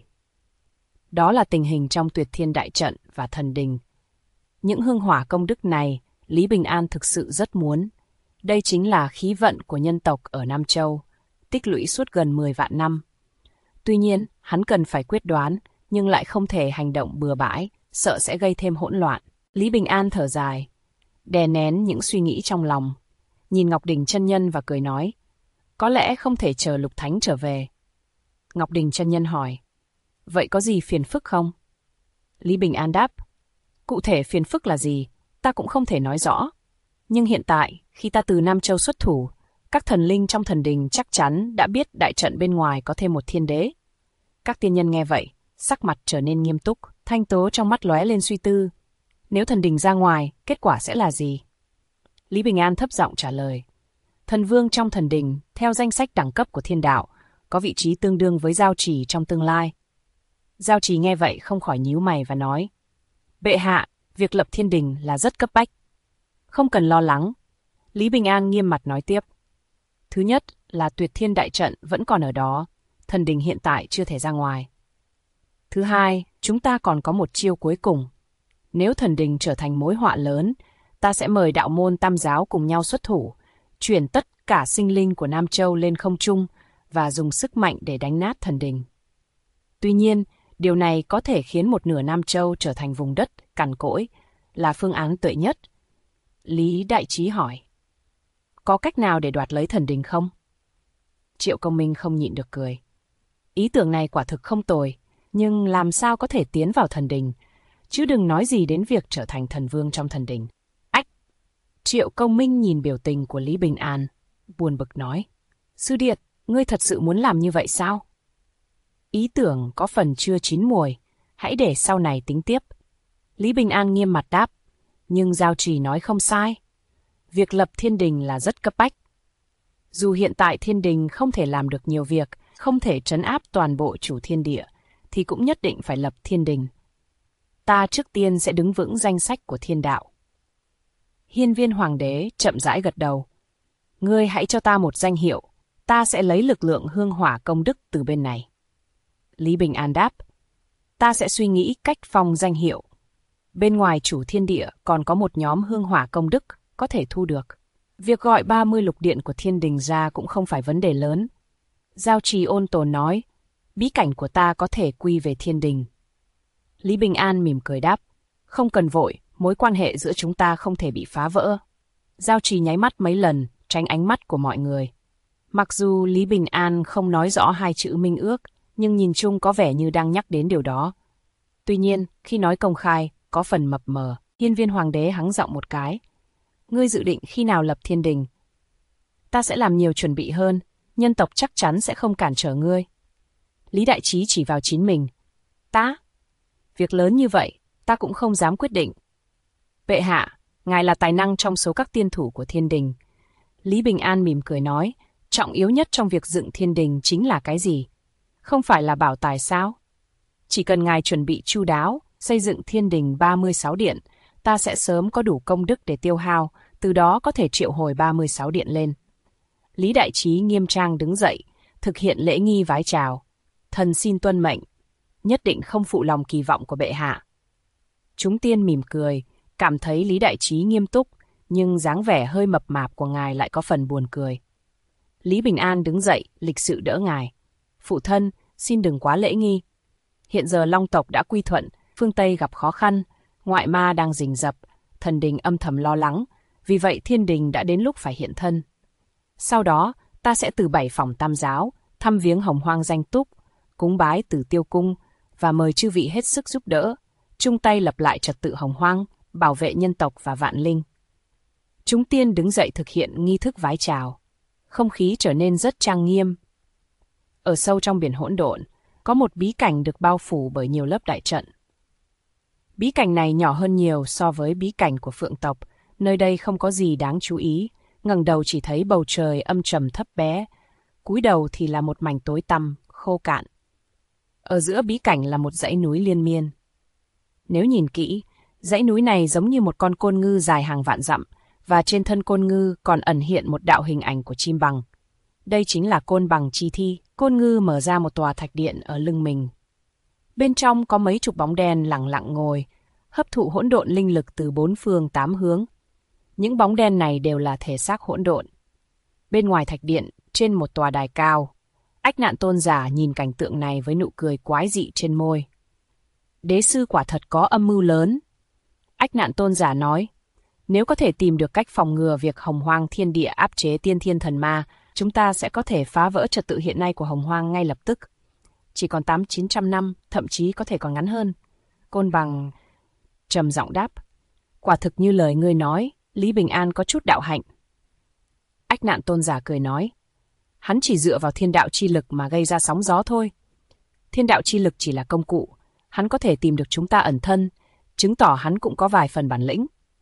Đó là tình hình trong Tuyệt Thiên đại trận và thần đình. Những hương hỏa công đức này, Lý Bình An thực sự rất muốn. Đây chính là khí vận của nhân tộc ở Nam Châu, tích lũy suốt gần 10 vạn năm. Tuy nhiên, hắn cần phải quyết đoán, nhưng lại không thể hành động bừa bãi, sợ sẽ gây thêm hỗn loạn. Lý Bình An thở dài, đè nén những suy nghĩ trong lòng, nhìn Ngọc Đình chân nhân và cười nói, có lẽ không thể chờ Lục Thánh trở về. Ngọc Đình chân nhân hỏi, vậy có gì phiền phức không? Lý Bình An đáp, cụ thể phiền phức là gì, ta cũng không thể nói rõ. Nhưng hiện tại, khi ta từ Nam Châu xuất thủ, các thần linh trong thần đình chắc chắn đã biết đại trận bên ngoài có thêm một thiên đế. Các tiên nhân nghe vậy, sắc mặt trở nên nghiêm túc, thanh tố trong mắt lóe lên suy tư. Nếu thần đình ra ngoài, kết quả sẽ là gì? Lý Bình An thấp giọng trả lời. Thần vương trong thần đình, theo danh sách đẳng cấp của thiên đạo, có vị trí tương đương với Giao Trì trong tương lai. Giao Trì nghe vậy không khỏi nhíu mày và nói, bệ hạ, việc lập thiên đình là rất cấp bách. Không cần lo lắng. Lý Bình An nghiêm mặt nói tiếp. Thứ nhất là Tuyệt Thiên đại trận vẫn còn ở đó, thần đình hiện tại chưa thể ra ngoài. Thứ hai, chúng ta còn có một chiêu cuối cùng. Nếu thần đình trở thành mối họa lớn, ta sẽ mời đạo môn tam giáo cùng nhau xuất thủ, chuyển tất cả sinh linh của Nam Châu lên không trung và dùng sức mạnh để đánh nát thần đình. Tuy nhiên, điều này có thể khiến một nửa Nam Châu trở thành vùng đất cằn cỗi, là phương án tệ nhất. Lý Đại Trí hỏi, có cách nào để đoạt lấy thần đình không? Triệu Công Minh không nhịn được cười. Ý tưởng này quả thực không tồi, nhưng làm sao có thể tiến vào thần đình, chứ đừng nói gì đến việc trở thành thần vương trong thần đình. Ách! Triệu Công Minh nhìn biểu tình của Lý Bình An, buồn bực nói, sư điệt, ngươi thật sự muốn làm như vậy sao? Ý tưởng có phần chưa chín mùi, hãy để sau này tính tiếp. Lý Bình An nghiêm mặt đáp, nhưng Giao Trì nói không sai. Việc lập thiên đình là rất cấp bách. Dù hiện tại thiên đình không thể làm được nhiều việc, không thể trấn áp toàn bộ chủ thiên địa, thì cũng nhất định phải lập thiên đình. Ta trước tiên sẽ đứng vững danh sách của thiên đạo. Hiên Viên Hoàng đế chậm rãi gật đầu. Ngươi hãy cho ta một danh hiệu, ta sẽ lấy lực lượng hương hỏa công đức từ bên này. Lý Bình An đáp, ta sẽ suy nghĩ cách phong danh hiệu. Bên ngoài chủ thiên địa còn có một nhóm hương hỏa công đức có thể thu được. Việc gọi 30 lục điện của thiên đình ra cũng không phải vấn đề lớn. Giao Trì ôn tồn nói, bí cảnh của ta có thể quy về thiên đình. Lý Bình An mỉm cười đáp, không cần vội, mối quan hệ giữa chúng ta không thể bị phá vỡ. Giao Trì nháy mắt mấy lần, tránh ánh mắt của mọi người. Mặc dù Lý Bình An không nói rõ hai chữ minh ước, nhưng nhìn chung có vẻ như đang nhắc đến điều đó. Tuy nhiên, khi nói công khai, có phần mập mờ. Hiên Viên Hoàng đế hắng giọng một cái. Ngươi dự định khi nào lập thiên đình? Ta sẽ làm nhiều chuẩn bị hơn, nhân tộc chắc chắn sẽ không cản trở ngươi. Lý Đại Trí chỉ vào chính mình. Ta? Việc lớn như vậy, ta cũng không dám quyết định. Bệ hạ, ngài là tài năng trong số các tiên thủ của thiên đình. Lý Bình An mỉm cười nói, trọng yếu nhất trong việc dựng thiên đình chính là cái gì? Không phải là bảo tài sao? Chỉ cần ngài chuẩn bị chu đáo, xây dựng thiên đình 36 điện, ta sẽ sớm có đủ công đức để tiêu hao, từ đó có thể triệu hồi 36 điện lên. Lý Đại Trí nghiêm trang đứng dậy, thực hiện lễ nghi vái chào. Thần xin tuân mệnh, nhất định không phụ lòng kỳ vọng của bệ hạ. Chúng tiên mỉm cười, cảm thấy Lý Đại Trí nghiêm túc, nhưng dáng vẻ hơi mập mạp của ngài lại có phần buồn cười. Lý Bình An đứng dậy, lịch sự đỡ ngài. Phụ thân, xin đừng quá lễ nghi. Hiện giờ Long tộc đã quy thuận, phương Tây gặp khó khăn, ngoại ma đang rình rập, thần đình âm thầm lo lắng, vì vậy thiên đình đã đến lúc phải hiện thân. Sau đó, ta sẽ từ 7 phòng tam giáo, thăm viếng Hồng Hoang Danh Túc, cúng bái Tử Tiêu Cung và mời chư vị hết sức giúp đỡ, chung tay lập lại trật tự Hồng Hoang, bảo vệ nhân tộc và vạn linh. Chúng tiên đứng dậy thực hiện nghi thức vái chào. Không khí trở nên rất trang nghiêm. Ở sâu trong biển hỗn độn, có một bí cảnh được bao phủ bởi nhiều lớp đại trận. Bí cảnh này nhỏ hơn nhiều so với bí cảnh của Phượng tộc, nơi đây không có gì đáng chú ý, ngẩng đầu chỉ thấy bầu trời âm trầm thấp bé, cúi đầu thì là một mảnh tối tăm, khô cạn. Ở giữa bí cảnh là một dãy núi liên miên. Nếu nhìn kỹ, dãy núi này giống như một con côn ngư dài hàng vạn dặm, và trên thân côn ngư còn ẩn hiện một đạo hình ảnh của chim bằng. Đây chính là côn bằng chi thi. Côn ngư mở ra một tòa thạch điện ở lưng mình. Bên trong có mấy chục bóng đen lặng lặng ngồi, hấp thụ hỗn độn linh lực từ 4 phương 8 hướng. Những bóng đen này đều là thể xác hỗn độn. Bên ngoài thạch điện, trên một tòa đài cao, Ách Nạn Tôn giả nhìn cảnh tượng này với nụ cười quái dị trên môi. Đế sư quả thật có âm mưu lớn. Ách Nạn Tôn giả nói, nếu có thể tìm được cách phòng ngừa việc Hồng Hoang thiên địa áp chế tiên thiên thần ma, chúng ta sẽ có thể phá vỡ trật tự hiện nay của Hồng Hoang ngay lập tức. Chỉ còn 800-900 năm, thậm chí có thể còn ngắn hơn. Côn bằng trầm giọng đáp, quả thực như lời ngươi nói, Lý Bình An có chút đạo hạnh. Ách Nạn Tôn giả cười nói, hắn chỉ dựa vào thiên đạo chi lực mà gây ra sóng gió thôi. Thiên đạo chi lực chỉ là công cụ, hắn có thể tìm được chúng ta ẩn thân, chứng tỏ hắn cũng có vài phần bản lĩnh.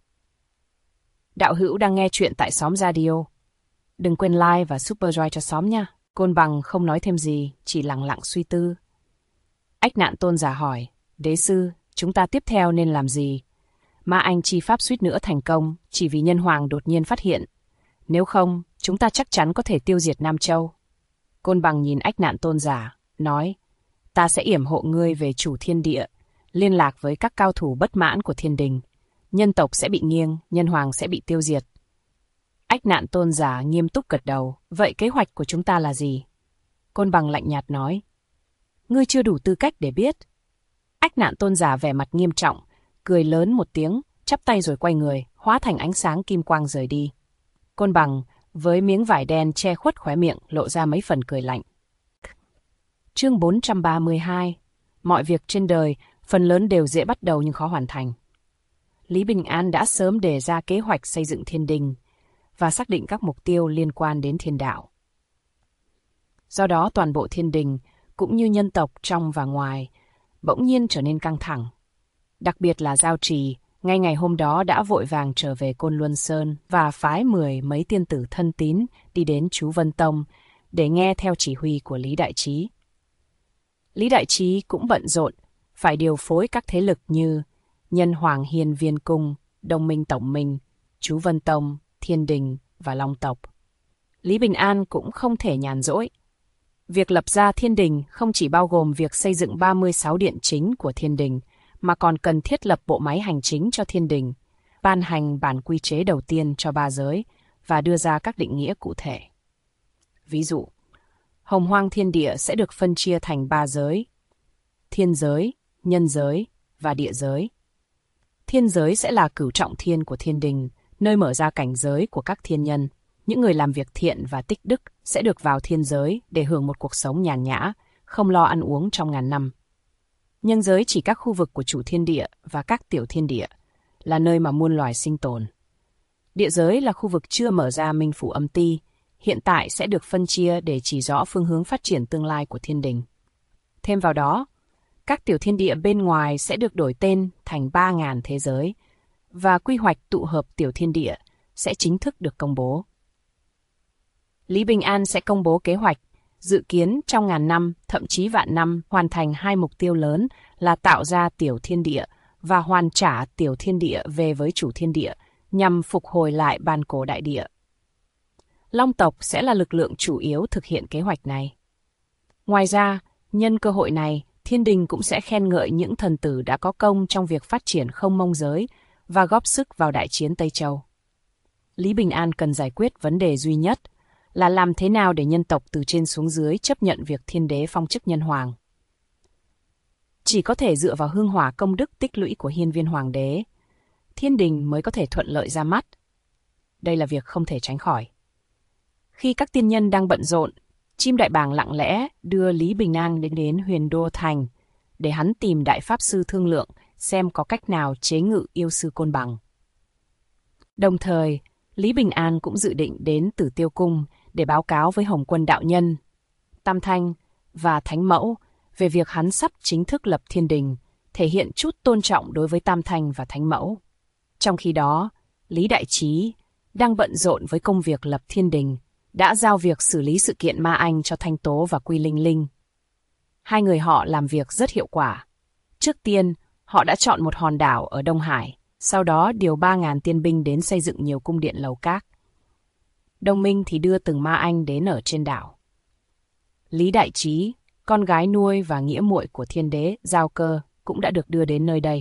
Đạo hữu đang nghe chuyện tại Xóm Radio. Đừng quên like và subscribe cho xóm nha. Côn bằng không nói thêm gì, chỉ lặng lặng suy tư. Ách Nạn Tôn giả hỏi, đế sư, chúng ta tiếp theo nên làm gì? Ma Anh chi pháp suýt nữa thành công, chỉ vì nhân hoàng đột nhiên phát hiện. Nếu không, chúng ta chắc chắn có thể tiêu diệt Nam Châu. Côn bằng nhìn Ách Nạn Tôn giả, nói, ta sẽ yểm hộ ngươi về chủ thiên địa, liên lạc với các cao thủ bất mãn của thiên đình. Nhân tộc sẽ bị nghiêng, nhân hoàng sẽ bị tiêu diệt. Ách Nạn Tôn giả nghiêm túc gật đầu, vậy kế hoạch của chúng ta là gì? Côn bằng lạnh nhạt nói, ngươi chưa đủ tư cách để biết. Ách Nạn Tôn giả vẻ mặt nghiêm trọng, cười lớn một tiếng, chắp tay rồi quay người, hóa thành ánh sáng kim quang rời đi. Côn bằng, với miếng vải đen che khuất khóe miệng, lộ ra mấy phần cười lạnh. Chương 432. Mọi việc trên đời, phần lớn đều dễ bắt đầu nhưng khó hoàn thành. Lý Bình An đã sớm đề ra kế hoạch xây dựng thiên đình và xác định các mục tiêu liên quan đến thiên đạo. Do đó toàn bộ thiên đình, cũng như nhân tộc trong và ngoài, bỗng nhiên trở nên căng thẳng. Đặc biệt là Giao Trì, ngay ngày hôm đó đã vội vàng trở về Côn Luân Sơn và phái 10 mấy tiên tử thân tín đi đến Chú Vân Tông để nghe theo chỉ huy của Lý Đại Trí. Lý Đại Trí cũng bận rộn, phải điều phối các thế lực như Nhân Hoàng Hiên Viên Cung, Đông Minh Tổng Minh, Chú Vân Tông, Thiên Đình và Long Tộc. Lý Bình An cũng không thể nhàn rỗi. Việc lập ra thiên đình không chỉ bao gồm việc xây dựng 36 điện chính của thiên đình, mà còn cần thiết lập bộ máy hành chính cho thiên đình, ban hành bản quy chế đầu tiên cho ba giới và đưa ra các định nghĩa cụ thể. Ví dụ, Hồng Hoang thiên địa sẽ được phân chia thành ba giới: thiên giới, nhân giới và địa giới. Thiên giới sẽ là cửu trọng thiên của thiên đình, nơi mở ra cảnh giới của các thiên nhân. Những người làm việc thiện và tích đức sẽ được vào thiên giới để hưởng một cuộc sống nhàn nhã, không lo ăn uống trong ngàn năm. Nhân giới chỉ các khu vực của chủ thiên địa và các tiểu thiên địa, là nơi mà muôn loài sinh tồn. Địa giới là khu vực chưa mở ra minh phủ âm ti, hiện tại sẽ được phân chia để chỉ rõ phương hướng phát triển tương lai của thiên đình. Thêm vào đó, các tiểu thiên địa bên ngoài sẽ được đổi tên thành 3.000 thế giới, và quy hoạch tụ hợp tiểu thiên địa sẽ chính thức được công bố. Lý Bình An sẽ công bố kế hoạch, dự kiến trong ngàn năm, thậm chí vạn năm hoàn thành hai mục tiêu lớn là tạo ra tiểu thiên địa và hoàn trả tiểu thiên địa về với chủ thiên địa nhằm phục hồi lại bàn cổ đại địa. Long tộc sẽ là lực lượng chủ yếu thực hiện kế hoạch này. Ngoài ra, nhân cơ hội này, thiên đình cũng sẽ khen ngợi những thần tử đã có công trong việc phát triển không mông giới và góp sức vào đại chiến Tây Châu. Lý Bình An cần giải quyết vấn đề duy nhất là làm thế nào để nhân tộc từ trên xuống dưới chấp nhận việc thiên đế phong chức nhân hoàng. Chỉ có thể dựa vào hương hỏa công đức tích lũy của hiên viên hoàng đế, thiên đình mới có thể thuận lợi ra mắt. Đây là việc không thể tránh khỏi. Khi các tiên nhân đang bận rộn, Chim Đại Bàng lặng lẽ đưa Lý Bình An đến Huyền Đô Thành để hắn tìm Đại Pháp Sư thương lượng xem có cách nào chế ngự yêu sư Côn Bằng. Đồng thời, Lý Bình An cũng dự định đến Tử Tiêu Cung để báo cáo với Hồng Quân Đạo Nhân, Tam Thanh và Thánh Mẫu về việc hắn sắp chính thức lập thiên đình, thể hiện chút tôn trọng đối với Tam Thanh và Thánh Mẫu. Trong khi đó, Lý Đại Trí đang bận rộn với công việc lập thiên đình, đã giao việc xử lý sự kiện Ma Anh cho Thanh Tố và Quy Linh Linh. Hai người họ làm việc rất hiệu quả. Trước tiên, họ đã chọn một hòn đảo ở Đông Hải, sau đó điều 3.000 tiên binh đến xây dựng nhiều cung điện lầu các. Đông Minh thì đưa từng Ma Anh đến ở trên đảo. Lý Đại Trí, con gái nuôi và nghĩa muội của thiên đế Giao Cơ, cũng đã được đưa đến nơi đây.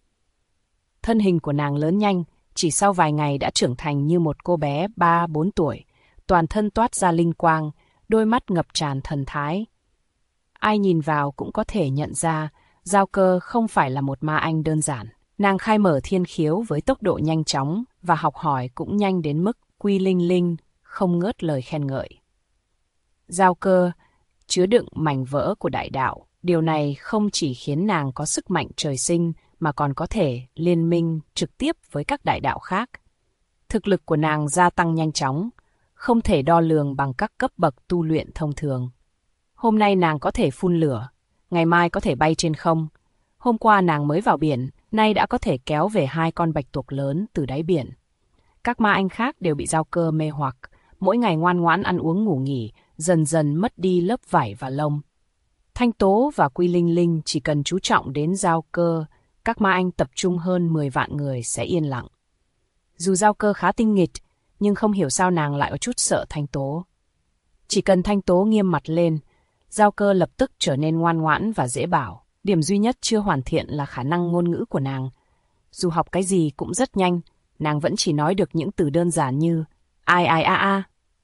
Thân hình của nàng lớn nhanh, chỉ sau vài ngày đã trưởng thành như một cô bé 3-4 tuổi, toàn thân toát ra linh quang, đôi mắt ngập tràn thần thái. Ai nhìn vào cũng có thể nhận ra, Giao Cơ không phải là một ma anh đơn giản. Nàng khai mở thiên khiếu với tốc độ nhanh chóng và học hỏi cũng nhanh đến mức Quy Linh Linh không ngớt lời khen ngợi. Giao Cơ chứa đựng mảnh vỡ của đại đạo. Điều này không chỉ khiến nàng có sức mạnh trời sinh mà còn có thể liên minh trực tiếp với các đại đạo khác. Thực lực của nàng gia tăng nhanh chóng, không thể đo lường bằng các cấp bậc tu luyện thông thường. Hôm nay nàng có thể phun lửa, ngày mai có thể bay trên không. Hôm qua nàng mới vào biển, nay đã có thể kéo về 2 con bạch tuộc lớn từ đáy biển. Các ma anh khác đều bị Giao Cơ mê hoặc, mỗi ngày ngoan ngoãn ăn uống ngủ nghỉ, dần dần mất đi lớp vảy và lông. Thanh Tố và Quy Linh Linh chỉ cần chú trọng đến Giao Cơ, các ma anh tập trung hơn 10 vạn người sẽ yên lặng. Dù Giao Cơ khá tinh nghịch, nhưng không hiểu sao nàng lại có chút sợ Thanh Tố. Chỉ cần Thanh Tố nghiêm mặt lên, Giao Cơ lập tức trở nên ngoan ngoãn và dễ bảo. Điểm duy nhất chưa hoàn thiện là khả năng ngôn ngữ của nàng. Dù học cái gì cũng rất nhanh, nàng vẫn chỉ nói được những từ đơn giản như ai ai a a.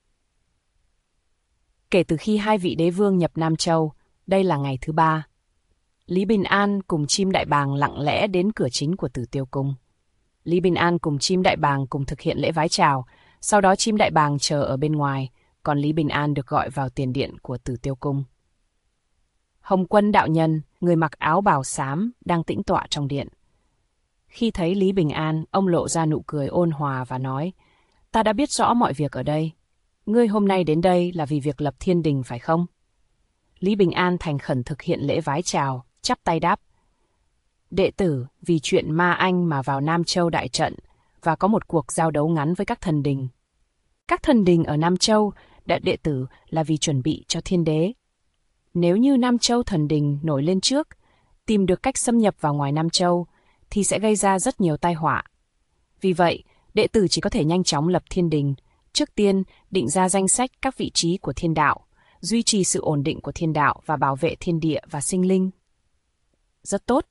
Kể từ khi 2 vị đế vương nhập Nam Châu, đây là ngày thứ 3. Lý Bình An cùng Chim Đại Bàng lặng lẽ đến cửa chính của Tử Tiêu Cung. Lý Bình An cùng Chim Đại Bàng cùng thực hiện lễ vái chào, sau đó Chim Đại Bàng chờ ở bên ngoài, còn Lý Bình An được gọi vào tiền điện của Tử Tiêu Cung. Hồng Quân Đạo Nhân, người mặc áo bào xám, đang tĩnh tọa trong điện. Khi thấy Lý Bình An, ông lộ ra nụ cười ôn hòa và nói, ta đã biết rõ mọi việc ở đây. Ngươi hôm nay đến đây là vì việc lập thiên đình phải không? Lý Bình An thành khẩn thực hiện lễ vái chào, chắp tay đáp. Đệ tử vì chuyện Ma Anh mà vào Nam Châu đại trận và có một cuộc giao đấu ngắn với các thần đình. Các thần đình ở Nam Châu đã đệ tử là vì chuẩn bị cho thiên đế. Nếu như Nam Châu thần đình nổi lên trước, tìm được cách xâm nhập vào ngoài Nam Châu, thì sẽ gây ra rất nhiều tai họa. Vì vậy, đệ tử chỉ có thể nhanh chóng lập thiên đình, Trước tiên, định ra danh sách các vị trí của thiên đạo, duy trì sự ổn định của thiên đạo và bảo vệ thiên địa và sinh linh. Rất tốt.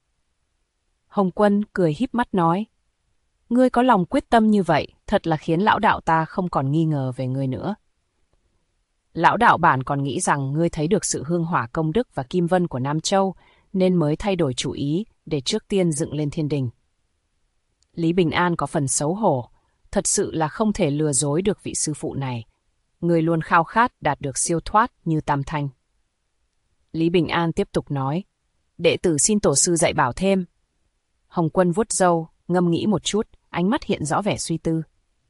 Hồng Quân cười híp mắt nói, ngươi có lòng quyết tâm như vậy, thật là khiến lão đạo ta không còn nghi ngờ về ngươi nữa. Lão đạo bản còn nghĩ rằng ngươi thấy được sự hương hỏa công đức và kim vân của Nam Châu, nên mới thay đổi chủ ý để trước tiên dựng lên thiên đình. Lý Bình An có phần xấu hổ, thật sự là không thể lừa dối được vị sư phụ này. Người luôn khao khát đạt được siêu thoát như Tam Thanh. Lý Bình An tiếp tục nói, đệ tử xin tổ sư dạy bảo thêm. Hồng Quân vuốt râu, ngâm nghĩ một chút, ánh mắt hiện rõ vẻ suy tư.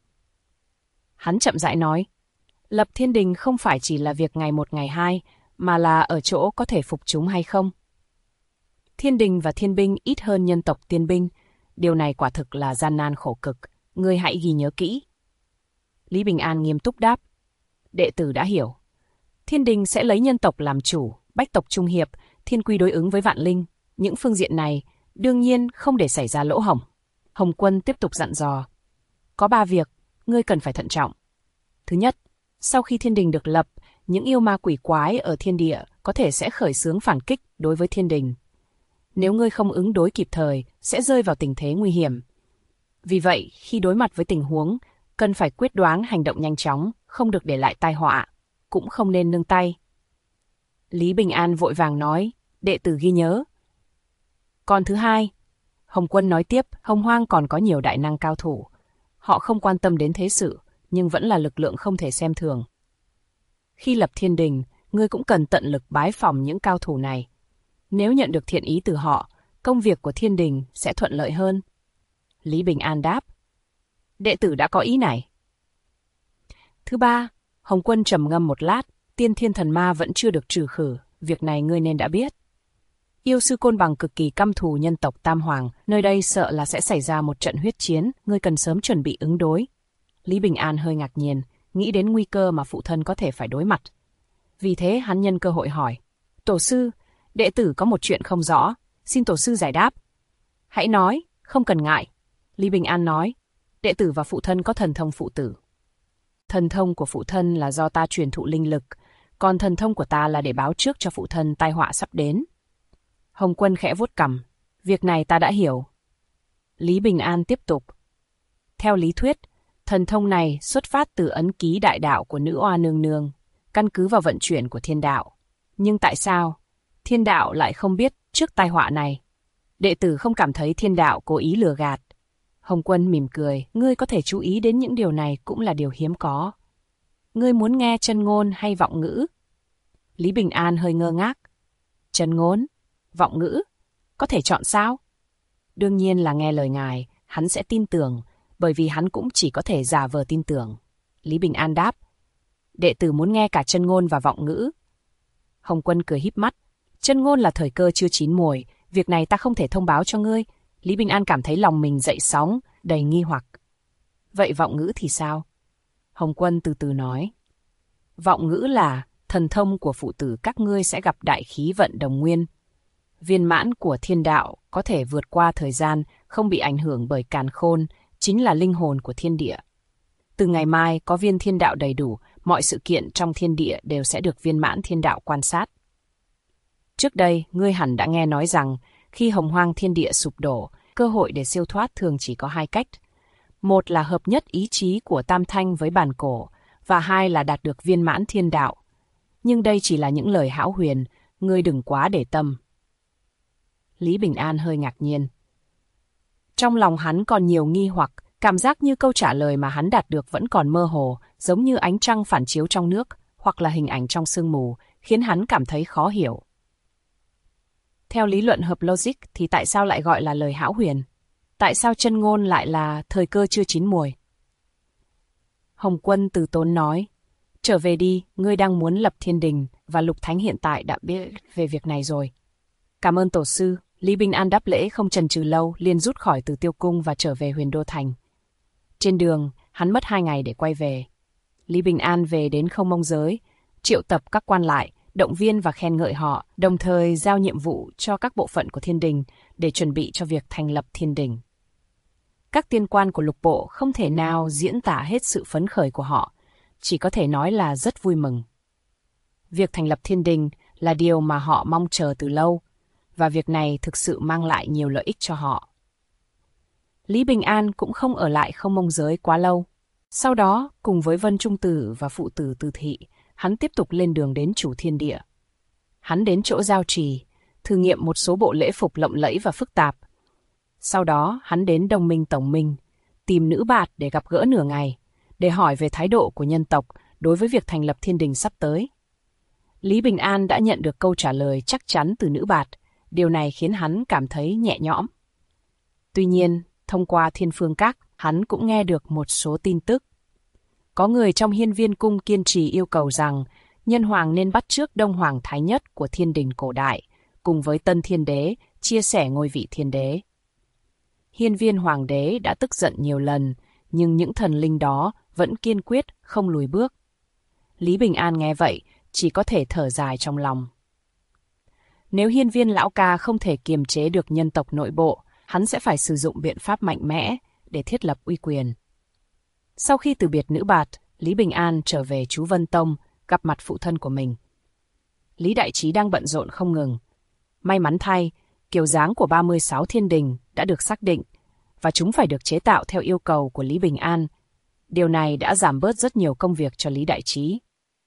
Hắn chậm rãi nói, lập thiên đình không phải chỉ là việc ngày một ngày hai, mà là ở chỗ có thể phục chúng hay không. Thiên đình và thiên binh ít hơn nhân tộc tiên binh, điều này quả thực là gian nan khổ cực, ngươi hãy ghi nhớ kỹ. Lý Bình An nghiêm túc đáp, đệ tử đã hiểu. Thiên đình sẽ lấy nhân tộc làm chủ, bách tộc trung hiệp, thiên quy đối ứng với vạn linh. Những phương diện này, đương nhiên không để xảy ra lỗ hổng. Hồng Quân tiếp tục dặn dò. Có 3 việc, ngươi cần phải thận trọng. Thứ nhất, sau khi thiên đình được lập, những yêu ma quỷ quái ở thiên địa có thể sẽ khởi xướng phản kích đối với thiên đình. Nếu ngươi không ứng đối kịp thời, sẽ rơi vào tình thế nguy hiểm. Vì vậy, khi đối mặt với tình huống, cần phải quyết đoán hành động nhanh chóng, không được để lại tai họa, cũng không nên nương tay. Lý Bình An vội vàng nói, đệ tử ghi nhớ. Còn thứ hai, Hồng Quân nói tiếp, Hồng Hoang còn có nhiều đại năng cao thủ. Họ không quan tâm đến thế sự, nhưng vẫn là lực lượng không thể xem thường. Khi lập thiên đình, ngươi cũng cần tận lực bái phỏng những cao thủ này. Nếu nhận được thiện ý từ họ, công việc của thiên đình sẽ thuận lợi hơn. Lý Bình An đáp, đệ tử đã có ý này. Thứ ba, Hồng Quân trầm ngâm một lát, tiên thiên thần ma vẫn chưa được trừ khử, việc này ngươi nên đã biết. Yêu sư Côn Bằng cực kỳ căm thù nhân tộc Tam Hoàng, nơi đây sợ là sẽ xảy ra một trận huyết chiến, ngươi cần sớm chuẩn bị ứng đối. Lý Bình An hơi ngạc nhiên, nghĩ đến nguy cơ mà phụ thân có thể phải đối mặt. Vì thế hắn nhân cơ hội hỏi, tổ sư, đệ tử có một chuyện không rõ, xin tổ sư giải đáp. Hãy nói, không cần ngại. Lý Bình An nói, đệ tử và phụ thân có thần thông phụ tử. Thần thông của phụ thân là do ta truyền thụ linh lực, còn thần thông của ta là để báo trước cho phụ thân tai họa sắp đến. Hồng Quân khẽ vuốt cằm, việc này ta đã hiểu. Lý Bình An tiếp tục. Theo lý thuyết, thần thông này xuất phát từ ấn ký đại đạo của nữ oa nương nương, căn cứ vào vận chuyển của thiên đạo. Nhưng tại sao thiên đạo lại không biết trước tai họa này? Đệ tử không cảm thấy thiên đạo cố ý lừa gạt. Hồng Quân mỉm cười, ngươi có thể chú ý đến những điều này cũng là điều hiếm có. Ngươi muốn nghe chân ngôn hay vọng ngữ? Lý Bình An hơi ngơ ngác. Chân ngôn? Vọng ngữ? Có thể chọn sao? Đương nhiên là nghe lời ngài, hắn sẽ tin tưởng, bởi vì hắn cũng chỉ có thể giả vờ tin tưởng. Lý Bình An đáp. Đệ tử muốn nghe cả chân ngôn và vọng ngữ. Hồng Quân cười híp mắt. Chân ngôn là thời cơ chưa chín muồi, việc này ta không thể thông báo cho ngươi. Lý Bình An cảm thấy lòng mình dậy sóng, đầy nghi hoặc. Vậy vọng ngữ thì sao? Hồng Quân từ từ nói. Vọng ngữ là thần thông của phụ tử các ngươi sẽ gặp đại khí vận đồng nguyên. Viên mãn của thiên đạo có thể vượt qua thời gian, không bị ảnh hưởng bởi càn khôn, chính là linh hồn của thiên địa. Từ ngày mai có viên thiên đạo đầy đủ, mọi sự kiện trong thiên địa đều sẽ được viên mãn thiên đạo quan sát. Trước đây, ngươi hẳn đã nghe nói rằng, khi hồng hoang thiên địa sụp đổ, cơ hội để siêu thoát thường chỉ có 2 cách. Một là hợp nhất ý chí của Tam Thanh với bản cổ, và 2 là đạt được viên mãn thiên đạo. Nhưng đây chỉ là những lời hão huyền, ngươi đừng quá để tâm. Lý Bình An hơi ngạc nhiên. Trong lòng hắn còn nhiều nghi hoặc, cảm giác như câu trả lời mà hắn đạt được vẫn còn mơ hồ, giống như ánh trăng phản chiếu trong nước, hoặc là hình ảnh trong sương mù, khiến hắn cảm thấy khó hiểu. Theo lý luận hợp logic thì tại sao lại gọi là lời hão huyền? Tại sao chân ngôn lại là thời cơ chưa chín muồi? Hồng Quân từ tốn nói, trở về đi, ngươi đang muốn lập thiên đình, và Lục Thánh hiện tại đã biết về việc này rồi. Cảm ơn tổ sư. Lý Bình An đáp lễ không chần chừ lâu, liền rút khỏi Từ Tiêu Cung và trở về Huyền Đô Thành. Trên đường, hắn mất 2 ngày để quay về. Lý Bình An về đến Không Mông Giới, triệu tập các quan lại, động viên và khen ngợi họ, đồng thời giao nhiệm vụ cho các bộ phận của thiên đình để chuẩn bị cho việc thành lập thiên đình. Các tiên quan của lục bộ không thể nào diễn tả hết sự phấn khởi của họ, chỉ có thể nói là rất vui mừng. Việc thành lập thiên đình là điều mà họ mong chờ từ lâu, và việc này thực sự mang lại nhiều lợi ích cho họ. Lý Bình An cũng không ở lại Không Mông Giới quá lâu. Sau đó, cùng với Vân Trung Tử và phụ tử Từ Thị, hắn tiếp tục lên đường đến Chủ Thiên Địa. Hắn đến chỗ Giao Trì, thử nghiệm một số bộ lễ phục lộng lẫy và phức tạp. Sau đó, hắn đến Đông Minh Tổng Minh, tìm Nữ Bạt để gặp gỡ nửa ngày, để hỏi về thái độ của nhân tộc đối với việc thành lập thiên đình sắp tới. Lý Bình An đã nhận được câu trả lời chắc chắn từ Nữ Bạt, điều này khiến hắn cảm thấy nhẹ nhõm. Tuy nhiên, thông qua Thiên Phương Các, hắn cũng nghe được một số tin tức. Có người trong Hiên Viên Cung kiên trì yêu cầu rằng Nhân Hoàng nên bắt chước Đông Hoàng Thái Nhất của thiên đình cổ đại, cùng với Tân Thiên Đế, chia sẻ ngôi vị thiên đế. Hiên Viên Hoàng đế đã tức giận nhiều lần, nhưng những thần linh đó vẫn kiên quyết không lùi bước. Lý Bình An nghe vậy, chỉ có thể thở dài trong lòng. Nếu Hiên Viên lão ca không thể kiềm chế được nhân tộc nội bộ, hắn sẽ phải sử dụng biện pháp mạnh mẽ để thiết lập uy quyền. Sau khi từ biệt Nữ Bạt, Lý Bình An trở về Chú Vân Tông, gặp mặt phụ thân của mình. Lý Đại Trí đang bận rộn không ngừng. May mắn thay, kiểu dáng của 36 thiên đình đã được xác định, và chúng phải được chế tạo theo yêu cầu của Lý Bình An. Điều này đã giảm bớt rất nhiều công việc cho Lý Đại Trí.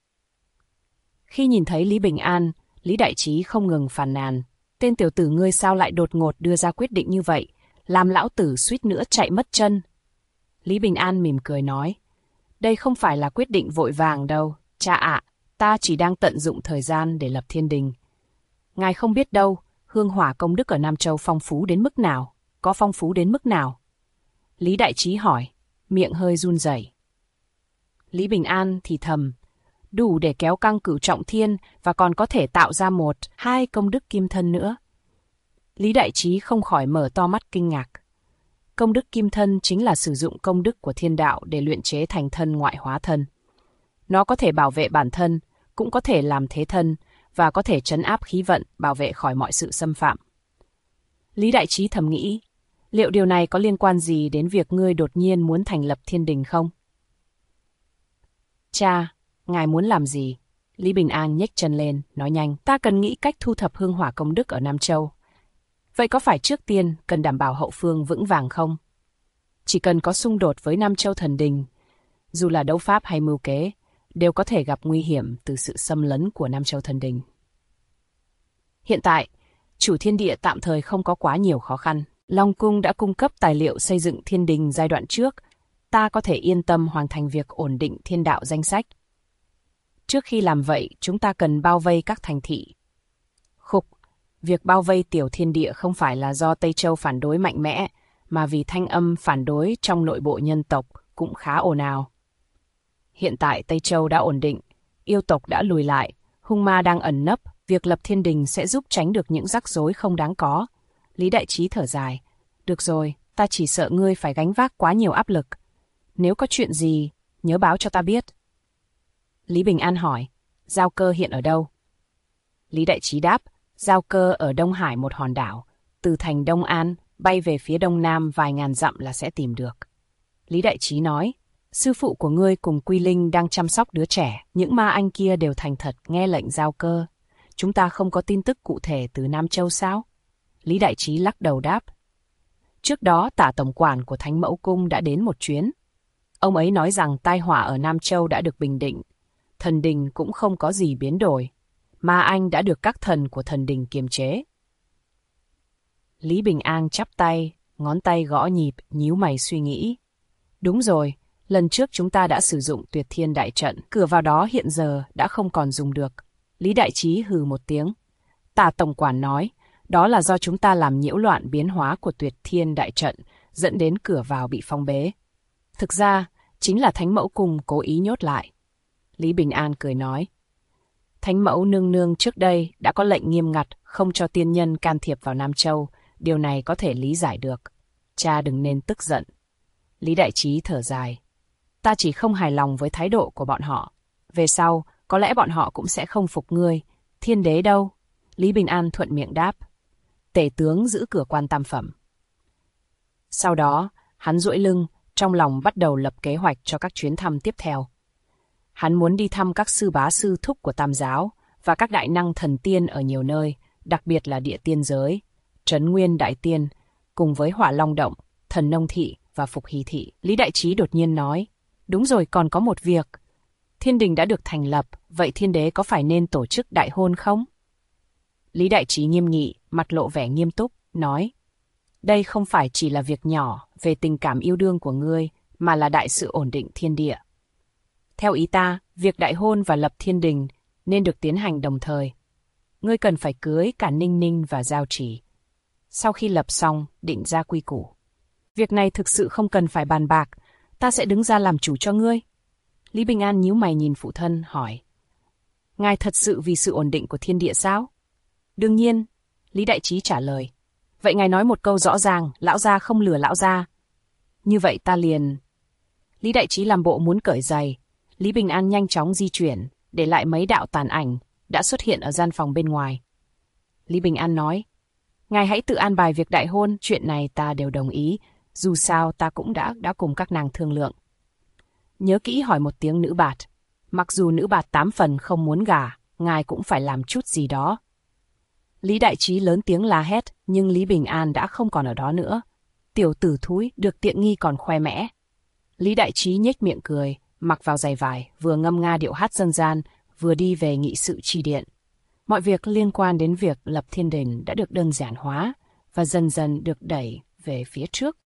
Khi nhìn thấy Lý Bình An, Lý Đại Trí không ngừng phàn nàn. Tên tiểu tử ngươi sao lại đột ngột đưa ra quyết định như vậy, làm lão tử suýt nữa chạy mất chân. Lý Bình An mỉm cười nói, đây không phải là quyết định vội vàng đâu, cha ạ, ta chỉ đang tận dụng thời gian để lập thiên đình. Ngài không biết đâu, hương hỏa công đức ở Nam Châu phong phú đến mức nào, có phong phú đến mức nào? Lý Đại Trí hỏi, miệng hơi run rẩy. Lý Bình An thì thầm, đủ để kéo căng Cửu Trọng Thiên và còn có thể tạo ra 1-2 công đức kim thân nữa. Lý Đại Trí không khỏi mở to mắt kinh ngạc. Công đức kim thân chính là sử dụng công đức của thiên đạo để luyện chế thành thân ngoại hóa thân. Nó có thể bảo vệ bản thân, cũng có thể làm thế thân, và có thể trấn áp khí vận, bảo vệ khỏi mọi sự xâm phạm. Lý Đại Trí thầm nghĩ, liệu điều này có liên quan gì đến việc ngươi đột nhiên muốn thành lập thiên đình không? Cha, ngài muốn làm gì? Lý Bình An nhếch chân lên, nói nhanh, ta cần nghĩ cách thu thập hương hỏa công đức ở Nam Châu. Vậy có phải trước tiên cần đảm bảo hậu phương vững vàng không? Chỉ cần có xung đột với Nam Châu thần đình, dù là đấu pháp hay mưu kế, đều có thể gặp nguy hiểm từ sự xâm lấn của Nam Châu thần đình. Hiện tại, Chủ Thiên Địa tạm thời không có quá nhiều khó khăn. Long Cung đã cung cấp tài liệu xây dựng thiên đình giai đoạn trước, ta có thể yên tâm hoàn thành việc ổn định thiên đạo danh sách. Trước khi làm vậy, chúng ta cần bao vây các thành thị. Việc bao vây Tiểu Thiên Địa không phải là do Tây Châu phản đối mạnh mẽ, mà vì thanh âm phản đối trong nội bộ nhân tộc cũng khá ồn ào. Hiện tại Tây Châu đã ổn định, yêu tộc đã lùi lại, hung ma đang ẩn nấp, việc lập thiên đình sẽ giúp tránh được những rắc rối không đáng có. Lý Đại Trí thở dài, được rồi, ta chỉ sợ ngươi phải gánh vác quá nhiều áp lực. Nếu có chuyện gì, nhớ báo cho ta biết. Lý Bình An hỏi, Giao Cơ hiện ở đâu? Lý Đại Trí đáp, Giao Cơ ở Đông Hải một hòn đảo, từ thành Đông An, bay về phía đông nam vài ngàn dặm là sẽ tìm được. Lý Đại Trí nói, sư phụ của ngươi cùng Quy Linh đang chăm sóc đứa trẻ, những ma anh kia đều thành thật nghe lệnh Giao Cơ. Chúng ta không có tin tức cụ thể từ Nam Châu sao? Lý Đại Trí lắc đầu đáp. Trước đó Tả tổng quản của Thánh Mẫu Cung đã đến một chuyến. Ông ấy nói rằng tai họa ở Nam Châu đã được bình định, thần đình cũng không có gì biến đổi. Ma anh đã được các thần của thần đình kiềm chế. Lý Bình An chắp tay, ngón tay gõ nhịp, nhíu mày suy nghĩ. Đúng rồi, lần trước chúng ta đã sử dụng Tuyệt Thiên Đại Trận, cửa vào đó hiện giờ đã không còn dùng được. Lý Đại Trí hừ một tiếng. Tả tổng quản nói, đó là do chúng ta làm nhiễu loạn biến hóa của Tuyệt Thiên Đại Trận, dẫn đến cửa vào bị phong bế. Thực ra, chính là Thánh Mẫu Cung cố ý nhốt lại. Lý Bình An cười nói. Thánh Mẫu nương nương trước đây đã có lệnh nghiêm ngặt không cho tiên nhân can thiệp vào Nam Châu, điều này có thể lý giải được. Cha đừng nên tức giận. Lý Đại Trí thở dài. Ta chỉ không hài lòng với thái độ của bọn họ. Về sau, có lẽ bọn họ cũng sẽ không phục ngươi. Thiên đế đâu? Lý Bình An thuận miệng đáp. Tể tướng giữ cửa quan tam phẩm. Sau đó, Hắn duỗi lưng, trong lòng bắt đầu lập kế hoạch cho các chuyến thăm tiếp theo. Hắn muốn đi thăm các sư bá sư thúc của Tam giáo và các đại năng thần tiên ở nhiều nơi, đặc biệt là địa tiên giới, Trấn Nguyên Đại Tiên, cùng với Hỏa Long Động, Thần Nông Thị và Phục Hy Thị. Lý Đại Trí đột nhiên nói, đúng rồi, còn có một việc. Thiên đình đã được thành lập, vậy thiên đế có phải nên tổ chức đại hôn không? Lý Đại Trí nghiêm nghị, mặt lộ vẻ nghiêm túc, nói, đây không phải chỉ là việc nhỏ về tình cảm yêu đương của ngươi, mà là đại sự ổn định thiên địa. Theo ý ta, việc đại hôn và lập thiên đình nên được tiến hành đồng thời. Ngươi cần phải cưới cả Ninh Ninh và Giao Chỉ. Sau khi lập xong, định ra quy củ. Việc này thực sự không cần phải bàn bạc, ta sẽ đứng ra làm chủ cho ngươi. Lý Bình An nhíu mày nhìn phụ thân, hỏi. Ngài thật sự vì sự ổn định của thiên địa sao? Đương nhiên, Lý Đại Trí trả lời. Vậy ngài nói một câu rõ ràng, lão gia không lừa lão gia. Như vậy ta liền... Lý Đại Trí làm bộ muốn cởi giày. Lý Bình An nhanh chóng di chuyển, để lại mấy đạo tàn ảnh, đã xuất hiện ở gian phòng bên ngoài. Lý Bình An nói, ngài hãy tự an bài việc đại hôn, chuyện này ta đều đồng ý, dù sao ta cũng đã cùng các nàng thương lượng. Nhớ kỹ hỏi một tiếng nữ bạt, mặc dù nữ bạt 8 phần không muốn gả, ngài cũng phải làm chút gì đó. Lý Đại Trí lớn tiếng la hét, nhưng Lý Bình An đã không còn ở đó nữa. Tiểu tử thúi, được tiện nghi còn khoe mẽ. Lý Đại Trí nhếch miệng cười, mặc vào giày vải, vừa ngâm nga điệu hát dân gian, vừa đi về nghị sự chi điện. Mọi việc liên quan đến việc lập thiên đình đã được đơn giản hóa và dần dần được đẩy về phía trước.